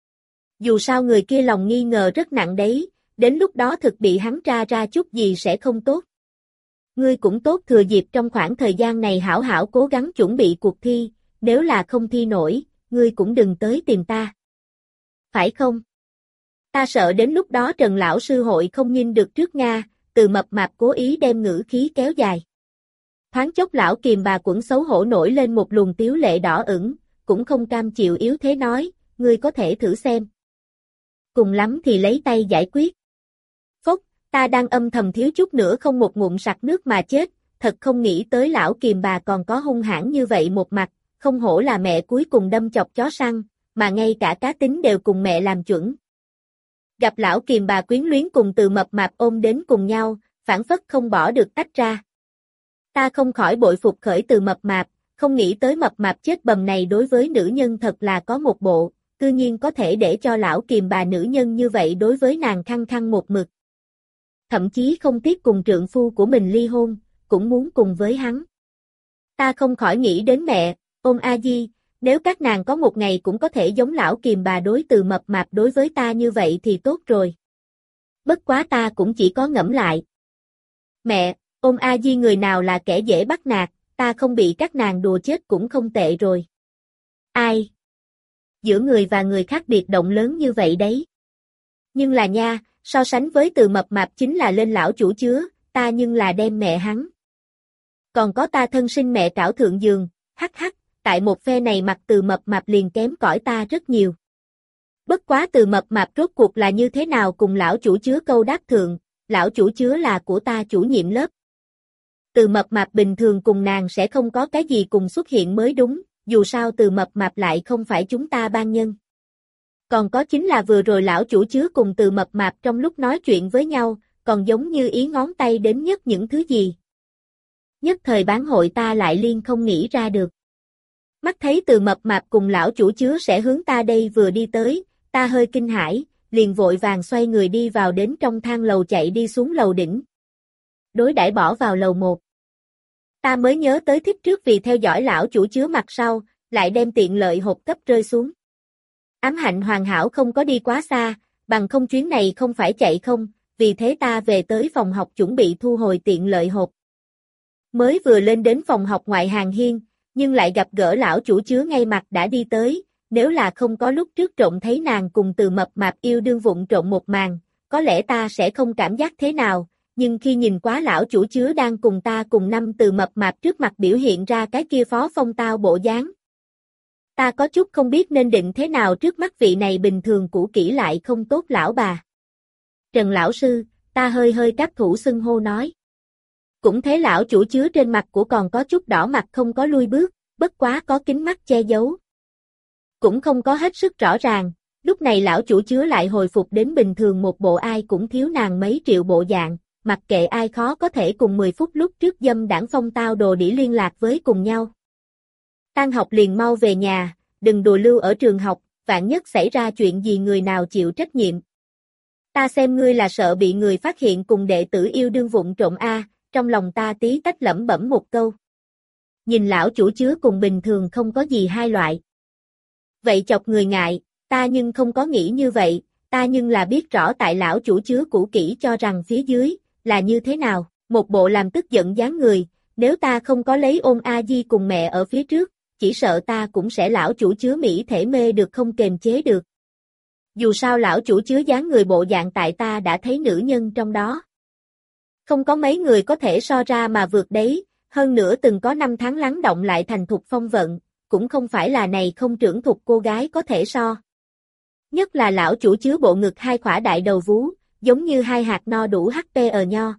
Dù sao người kia lòng nghi ngờ rất nặng đấy, đến lúc đó thực bị hắn tra ra chút gì sẽ không tốt. Ngươi cũng tốt thừa dịp trong khoảng thời gian này hảo hảo cố gắng chuẩn bị cuộc thi, nếu là không thi nổi, ngươi cũng đừng tới tìm ta. Phải không? Ta sợ đến lúc đó Trần lão sư hội không nhìn được trước Nga, Từ Mập Mạp cố ý đem ngữ khí kéo dài. Thoáng chốc lão Kiềm Bà quẩn xấu hổ nổi lên một luồng tiếu lệ đỏ ửng, cũng không cam chịu yếu thế nói, ngươi có thể thử xem. Cùng lắm thì lấy tay giải quyết. Phốc, ta đang âm thầm thiếu chút nữa không một ngụm sặc nước mà chết, thật không nghĩ tới lão Kiềm Bà còn có hung hãn như vậy một mặt, không hổ là mẹ cuối cùng đâm chọc chó săn, mà ngay cả cá tính đều cùng mẹ làm chuẩn. Gặp lão Kiềm Bà quyến luyến cùng Từ Mập Mạp ôm đến cùng nhau, phản phất không bỏ được tách ra. Ta không khỏi bội phục khởi Từ Mập Mạp, không nghĩ tới Mập Mạp chết bầm này đối với nữ nhân thật là có một bộ, cư nhiên có thể để cho lão Kiềm Bà nữ nhân như vậy đối với nàng khăng khăng một mực. Thậm chí không tiếc cùng trượng phu của mình ly hôn, cũng muốn cùng với hắn. Ta không khỏi nghĩ đến mẹ, ôm A Di, nếu các nàng có một ngày cũng có thể giống lão Kiềm Bà đối Từ Mập Mạp đối với ta như vậy thì tốt rồi. Bất quá ta cũng chỉ có ngẫm lại. Mẹ, Ôn A Di người nào là kẻ dễ bắt nạt, ta không bị các nàng đùa chết cũng không tệ rồi. Ai? Giữa người và người khác biệt động lớn như vậy đấy. Nhưng là nha, so sánh với Từ mập mạp chính là lên lão chủ chứa, ta nhưng là đem mẹ hắn. Còn có ta thân sinh mẹ trảo thượng giường, hắc hắc, tại một phe này mặt Từ mập mạp liền kém cỏi ta rất nhiều. Bất quá Từ mập mạp rốt cuộc là như thế nào cùng lão chủ chứa câu đáp thượng, lão chủ chứa là của ta chủ nhiệm lớp. Từ mập mạp bình thường cùng nàng sẽ không có cái gì cùng xuất hiện mới đúng, dù sao Từ mập mạp lại không phải chúng ta ban nhân. Còn có chính là vừa rồi lão chủ chứa cùng Từ mập mạp trong lúc nói chuyện với nhau, còn giống như ý ngón tay đến nhất những thứ gì. Nhất thời bán hội ta lại liên không nghĩ ra được. Mắt thấy Từ mập mạp cùng lão chủ chứa sẽ hướng ta đây vừa đi tới, ta hơi kinh hãi, liền vội vàng xoay người đi vào đến trong thang lầu chạy đi xuống lầu đỉnh. Đối đãi bỏ vào lầu một. Ta mới nhớ tới thích trước vì theo dõi lão chủ chứa mặt sau, lại đem tiện lợi hộp cấp rơi xuống. Ám hạnh hoàn hảo không có đi quá xa, bằng không chuyến này không phải chạy không, vì thế ta về tới phòng học chuẩn bị thu hồi tiện lợi hộp. Mới vừa lên đến phòng học ngoại hàng hiên, nhưng lại gặp gỡ lão chủ chứa ngay mặt đã đi tới, nếu là không có lúc trước trộm thấy nàng cùng Từ mập mạp yêu đương vụng trộm một màn, có lẽ ta sẽ không cảm giác thế nào, nhưng khi nhìn quá lão chủ chứa đang cùng ta cùng năm Từ mập mạp trước mặt biểu hiện ra cái kia phó phong tao bộ dáng. Ta có chút không biết nên định thế nào trước mắt vị này bình thường cũ kỹ lại không tốt lão bà. Trần lão sư, ta hơi hơi cáp thủ xưng hô nói. Cũng thế lão chủ chứa trên mặt của còn có chút đỏ mặt không có lui bước, bất quá có kính mắt che giấu. Cũng không có hết sức rõ ràng, lúc này lão chủ chứa lại hồi phục đến bình thường một bộ ai cũng thiếu nàng mấy triệu bộ dạng, mặc kệ ai khó có thể cùng mười phút lúc trước dâm đảng phong tao đồ đĩ liên lạc với cùng nhau. Tan học liền mau về nhà, đừng đùa lưu ở trường học, vạn nhất xảy ra chuyện gì người nào chịu trách nhiệm. Ta xem ngươi là sợ bị người phát hiện cùng đệ tử yêu đương vụng trộm a, trong lòng ta tí tách lẩm bẩm một câu. Nhìn lão chủ chứa cùng bình thường không có gì hai loại. Vậy chọc người ngại, ta nhưng không có nghĩ như vậy, ta nhưng là biết rõ tại lão chủ chứa cũ kỹ cho rằng phía dưới, là như thế nào, một bộ làm tức giận dáng người, nếu ta không có lấy Ôn A Di cùng mẹ ở phía trước, chỉ sợ ta cũng sẽ lão chủ chứa mỹ thể mê được không kềm chế được. Dù sao lão chủ chứa dáng người bộ dạng tại ta đã thấy nữ nhân trong đó. Không có mấy người có thể so ra mà vượt đấy, hơn nữa từng có năm tháng lắng động lại thành thục phong vận, cũng không phải là này không trưởng thục cô gái có thể so. Nhất là lão chủ chứa bộ ngực hai khỏa đại đầu vú, giống như hai hạt no đủ hát pê ở nho.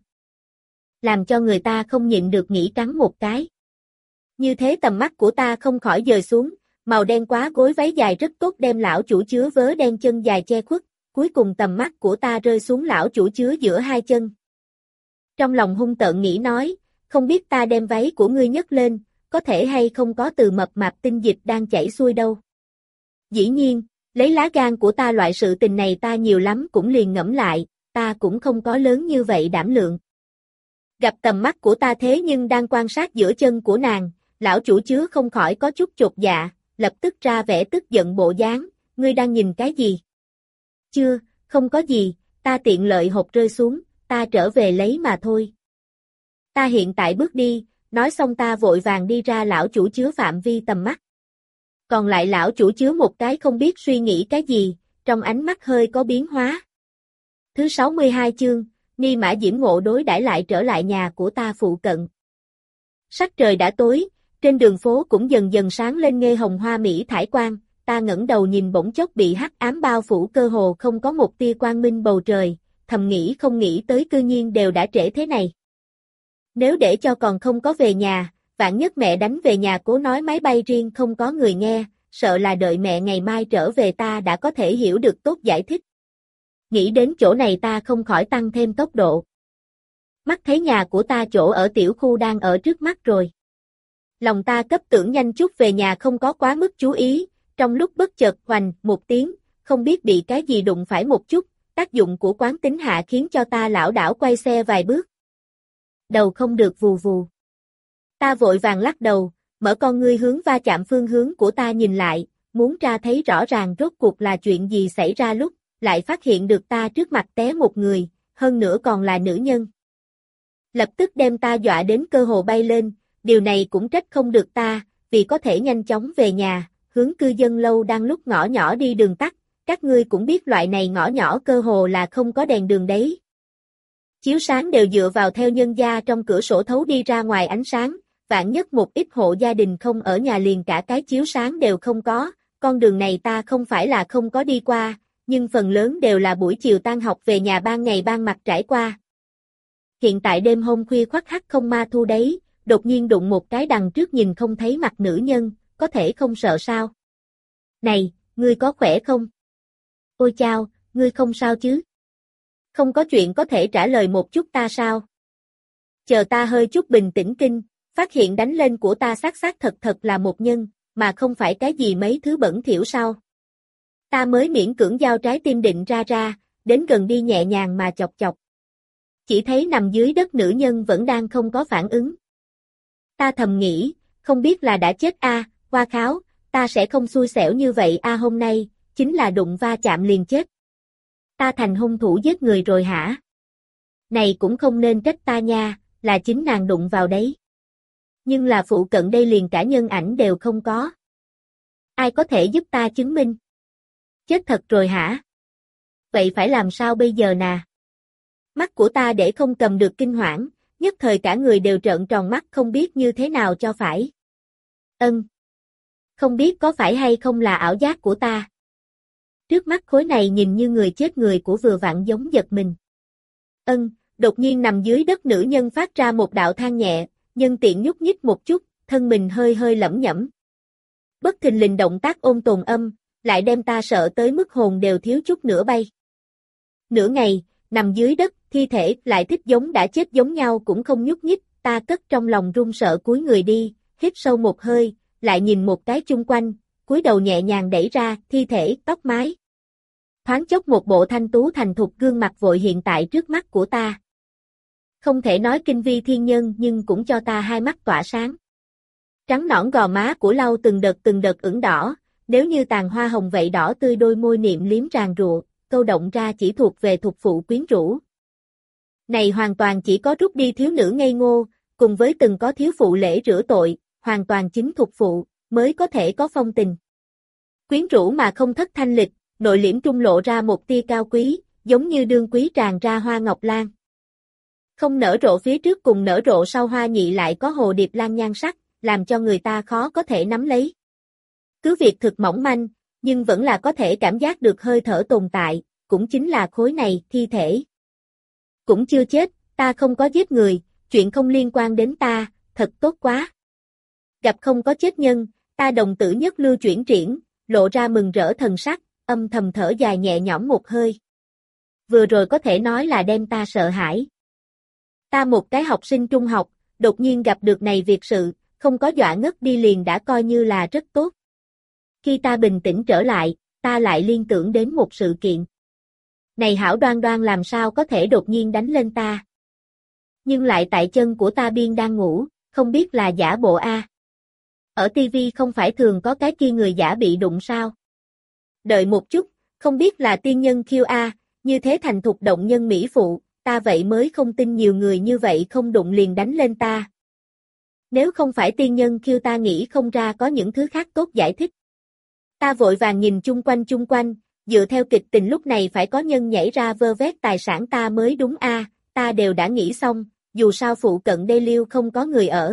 Làm cho người ta không nhịn được nghĩ cắn một cái. Như thế tầm mắt của ta không khỏi dời xuống, màu đen quá gối váy dài rất tốt đem lão chủ chứa vớ đen chân dài che khuất, cuối cùng tầm mắt của ta rơi xuống lão chủ chứa giữa hai chân. Trong lòng hung tợn nghĩ nói, không biết ta đem váy của ngươi nhấc lên, có thể hay không có Từ mập mạp tinh dịch đang chảy xuôi đâu. Dĩ nhiên, lấy lá gan của ta loại sự tình này ta nhiều lắm cũng liền ngẫm lại, ta cũng không có lớn như vậy đảm lượng. Gặp tầm mắt của ta thế nhưng đang quan sát giữa chân của nàng, lão chủ chứa không khỏi có chút chột dạ, lập tức ra vẻ tức giận bộ dáng, ngươi đang nhìn cái gì? Chưa, không có gì, ta tiện lợi hộp rơi xuống, ta trở về lấy mà thôi. Ta hiện tại bước đi, nói xong ta vội vàng đi ra lão chủ chứa phạm vi tầm mắt. Còn lại lão chủ chứa một cái không biết suy nghĩ cái gì, trong ánh mắt hơi có biến hóa. Thứ sáu mươi hai chương, Ni Mã Diễm Ngộ đối đãi lại trở lại nhà của ta phụ cận. Sắc trời đã tối, trên đường phố cũng dần dần sáng lên nghê hồng hoa mỹ thải quang, ta ngẩng đầu nhìn bỗng chốc bị hắc ám bao phủ cơ hồ không có một tia quang minh bầu trời, thầm nghĩ không nghĩ tới cư nhiên đều đã trễ thế này. Nếu để cho còn không có về nhà, vạn nhất mẹ đánh về nhà cố nói máy bay riêng không có người nghe, sợ là đợi mẹ ngày mai trở về ta đã có thể hiểu được tốt giải thích. Nghĩ đến chỗ này ta không khỏi tăng thêm tốc độ. Mắt thấy nhà của ta chỗ ở tiểu khu đang ở trước mắt rồi. Lòng ta cấp tưởng nhanh chút về nhà không có quá mức chú ý, trong lúc bất chợt hoành một tiếng, không biết bị cái gì đụng phải một chút, tác dụng của quán tính hạ khiến cho ta lảo đảo quay xe vài bước. Đầu không được vù vù. Ta vội vàng lắc đầu, mở con ngươi hướng va chạm phương hướng của ta nhìn lại, muốn tra thấy rõ ràng rốt cuộc là chuyện gì xảy ra lúc, lại phát hiện được ta trước mặt té một người, hơn nữa còn là nữ nhân. Lập tức đem ta dọa đến cơ hồ bay lên, điều này cũng trách không được ta, vì có thể nhanh chóng về nhà, hướng cư dân lâu đang lúc ngõ nhỏ đi đường tắt, các ngươi cũng biết loại này ngõ nhỏ cơ hồ là không có đèn đường đấy. Chiếu sáng đều dựa vào theo nhân gia trong cửa sổ thấu đi ra ngoài ánh sáng, vạn nhất một ít hộ gia đình không ở nhà liền cả cái chiếu sáng đều không có, con đường này ta không phải là không có đi qua, nhưng phần lớn đều là buổi chiều tan học về nhà ban ngày ban mặt trải qua. Hiện tại đêm hôm khuya khoắt hắt không ma thu đấy, đột nhiên đụng một cái đằng trước nhìn không thấy mặt nữ nhân, có thể không sợ sao? Này, ngươi có khỏe không? Ôi chao, ngươi không sao chứ? Không có chuyện có thể trả lời một chút ta sao? Chờ ta hơi chút bình tĩnh kinh, phát hiện đánh lên của ta xác xác thật thật là một nhân, mà không phải cái gì mấy thứ bẩn thỉu sao? Ta mới miễn cưỡng giao trái tim định ra ra, đến gần đi nhẹ nhàng mà chọc chọc. Chỉ thấy nằm dưới đất nữ nhân vẫn đang không có phản ứng. Ta thầm nghĩ, không biết là đã chết a, à, hoa kháo, ta sẽ không xui xẻo như vậy a à, hôm nay, chính là đụng va chạm liền chết. Ta thành hung thủ giết người rồi hả? Này cũng không nên trách ta nha, là chính nàng đụng vào đấy. Nhưng là phụ cận đây liền cả nhân ảnh đều không có. Ai có thể giúp ta chứng minh? Chết thật rồi hả? Vậy phải làm sao bây giờ nè? Mắt của ta để không cầm được kinh hoảng, nhất thời cả người đều trợn tròn mắt không biết như thế nào cho phải. Ân. Không biết có phải hay không là ảo giác của ta. Trước mắt khối này nhìn như người chết người của vừa vặn giống giật mình. Ân, đột nhiên nằm dưới đất nữ nhân phát ra một đạo than nhẹ, nhân tiện nhúc nhích một chút, thân mình hơi hơi lẩm nhẩm. Bất thình lình động tác ôn tồn âm, lại đem ta sợ tới mức hồn đều thiếu chút nữa bay. Nửa ngày, nằm dưới đất, thi thể lại thích giống đã chết giống nhau cũng không nhúc nhích, ta cất trong lòng run sợ cúi người đi, hít sâu một hơi, lại nhìn một cái chung quanh, cúi đầu nhẹ nhàng đẩy ra, thi thể, tóc mái. Thoáng chốc một bộ thanh tú thành thục gương mặt vội hiện tại trước mắt của ta. Không thể nói kinh vi thiên nhân nhưng cũng cho ta hai mắt tỏa sáng. Trắng nõn gò má của lau từng đợt từng đợt ửng đỏ, nếu như tàn hoa hồng vậy đỏ tươi đôi môi niệm liếm ràng rụa, câu động ra chỉ thuộc về thục phụ quyến rũ. Này hoàn toàn chỉ có rút đi thiếu nữ ngây ngô, cùng với từng có thiếu phụ lễ rửa tội, hoàn toàn chính thục phụ, mới có thể có phong tình. Quyến rũ mà không thất thanh lịch, nội liễm trung lộ ra một tia cao quý, giống như đương quý tràn ra hoa ngọc lan. Không nở rộ phía trước cùng nở rộ sau hoa nhị lại có hồ điệp lan nhan sắc, làm cho người ta khó có thể nắm lấy. Cứ việc thực mỏng manh, nhưng vẫn là có thể cảm giác được hơi thở tồn tại, cũng chính là khối này, thi thể. Cũng chưa chết, ta không có giết người, chuyện không liên quan đến ta, thật tốt quá. Gặp không có chết nhân, ta đồng tử nhất lưu chuyển triển, lộ ra mừng rỡ thần sắc, âm thầm thở dài nhẹ nhõm một hơi. Vừa rồi có thể nói là đem ta sợ hãi. Ta một cái học sinh trung học, đột nhiên gặp được này việc sự, không có dọa ngất đi liền đã coi như là rất tốt. Khi ta bình tĩnh trở lại, ta lại liên tưởng đến một sự kiện. Này hảo đoan đoan làm sao có thể đột nhiên đánh lên ta. Nhưng lại tại chân của ta biên đang ngủ, không biết là giả bộ a. Ở tivi không phải thường có cái kia người giả bị đụng sao. Đợi một chút, không biết là tiên nhân khiêu a, như thế thành thục động nhân mỹ phụ, ta vậy mới không tin nhiều người như vậy không đụng liền đánh lên ta. Nếu không phải tiên nhân khiêu ta nghĩ không ra có những thứ khác tốt giải thích. Ta vội vàng nhìn chung quanh chung quanh, dựa theo kịch tình lúc này phải có nhân nhảy ra vơ vét tài sản ta mới đúng a, ta đều đã nghĩ xong, dù sao phụ cận đê liêu không có người ở.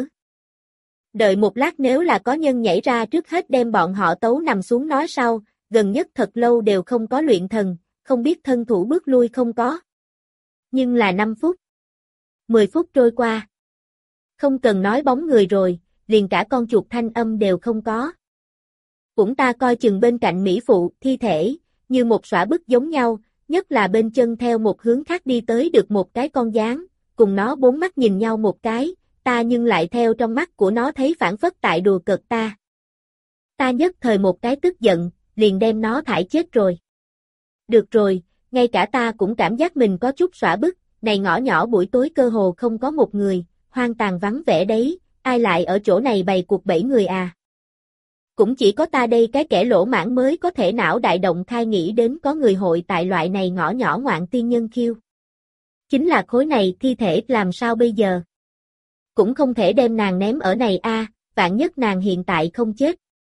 Đợi một lát nếu là có nhân nhảy ra trước hết đem bọn họ tấu nằm xuống nói sau, gần nhất thật lâu đều không có luyện thần, không biết thân thủ bước lui không có. Nhưng là năm phút. mười phút trôi qua. Không cần nói bóng người rồi, liền cả con chuột thanh âm đều không có. Cũng ta coi chừng bên cạnh mỹ phụ, thi thể, như một xõa bức giống nhau, nhất là bên chân theo một hướng khác đi tới được một cái con gián, cùng nó bốn mắt nhìn nhau một cái, ta nhưng lại theo trong mắt của nó thấy phản phất tại đùa cợt ta. Ta nhất thời một cái tức giận, liền đem nó thải chết rồi. Được rồi, ngay cả ta cũng cảm giác mình có chút xõa bức, này ngõ nhỏ buổi tối cơ hồ không có một người, hoang tàn vắng vẻ đấy, ai lại ở chỗ này bày cuộc bẫy người à. Cũng chỉ có ta đây cái kẻ lỗ mãng mới có thể não đại động khai nghĩ đến có người hội tại loại này ngõ nhỏ ngoạn tiên nhân khiêu. Chính là khối này thi thể làm sao bây giờ? Cũng không thể đem nàng ném ở này a, vạn nhất nàng hiện tại không chết.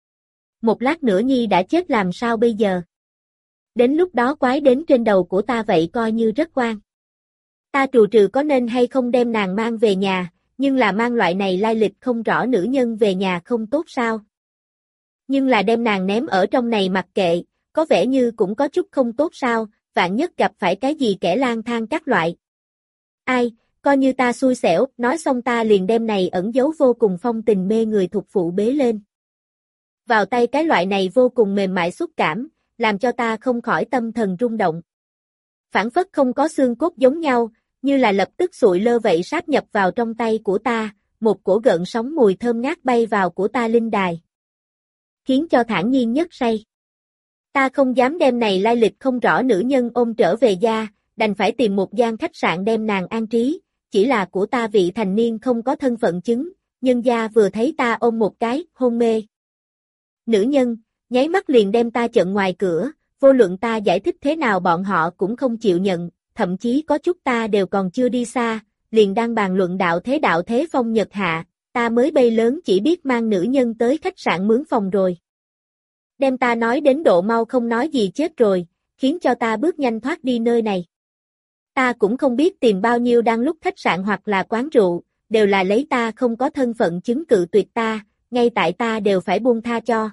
Một lát nữa nhi đã chết làm sao bây giờ? Đến lúc đó quái đến trên đầu của ta vậy coi như rất oan. Ta trù trừ có nên hay không đem nàng mang về nhà, nhưng là mang loại này lai lịch không rõ nữ nhân về nhà không tốt sao? Nhưng là đem nàng ném ở trong này mặc kệ, có vẻ như cũng có chút không tốt sao, vạn nhất gặp phải cái gì kẻ lang thang các loại. Ai, coi như ta xui xẻo, nói xong ta liền đem này ẩn giấu vô cùng phong tình mê người thục phụ bế lên. Vào tay cái loại này vô cùng mềm mại xúc cảm, làm cho ta không khỏi tâm thần rung động. Phản phất không có xương cốt giống nhau, như là lập tức sụi lơ vậy sáp nhập vào trong tay của ta, một cổ gợn sóng mùi thơm ngát bay vào của ta linh đài. Khiến cho thản nhiên nhất say. Ta không dám đem này lai lịch không rõ nữ nhân ôm trở về gia, đành phải tìm một gian khách sạn đem nàng an trí, chỉ là của ta vị thành niên không có thân phận chứng, nhân gia vừa thấy ta ôm một cái, hôn mê. Nữ nhân, nháy mắt liền đem ta chặn ngoài cửa, vô luận ta giải thích thế nào bọn họ cũng không chịu nhận, thậm chí có chút ta đều còn chưa đi xa, liền đang bàn luận đạo thế đạo thế phong nhật hạ, ta mới bay lớn chỉ biết mang nữ nhân tới khách sạn mướn phòng rồi. Đem ta nói đến độ mau không nói gì chết rồi, khiến cho ta bước nhanh thoát đi nơi này. Ta cũng không biết tìm bao nhiêu đang lúc khách sạn hoặc là quán rượu, đều là lấy ta không có thân phận chứng cự tuyệt ta, ngay tại ta đều phải buông tha cho.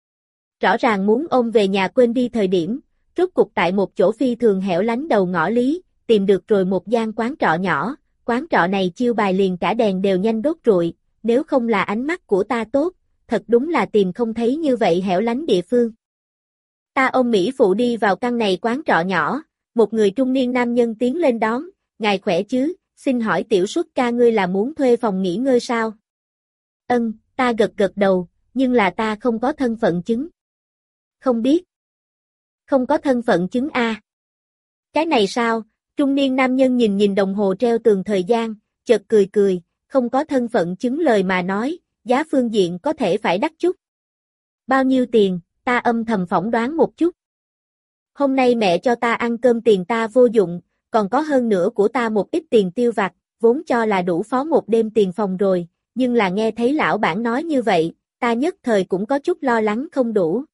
Rõ ràng muốn ôm về nhà quên đi thời điểm, rốt cục tại một chỗ phi thường hẻo lánh đầu ngõ lý, tìm được rồi một gian quán trọ nhỏ, quán trọ này chiêu bài liền cả đèn đều nhanh đốt rụi, nếu không là ánh mắt của ta tốt, thật đúng là tìm không thấy như vậy hẻo lánh địa phương. Ta ôm Mỹ phụ đi vào căn này quán trọ nhỏ, một người trung niên nam nhân tiến lên đón, ngài khỏe chứ, xin hỏi tiểu xuất ca ngươi là muốn thuê phòng nghỉ ngơi sao? Ân, ta gật gật đầu, nhưng là ta không có thân phận chứng. Không biết. Không có thân phận chứng a. Cái này sao? Trung niên nam nhân nhìn nhìn đồng hồ treo tường thời gian, chợt cười cười, không có thân phận chứng lời mà nói, giá phương diện có thể phải đắt chút. Bao nhiêu tiền, ta âm thầm phỏng đoán một chút. Hôm nay mẹ cho ta ăn cơm tiền ta vô dụng, còn có hơn nữa của ta một ít tiền tiêu vặt, vốn cho là đủ phó một đêm tiền phòng rồi, nhưng là nghe thấy lão bản nói như vậy, ta nhất thời cũng có chút lo lắng không đủ.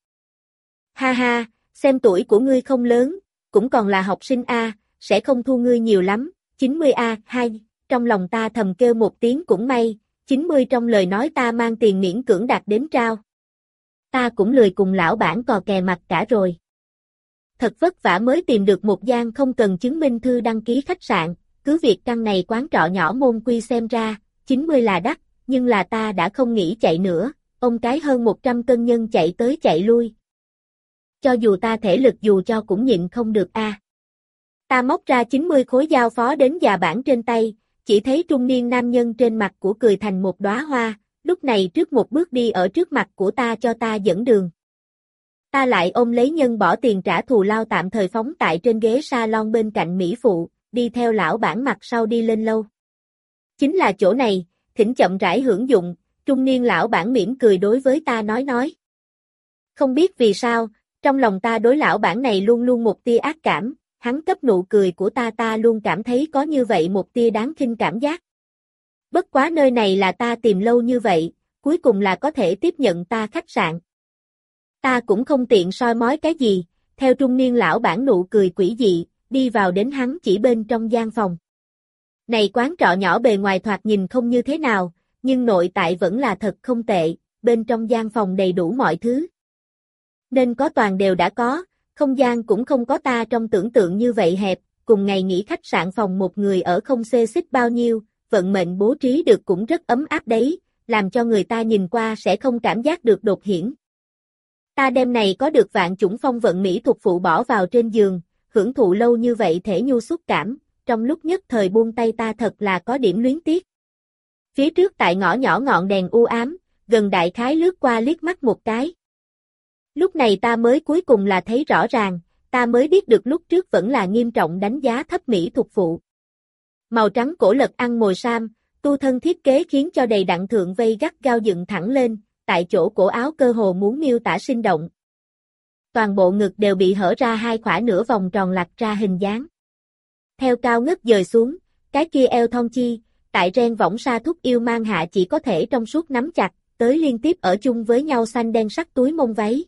Ha ha, xem tuổi của ngươi không lớn, cũng còn là học sinh A, sẽ không thu ngươi nhiều lắm, chín mươi A, hai, trong lòng ta thầm kêu một tiếng cũng may, chín mươi trong lời nói ta mang tiền miễn cưỡng đạt đến trao. Ta cũng lười cùng lão bản cò kè mặt cả rồi. Thật vất vả mới tìm được một gian không cần chứng minh thư đăng ký khách sạn, cứ việc căn này quán trọ nhỏ môn quy xem ra, chín mươi là đắt, nhưng là ta đã không nghĩ chạy nữa, ông cái hơn một trăm cân nhân chạy tới chạy lui. Cho dù ta thể lực dù cho cũng nhịn không được a. À. Ta móc ra chín mươi khối giao phó đến già bản trên tay, chỉ thấy trung niên nam nhân trên mặt của cười thành một đóa hoa, lúc này trước một bước đi ở trước mặt của ta cho ta dẫn đường. Ta lại ôm lấy nhân bỏ tiền trả thù lao tạm thời phóng tại trên ghế salon bên cạnh mỹ phụ, đi theo lão bản mặt sau đi lên lâu. Chính là chỗ này, thỉnh chậm rãi hưởng dụng, trung niên lão bản mỉm cười đối với ta nói nói. Không biết vì sao, trong lòng ta đối lão bản này luôn luôn một tia ác cảm, hắn cấp nụ cười của ta ta luôn cảm thấy có như vậy một tia đáng khinh cảm giác. Bất quá nơi này là ta tìm lâu như vậy, cuối cùng là có thể tiếp nhận ta khách sạn. Ta cũng không tiện soi mói cái gì, theo trung niên lão bản nụ cười quỷ dị, đi vào đến hắn chỉ bên trong gian phòng. Này quán trọ nhỏ bề ngoài thoạt nhìn không như thế nào, nhưng nội tại vẫn là thật không tệ, bên trong gian phòng đầy đủ mọi thứ. Nên có toàn đều đã có, không gian cũng không có ta trong tưởng tượng như vậy hẹp, cùng ngày nghỉ khách sạn phòng một người ở không xê xích bao nhiêu, vận mệnh bố trí được cũng rất ấm áp đấy, làm cho người ta nhìn qua sẽ không cảm giác được đột hiển. Ta đêm này có được vạn chủng phong vận mỹ thuộc phụ bỏ vào trên giường, hưởng thụ lâu như vậy thể nhu xúc cảm, trong lúc nhất thời buông tay ta thật là có điểm luyến tiếc. Phía trước tại ngõ nhỏ ngọn đèn u ám, gần đại khái lướt qua liếc mắt một cái. Lúc này ta mới cuối cùng là thấy rõ ràng, ta mới biết được lúc trước vẫn là nghiêm trọng đánh giá thấp mỹ thuộc phụ. Màu trắng cổ lật ăn mồi sam, tu thân thiết kế khiến cho đầy đặn thượng vây gắt gao dựng thẳng lên, tại chỗ cổ áo cơ hồ muốn miêu tả sinh động. Toàn bộ ngực đều bị hở ra hai khỏa nửa vòng tròn lặt ra hình dáng. Theo cao ngất dời xuống, cái kia eo thon chi, tại ren võng sa thúc yêu mang hạ chỉ có thể trong suốt nắm chặt, tới liên tiếp ở chung với nhau xanh đen sắc túi mông váy.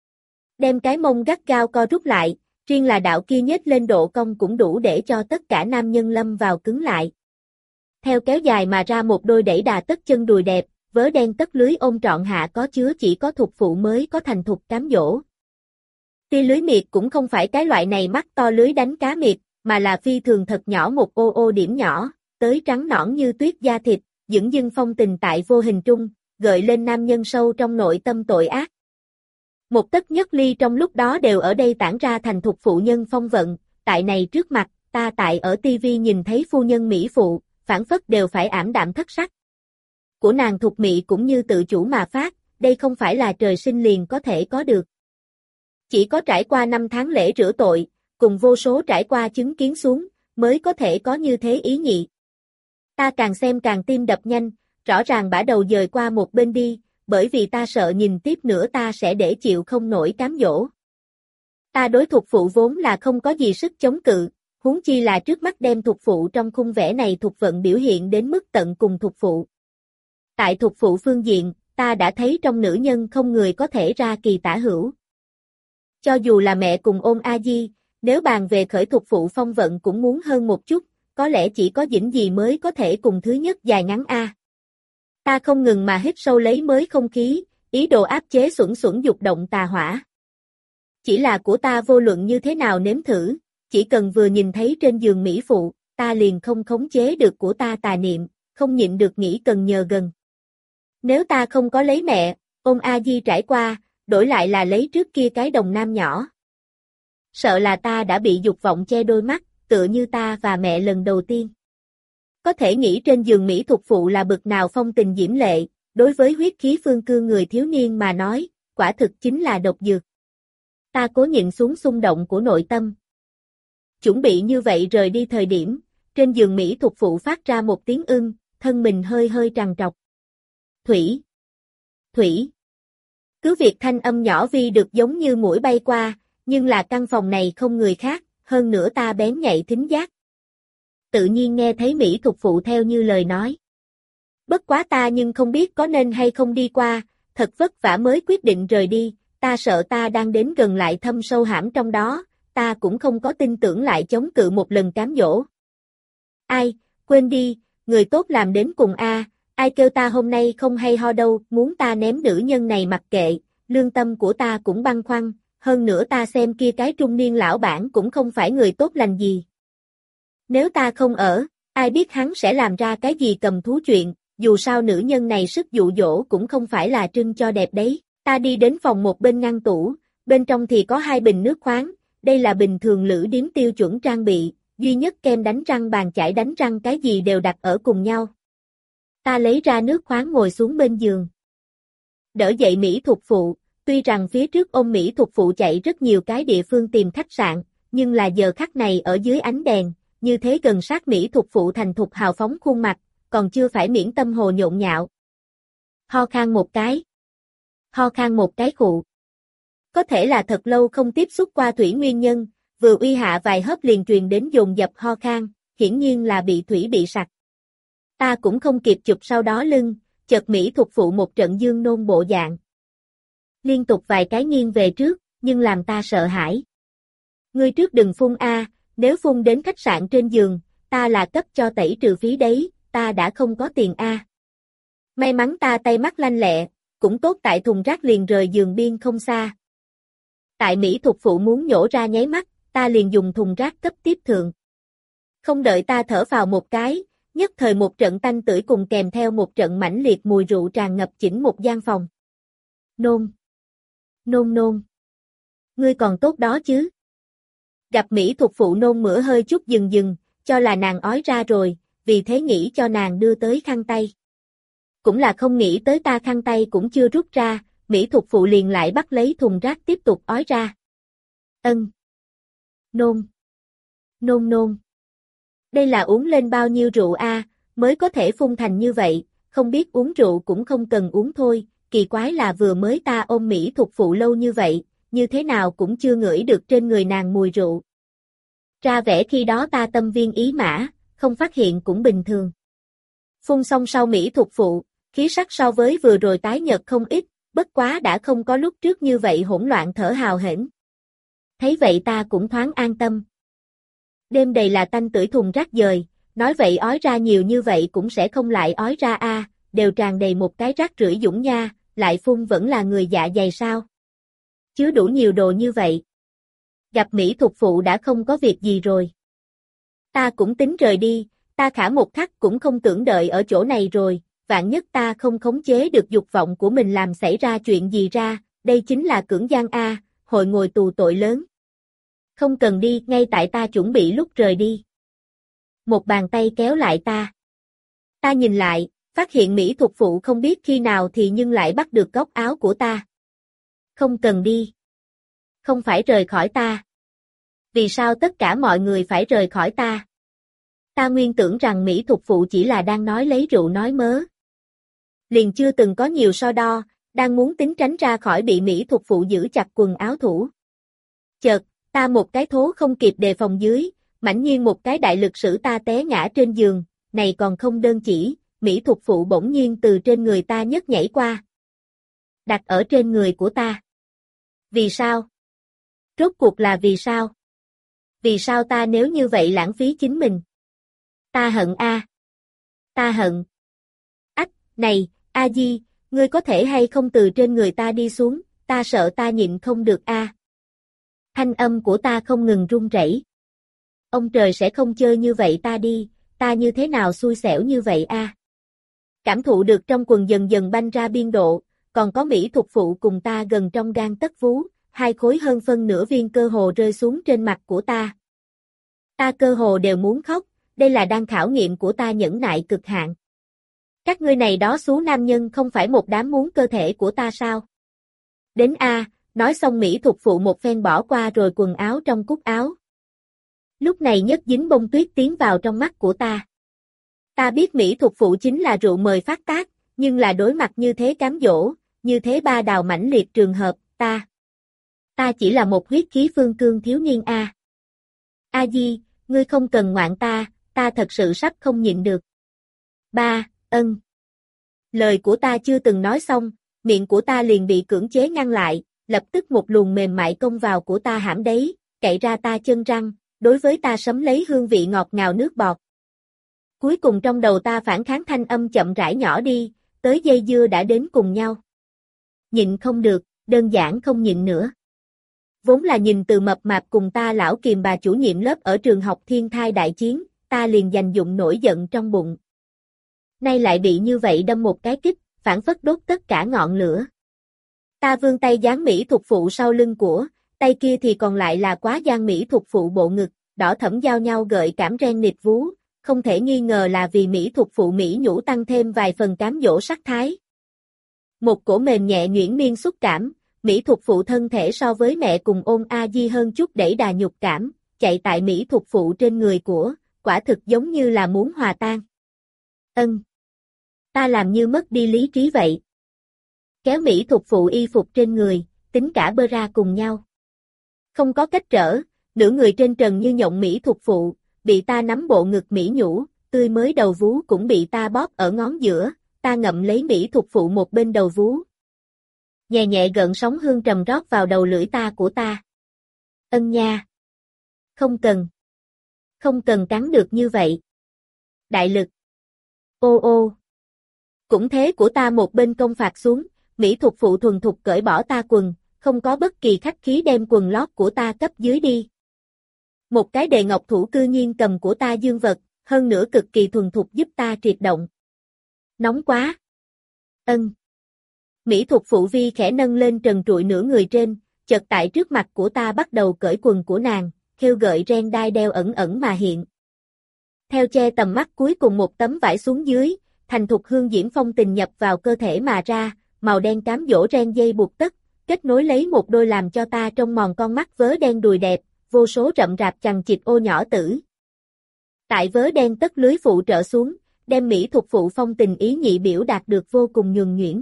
Đem cái mông gắt gao co rút lại, riêng là đạo kia nhếch lên độ cong cũng đủ để cho tất cả nam nhân lâm vào cứng lại. Theo kéo dài mà ra một đôi đẩy đà tất chân đùi đẹp, vớ đen tất lưới ôm trọn hạ có chứa chỉ có thục phụ mới có thành thục cám dỗ. Tia lưới miệt cũng không phải cái loại này mắt to lưới đánh cá miệt, mà là phi thường thật nhỏ một ô ô điểm nhỏ, tới trắng nõn như tuyết da thịt, dửng dưng phong tình tại vô hình trung, gợi lên nam nhân sâu trong nội tâm tội ác. Một tấc nhất ly trong lúc đó đều ở đây tản ra thành thục phụ nhân phong vận, tại này trước mặt, ta tại ở tivi nhìn thấy phu nhân mỹ phụ, phản phất đều phải ảm đạm thất sắc. Của nàng thục mị cũng như tự chủ mà phát, đây không phải là trời sinh liền có thể có được. Chỉ có trải qua năm tháng lễ rửa tội, cùng vô số trải qua chứng kiến xuống, mới có thể có như thế ý nhị. Ta càng xem càng tim đập nhanh, rõ ràng bả đầu dời qua một bên đi, bởi vì ta sợ nhìn tiếp nữa ta sẽ để chịu không nổi cám dỗ. Ta đối thục phụ vốn là không có gì sức chống cự, huống chi là trước mắt đem thục phụ trong khung vẽ này thục vận biểu hiện đến mức tận cùng thục phụ. Tại thục phụ phương diện, ta đã thấy trong nữ nhân không người có thể ra kỳ tả hữu. Cho dù là mẹ cùng ôm A Di, nếu bàn về khởi thục phụ phong vận cũng muốn hơn một chút, có lẽ chỉ có Dĩnh Dì mới có thể cùng thứ nhất dài ngắn A. Ta không ngừng mà hít sâu lấy mới không khí, ý đồ áp chế xuẩn xuẩn dục động tà hỏa. Chỉ là của ta vô luận như thế nào nếm thử, chỉ cần vừa nhìn thấy trên giường mỹ phụ, ta liền không khống chế được của ta tà niệm, không nhịn được nghĩ cần nhờ gần. Nếu ta không có lấy mẹ, ôm A Di trải qua, đổi lại là lấy trước kia cái đồng nam nhỏ. Sợ là ta đã bị dục vọng che đôi mắt, tựa như ta và mẹ lần đầu tiên. Có thể nghĩ trên giường mỹ thục phụ là bực nào phong tình diễm lệ, đối với huyết khí phương cương người thiếu niên mà nói, quả thực chính là độc dược. Ta cố nhịn xuống xung động của nội tâm. Chuẩn bị như vậy rời đi thời điểm, trên giường mỹ thục phụ phát ra một tiếng ưng, thân mình hơi hơi trằn trọc. Thủy! Thủy! Cứ việc thanh âm nhỏ vi được giống như mũi bay qua, nhưng là căn phòng này không người khác, hơn nữa ta bén nhạy thính giác. Tự nhiên nghe thấy mỹ thục phụ theo như lời nói. Bất quá ta nhưng không biết có nên hay không đi qua, thật vất vả mới quyết định rời đi, ta sợ ta đang đến gần lại thâm sâu hãm trong đó, ta cũng không có tin tưởng lại chống cự một lần cám dỗ. Ai, quên đi, người tốt làm đến cùng a, ai kêu ta hôm nay không hay ho đâu, muốn ta ném nữ nhân này mặc kệ, lương tâm của ta cũng băn khoăn, hơn nữa ta xem kia cái trung niên lão bản cũng không phải người tốt lành gì. Nếu ta không ở, ai biết hắn sẽ làm ra cái gì cầm thú chuyện, dù sao nữ nhân này sức dụ dỗ cũng không phải là trưng cho đẹp đấy. Ta đi đến phòng một bên ngăn tủ, bên trong thì có hai bình nước khoáng, đây là bình thường lữ điếm tiêu chuẩn trang bị, duy nhất kem đánh răng bàn chải đánh răng cái gì đều đặt ở cùng nhau. Ta lấy ra nước khoáng ngồi xuống bên giường. Đỡ dậy mỹ thục phụ, tuy rằng phía trước ôm mỹ thục phụ chạy rất nhiều cái địa phương tìm khách sạn, nhưng là giờ khắc này ở dưới ánh đèn, như thế gần sát mỹ thục phụ thành thục hào phóng khuôn mặt, còn chưa phải miễn tâm hồ nhộn nhạo. Ho khan một cái. Ho khan một cái khụ. Có thể là thật lâu không tiếp xúc qua thủy nguyên nhân, vừa uy hạ vài hớp liền truyền đến dồn dập ho khan, hiển nhiên là bị thủy bị sặc. Ta cũng không kịp chụp sau đó lưng, chợt mỹ thục phụ một trận dương nôn bộ dạng. Liên tục vài cái nghiêng về trước, nhưng làm ta sợ hãi. Ngươi trước đừng phun a, nếu phun đến khách sạn trên giường, ta là cấp cho tẩy trừ phí đấy, ta đã không có tiền a. May mắn ta tay mắt lanh lẹ, cũng tốt tại thùng rác liền rời giường biên không xa. Tại mỹ thục phụ muốn nhổ ra nháy mắt, ta liền dùng thùng rác cấp tiếp thượng. Không đợi ta thở vào một cái, nhất thời một trận tanh tưởi cùng kèm theo một trận mãnh liệt mùi rượu tràn ngập chỉnh một gian phòng. Nôn. Nôn nôn. Ngươi còn tốt đó chứ? Gặp mỹ thục phụ nôn mửa hơi chút dừng dừng, cho là nàng ói ra rồi, vì thế nghĩ cho nàng đưa tới khăn tay. Cũng là không nghĩ tới ta khăn tay cũng chưa rút ra, mỹ thục phụ liền lại bắt lấy thùng rác tiếp tục ói ra. Ân. Nôn. Nôn nôn. Đây là uống lên bao nhiêu rượu a, mới có thể phun thành như vậy, không biết uống rượu cũng không cần uống thôi, kỳ quái là vừa mới ta ôm mỹ thục phụ lâu như vậy, như thế nào cũng chưa ngửi được trên người nàng mùi rượu. Ra vẻ khi đó ta tâm viên ý mã, không phát hiện cũng bình thường. Phun xong sau mỹ thuật phụ, khí sắc so với vừa rồi tái nhợt không ít, bất quá đã không có lúc trước như vậy hỗn loạn thở hào hển. Thấy vậy ta cũng thoáng an tâm. Đêm đầy là tanh tưởi thùng rác dời, nói vậy ói ra nhiều như vậy cũng sẽ không lại ói ra a, à, đều tràn đầy một cái rác rưởi dũng nha, lại phun vẫn là người dạ dày sao? Chứa đủ nhiều đồ như vậy. Gặp mỹ thuật phụ đã không có việc gì rồi. Ta cũng tính rời đi, ta khả một khắc cũng không tưởng đợi ở chỗ này rồi, vạn nhất ta không khống chế được dục vọng của mình làm xảy ra chuyện gì ra, đây chính là cưỡng gian a, hội ngồi tù tội lớn. Không cần đi, ngay tại ta chuẩn bị lúc rời đi. Một bàn tay kéo lại ta. Ta nhìn lại, phát hiện mỹ thuật phụ không biết khi nào thì nhưng lại bắt được góc áo của ta. Không cần đi. Không phải rời khỏi ta. Vì sao tất cả mọi người phải rời khỏi ta? Ta nguyên tưởng rằng mỹ thuật phụ chỉ là đang nói lấy rượu nói mớ. Liền chưa từng có nhiều so đo, đang muốn tính tránh ra khỏi bị mỹ thuật phụ giữ chặt quần áo thủ. Chợt, ta một cái thố không kịp đề phòng dưới, mãnh nhiên một cái đại lực sử ta té ngã trên giường, này còn không đơn chỉ, mỹ thuật phụ bỗng nhiên từ trên người ta nhấc nhảy qua. Đặt ở trên người của ta. Vì sao? Rốt cuộc là vì sao? Vì sao ta nếu như vậy lãng phí chính mình? Ta hận a. Ta hận. Ách, này, A Di, ngươi có thể hay không từ trên người ta đi xuống, ta sợ ta nhịn không được a. Thanh âm của ta không ngừng run rẩy. Ông trời sẽ không chơi như vậy ta đi, ta như thế nào xui xẻo như vậy a. Cảm thụ được trong quần dần dần banh ra biên độ, còn có mỹ thuật phụ cùng ta gần trong gang tấc vú, hai khối hơn phân nửa viên cơ hồ rơi xuống trên mặt của ta. Ta cơ hồ đều muốn khóc, đây là đang khảo nghiệm của ta nhẫn nại cực hạn. Các ngươi này đó xú nam nhân không phải một đám muốn cơ thể của ta sao? Đến a, nói xong mỹ thuật phụ một phen bỏ qua rồi quần áo trong cúc áo. Lúc này nhất dính bông tuyết tiến vào trong mắt của ta. Ta biết mỹ thuật phụ chính là rượu mời phát tác, nhưng là đối mặt như thế cám dỗ, như thế ba đào mãnh liệt trường hợp, ta. Ta chỉ là một huyết khí phương cương thiếu niên a. A Di, ngươi không cần ngoạn ta, ta thật sự sắp không nhịn được. Ba, ân. Lời của ta chưa từng nói xong, miệng của ta liền bị cưỡng chế ngăn lại, lập tức một luồng mềm mại công vào của ta hãm đấy, cậy ra ta chân răng, đối với ta sấm lấy hương vị ngọt ngào nước bọt. Cuối cùng trong đầu ta phản kháng thanh âm chậm rãi nhỏ đi, tới dây dưa đã đến cùng nhau. Nhịn không được, đơn giản không nhịn nữa. Vốn là nhìn từ mập mạp cùng ta lão kìm bà chủ nhiệm lớp ở trường học thiên thai đại chiến, ta liền dành dụng nổi giận trong bụng. Nay lại bị như vậy đâm một cái kích, phản phất đốt tất cả ngọn lửa. Ta vươn tay dán mỹ thuật phụ sau lưng của, tay kia thì còn lại là quá gian mỹ thuật phụ bộ ngực, đỏ thẫm giao nhau gợi cảm ren nịt vú, không thể nghi ngờ là vì mỹ thuật phụ mỹ nhũ tăng thêm vài phần cám dỗ sắc thái. Một cổ mềm nhẹ nhuyễn miên xúc cảm, mỹ thuật phụ thân thể so với mẹ cùng ôn A Di hơn chút đẩy đà nhục cảm, chạy tại mỹ thuật phụ trên người của, quả thực giống như là muốn hòa tan. Ân. Ta làm như mất đi lý trí vậy. Kéo mỹ thuật phụ y phục trên người, tính cả bơ ra cùng nhau. Không có cách trở, nửa người trên trần như nhộng mỹ thuật phụ, bị ta nắm bộ ngực mỹ nhũ, tươi mới đầu vú cũng bị ta bóp ở ngón giữa, ta ngậm lấy mỹ thuật phụ một bên đầu vú. Nhẹ nhẹ gợn sóng hương trầm rót vào đầu lưỡi ta của ta. Ân nha. Không cần. Không cần cắn được như vậy. Đại lực. Ô ô. Cũng thế của ta một bên công phạt xuống, mỹ thuật phụ thuần thục cởi bỏ ta quần, không có bất kỳ khách khí đem quần lót của ta cấp dưới đi. Một cái đề ngọc thủ cư nhiên cầm của ta dương vật, hơn nữa cực kỳ thuần thục giúp ta triệt động. Nóng quá. Ân. Mỹ thuật phụ vi khẽ nâng lên trần trụi nửa người trên, chợt tại trước mặt của ta bắt đầu cởi quần của nàng, khêu gợi ren đai đeo ẩn ẩn mà hiện. Theo che tầm mắt cuối cùng một tấm vải xuống dưới, thành thục hương diễm phong tình nhập vào cơ thể mà ra, màu đen cám dỗ ren dây buộc tất, kết nối lấy một đôi làm cho ta trong mòn con mắt vớ đen đùi đẹp, vô số rậm rạp chằng chịt ô nhỏ tử. Tại vớ đen tất lưới phụ trợ xuống, đem mỹ thuật phụ phong tình ý nhị biểu đạt được vô cùng nhuần nhuyễn.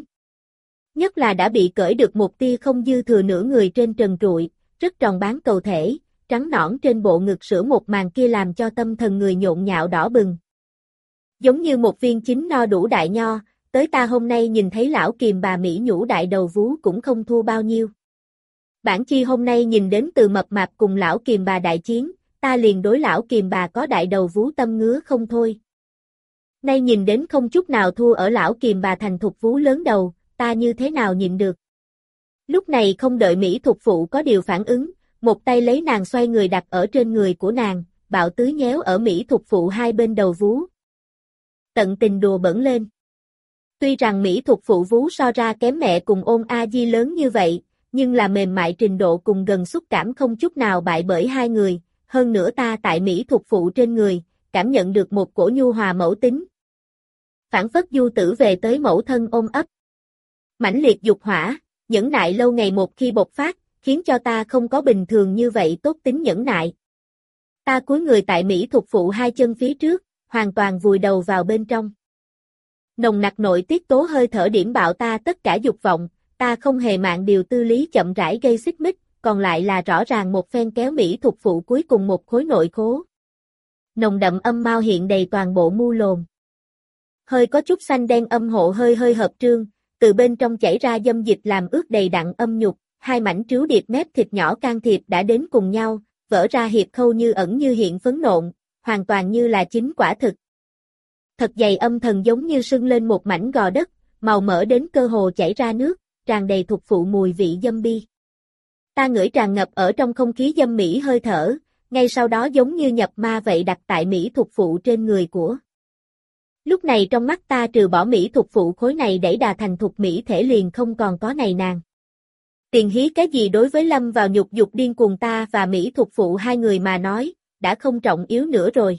Nhất là đã bị cởi được một tia không dư thừa nửa người trên trần trụi, rất tròn bán cầu thể, trắng nõn trên bộ ngực sữa một màn kia làm cho tâm thần người nhộn nhạo đỏ bừng. Giống như một viên chín no đủ đại nho, tới ta hôm nay nhìn thấy lão kiềm bà Mỹ nhũ đại đầu vú cũng không thua bao nhiêu. Bản chi hôm nay nhìn đến từ mập mạp cùng lão kiềm bà đại chiến, ta liền đối lão kiềm bà có đại đầu vú tâm ngứa không thôi. Nay nhìn đến không chút nào thua ở lão kiềm bà thành thục vú lớn đầu, ta như thế nào nhịn được. Lúc này không đợi Mỹ thục phụ có điều phản ứng, một tay lấy nàng xoay người đặt ở trên người của nàng, bạo tứ nhéo ở Mỹ thục phụ hai bên đầu vú. Tận tình đùa bẩn lên. Tuy rằng Mỹ thục phụ vú so ra kém mẹ cùng ôn A Di lớn như vậy, nhưng là mềm mại trình độ cùng gần xúc cảm không chút nào bại bởi hai người, hơn nữa ta tại Mỹ thục phụ trên người, cảm nhận được một cổ nhu hòa mẫu tính. Phản phất du tử về tới mẫu thân ôm ấp. Mãnh liệt dục hỏa, nhẫn nại lâu ngày một khi bộc phát, khiến cho ta không có bình thường như vậy tốt tính nhẫn nại. Ta cúi người tại Mỹ thục phụ hai chân phía trước, hoàn toàn vùi đầu vào bên trong. Nồng nặc nội tiết tố hơi thở điểm bạo ta tất cả dục vọng, ta không hề mạn điều tư lý chậm rãi gây xích mích, còn lại là rõ ràng một phen kéo Mỹ thục phụ cuối cùng một khối nội khố. Nồng đậm âm mau hiện đầy toàn bộ mu lồn. Hơi có chút xanh đen âm hộ hơi hơi hợp trương, từ bên trong chảy ra dâm dịch làm ướt đầy đặn âm nhục, hai mảnh trứu điệp mép thịt nhỏ can thiệp đã đến cùng nhau, vỡ ra hiệp khâu như ẩn như hiện phấn nộn, hoàn toàn như là chính quả thực. Thật dày âm thần giống như sưng lên một mảnh gò đất, màu mỡ đến cơ hồ chảy ra nước, tràn đầy thục phụ mùi vị dâm bi. Ta ngửi tràn ngập ở trong không khí dâm mỹ hơi thở, ngay sau đó giống như nhập ma vậy đặt tại Mỹ thục phụ trên người của. Lúc này trong mắt ta trừ bỏ Mỹ thục phụ khối này đẩy đà thành thục Mỹ thể liền không còn có này nàng. Tiền hí cái gì đối với lâm vào nhục dục điên cuồng ta và Mỹ thục phụ hai người mà nói, đã không trọng yếu nữa rồi.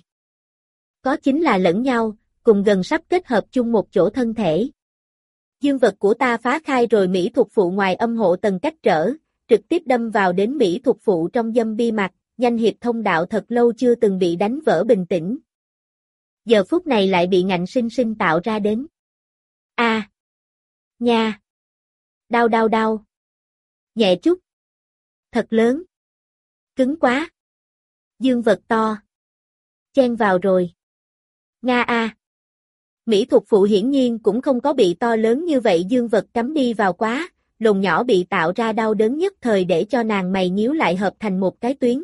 Có chính là lẫn nhau, cùng gần sắp kết hợp chung một chỗ thân thể. Dương vật của ta phá khai rồi Mỹ thục phụ ngoài âm hộ tầng cách trở, trực tiếp đâm vào đến Mỹ thục phụ trong dâm bi mặt, nhanh hiệp thông đạo thật lâu chưa từng bị đánh vỡ bình tĩnh. Giờ phút này lại bị ngạnh sinh sinh tạo ra đến. A, à, nha, đau đau đau, nhẹ chút, thật lớn, cứng quá, dương vật to, chen vào rồi. Nga a. À. Mỹ thục phụ hiển nhiên cũng không có bị to lớn như vậy dương vật cắm đi vào quá, lồn nhỏ bị tạo ra đau đớn nhất thời để cho nàng mày nhíu lại hợp thành một cái tuyến.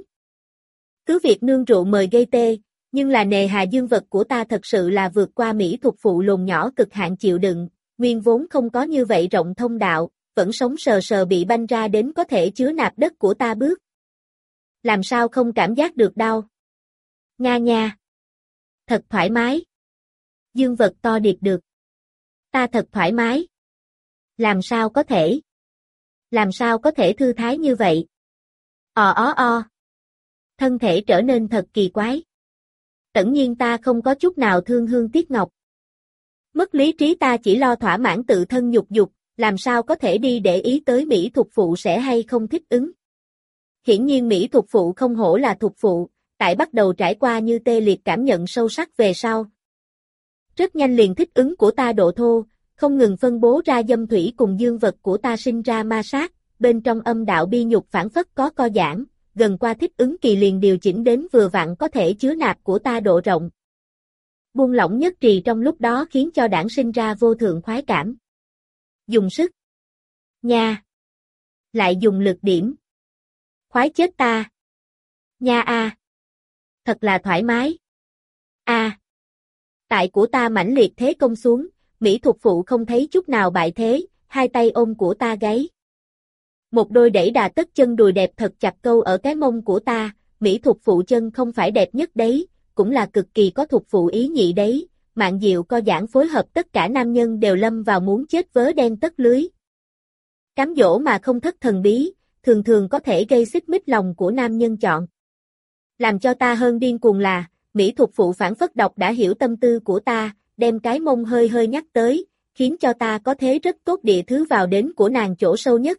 Cứ việc nương rượu mời gây tê, nhưng là nề hà dương vật của ta thật sự là vượt qua Mỹ thục phụ lồn nhỏ cực hạn chịu đựng, nguyên vốn không có như vậy rộng thông đạo, vẫn sống sờ sờ bị banh ra đến có thể chứa nạp đất của ta bước. Làm sao không cảm giác được đau? Nga nha. Thật thoải mái. Dương vật to điệp được. Ta thật thoải mái. Làm sao có thể? Làm sao có thể thư thái như vậy? Ò ó o. Thân thể trở nên thật kỳ quái. Tất nhiên ta không có chút nào thương hương tiếc ngọc. Mất lý trí ta chỉ lo thỏa mãn tự thân nhục dục, làm sao có thể đi để ý tới Mỹ thục phụ sẽ hay không thích ứng. Hiển nhiên Mỹ thục phụ không hổ là thục phụ, tại bắt đầu trải qua như tê liệt cảm nhận sâu sắc về sau. Rất nhanh liền thích ứng của ta độ thô, không ngừng phân bố ra dâm thủy cùng dương vật của ta sinh ra ma sát, bên trong âm đạo bi nhục phản phất có co giãn, gần qua thích ứng kỳ liền điều chỉnh đến vừa vặn có thể chứa nạp của ta độ rộng. Buông lỏng nhất trì trong lúc đó khiến cho đản sinh ra vô thượng khoái cảm. Dùng sức. Nha. Lại dùng lực điểm. Khoái chết ta. Nha a. À. Thật là thoải mái. A. À. Tại của ta mãnh liệt thế công xuống, Mỹ thục phụ không thấy chút nào bại thế, hai tay ôm của ta gáy. Một đôi đẩy đà tất chân đùi đẹp thật chặt câu ở cái mông của ta, Mỹ thục phụ chân không phải đẹp nhất đấy, cũng là cực kỳ có thục phụ ý nhị đấy, mạn diệu co giãn phối hợp tất cả nam nhân đều lâm vào muốn chết vớ đen tất lưới. Cám dỗ mà không thất thần bí, thường thường có thể gây xích mích lòng của nam nhân chọn. Làm cho ta hơn điên cuồng là, Mỹ thục phụ phản phất độc đã hiểu tâm tư của ta, đem cái mông hơi hơi nhắc tới, khiến cho ta có thế rất tốt địa thứ vào đến của nàng chỗ sâu nhất.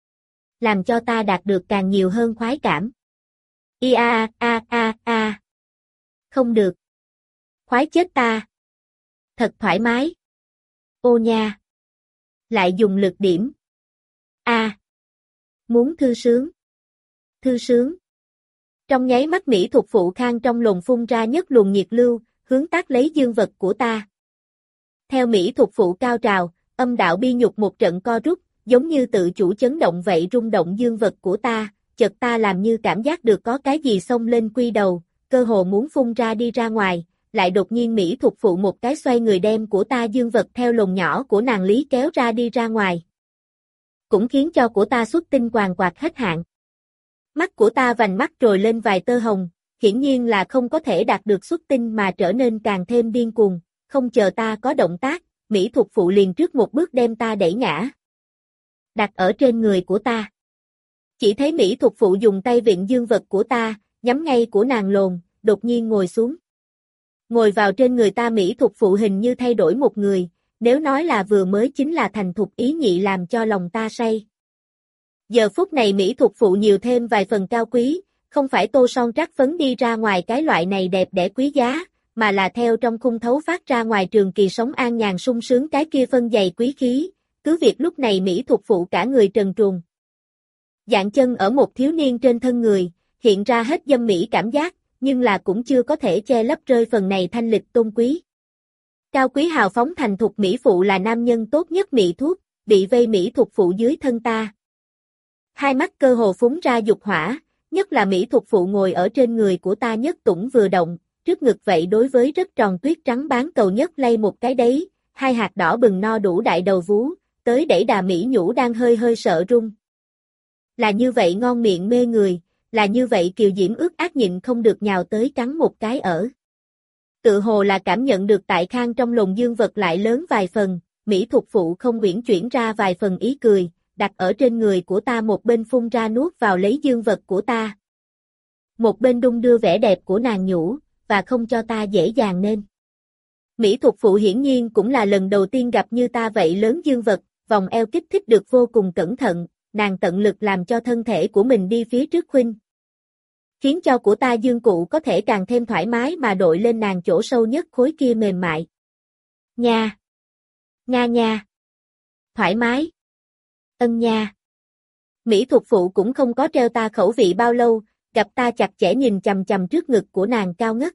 Làm cho ta đạt được càng nhiều hơn khoái cảm. I a a a a. Không được. Khoái chết ta. Thật thoải mái. Ô nha. Lại dùng lực điểm. A. À. Muốn thư sướng. Thư sướng. Trong nháy mắt Mỹ Thục Phụ khang trong lồng phun ra nhất luồng nhiệt lưu, hướng tác lấy dương vật của ta. Theo Mỹ Thục Phụ cao trào, âm đạo bi nhục một trận co rút, giống như tự chủ chấn động vậy rung động dương vật của ta, chợt ta làm như cảm giác được có cái gì xông lên quy đầu, cơ hồ muốn phun ra đi ra ngoài, lại đột nhiên Mỹ Thục Phụ một cái xoay người đem của ta dương vật theo lồng nhỏ của nàng lý kéo ra đi ra ngoài. Cũng khiến cho của ta xuất tinh quàng quạt hết hạn. Mắt của ta vành mắt trồi lên vài tơ hồng, hiển nhiên là không có thể đạt được xuất tinh mà trở nên càng thêm điên cuồng, không chờ ta có động tác, Mỹ Thục Phụ liền trước một bước đem ta đẩy ngã. Đặt ở trên người của ta. Chỉ thấy Mỹ Thục Phụ dùng tay vịn dương vật của ta, nhắm ngay của nàng lồn, đột nhiên ngồi xuống. Ngồi vào trên người ta Mỹ Thục Phụ hình như thay đổi một người, nếu nói là vừa mới chính là thành thục ý nhị làm cho lòng ta say. Giờ phút này Mỹ Thục Phụ nhiều thêm vài phần cao quý, không phải tô son trắc phấn đi ra ngoài cái loại này đẹp đẽ quý giá, mà là theo trong khung thấu phát ra ngoài trường kỳ sống an nhàn sung sướng cái kia phân dày quý khí, cứ việc lúc này Mỹ Thục Phụ cả người trần truồng. Dạng chân ở một thiếu niên trên thân người, hiện ra hết dâm mỹ cảm giác, nhưng là cũng chưa có thể che lấp rơi phần này thanh lịch tôn quý. Cao quý hào phóng thành thục Mỹ Phụ là nam nhân tốt nhất Mỹ thuốc, bị vây Mỹ Thục Phụ dưới thân ta. Hai mắt cơ hồ phúng ra dục hỏa, nhất là Mỹ Thục Phụ ngồi ở trên người của ta nhất tủng vừa động, trước ngực vậy đối với rất tròn tuyết trắng bán cầu nhất lay một cái đấy, hai hạt đỏ bừng no đủ đại đầu vú, tới đẩy đà Mỹ nhũ đang hơi hơi sợ run. Là như vậy ngon miệng mê người, là như vậy kiều diễm ước ác nhịn không được nhào tới cắn một cái ở. Tự hồ là cảm nhận được tại khang trong lồng dương vật lại lớn vài phần, Mỹ Thục Phụ không uyển chuyển ra vài phần ý cười, đặt ở trên người của ta một bên phun ra nuốt vào lấy dương vật của ta. Một bên đung đưa vẻ đẹp của nàng nhũ, và không cho ta dễ dàng nên. Mỹ Thục Phụ hiển nhiên cũng là lần đầu tiên gặp như ta vậy lớn dương vật, vòng eo kích thích được vô cùng cẩn thận, nàng tận lực làm cho thân thể của mình đi phía trước khuynh. Khiến cho của ta dương cụ có thể càng thêm thoải mái mà đội lên nàng chỗ sâu nhất khối kia mềm mại. Nha! Nga nha! Thoải mái! Ân nha! Mỹ Thục Phụ cũng không có treo ta khẩu vị bao lâu, gặp ta chặt chẽ nhìn chằm chằm trước ngực của nàng cao ngất.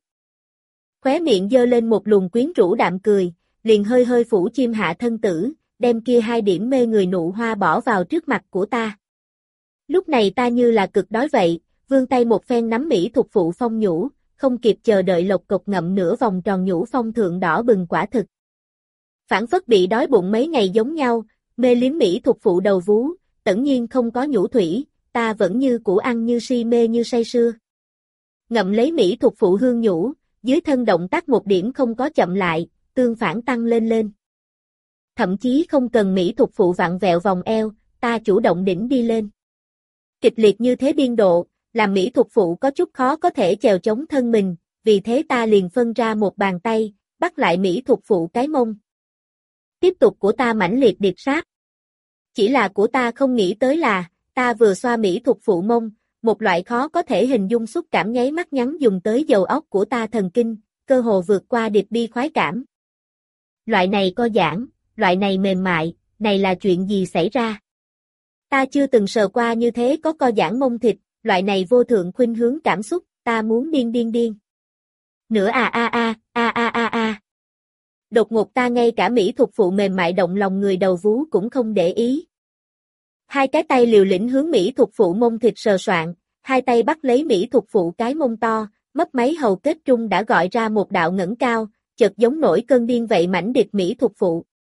Khóe miệng giơ lên một luồng quyến rũ đạm cười, liền hơi hơi phủ chim hạ thân tử, đem kia hai điểm mê người nụ hoa bỏ vào trước mặt của ta. Lúc này ta như là cực đói vậy, vươn tay một phen nắm Mỹ Thục Phụ phong nhũ, không kịp chờ đợi lộc cộc ngậm nửa vòng tròn nhũ phong thượng đỏ bừng quả thực. Phản phất bị đói bụng mấy ngày giống nhau, mê liếm Mỹ Thục Phụ đầu vú, tất nhiên không có nhũ thủy, ta vẫn như củ ăn như si mê như say sưa. Ngậm lấy Mỹ Thục Phụ hương nhũ, dưới thân động tác một điểm không có chậm lại, tương phản tăng lên lên. Thậm chí không cần Mỹ Thục Phụ vặn vẹo vòng eo, ta chủ động đỉnh đi lên. Kịch liệt như thế biên độ, làm Mỹ Thục Phụ có chút khó có thể chèo chống thân mình, vì thế ta liền phân ra một bàn tay, bắt lại Mỹ Thục Phụ cái mông. Tiếp tục của ta mãnh liệt điệp sát. Chỉ là của ta không nghĩ tới là, ta vừa xoa Mỹ Thục Phụ mông, một loại khó có thể hình dung xúc cảm nháy mắt nhắn dùng tới dầu óc của ta thần kinh, cơ hồ vượt qua điệp bi khoái cảm. Loại này co giãn, loại này mềm mại, này là chuyện gì xảy ra? Ta chưa từng sờ qua như thế có co giãn mông thịt, loại này vô thượng khuynh hướng cảm xúc, ta muốn điên điên điên. Nữa a a a, a a a a. Đột ngột ta ngay cả Mỹ Thục Phụ mềm mại động lòng người đầu vú cũng không để ý. Hai cái tay liều lĩnh hướng Mỹ Thục Phụ mông thịt sờ soạn, hai tay bắt lấy Mỹ Thục Phụ cái mông to, mấp máy hầu kết trung đã gọi ra một đạo ngẩng cao, chợt giống nổi cơn điên vậy mãnh địch Mỹ Thục Phụ.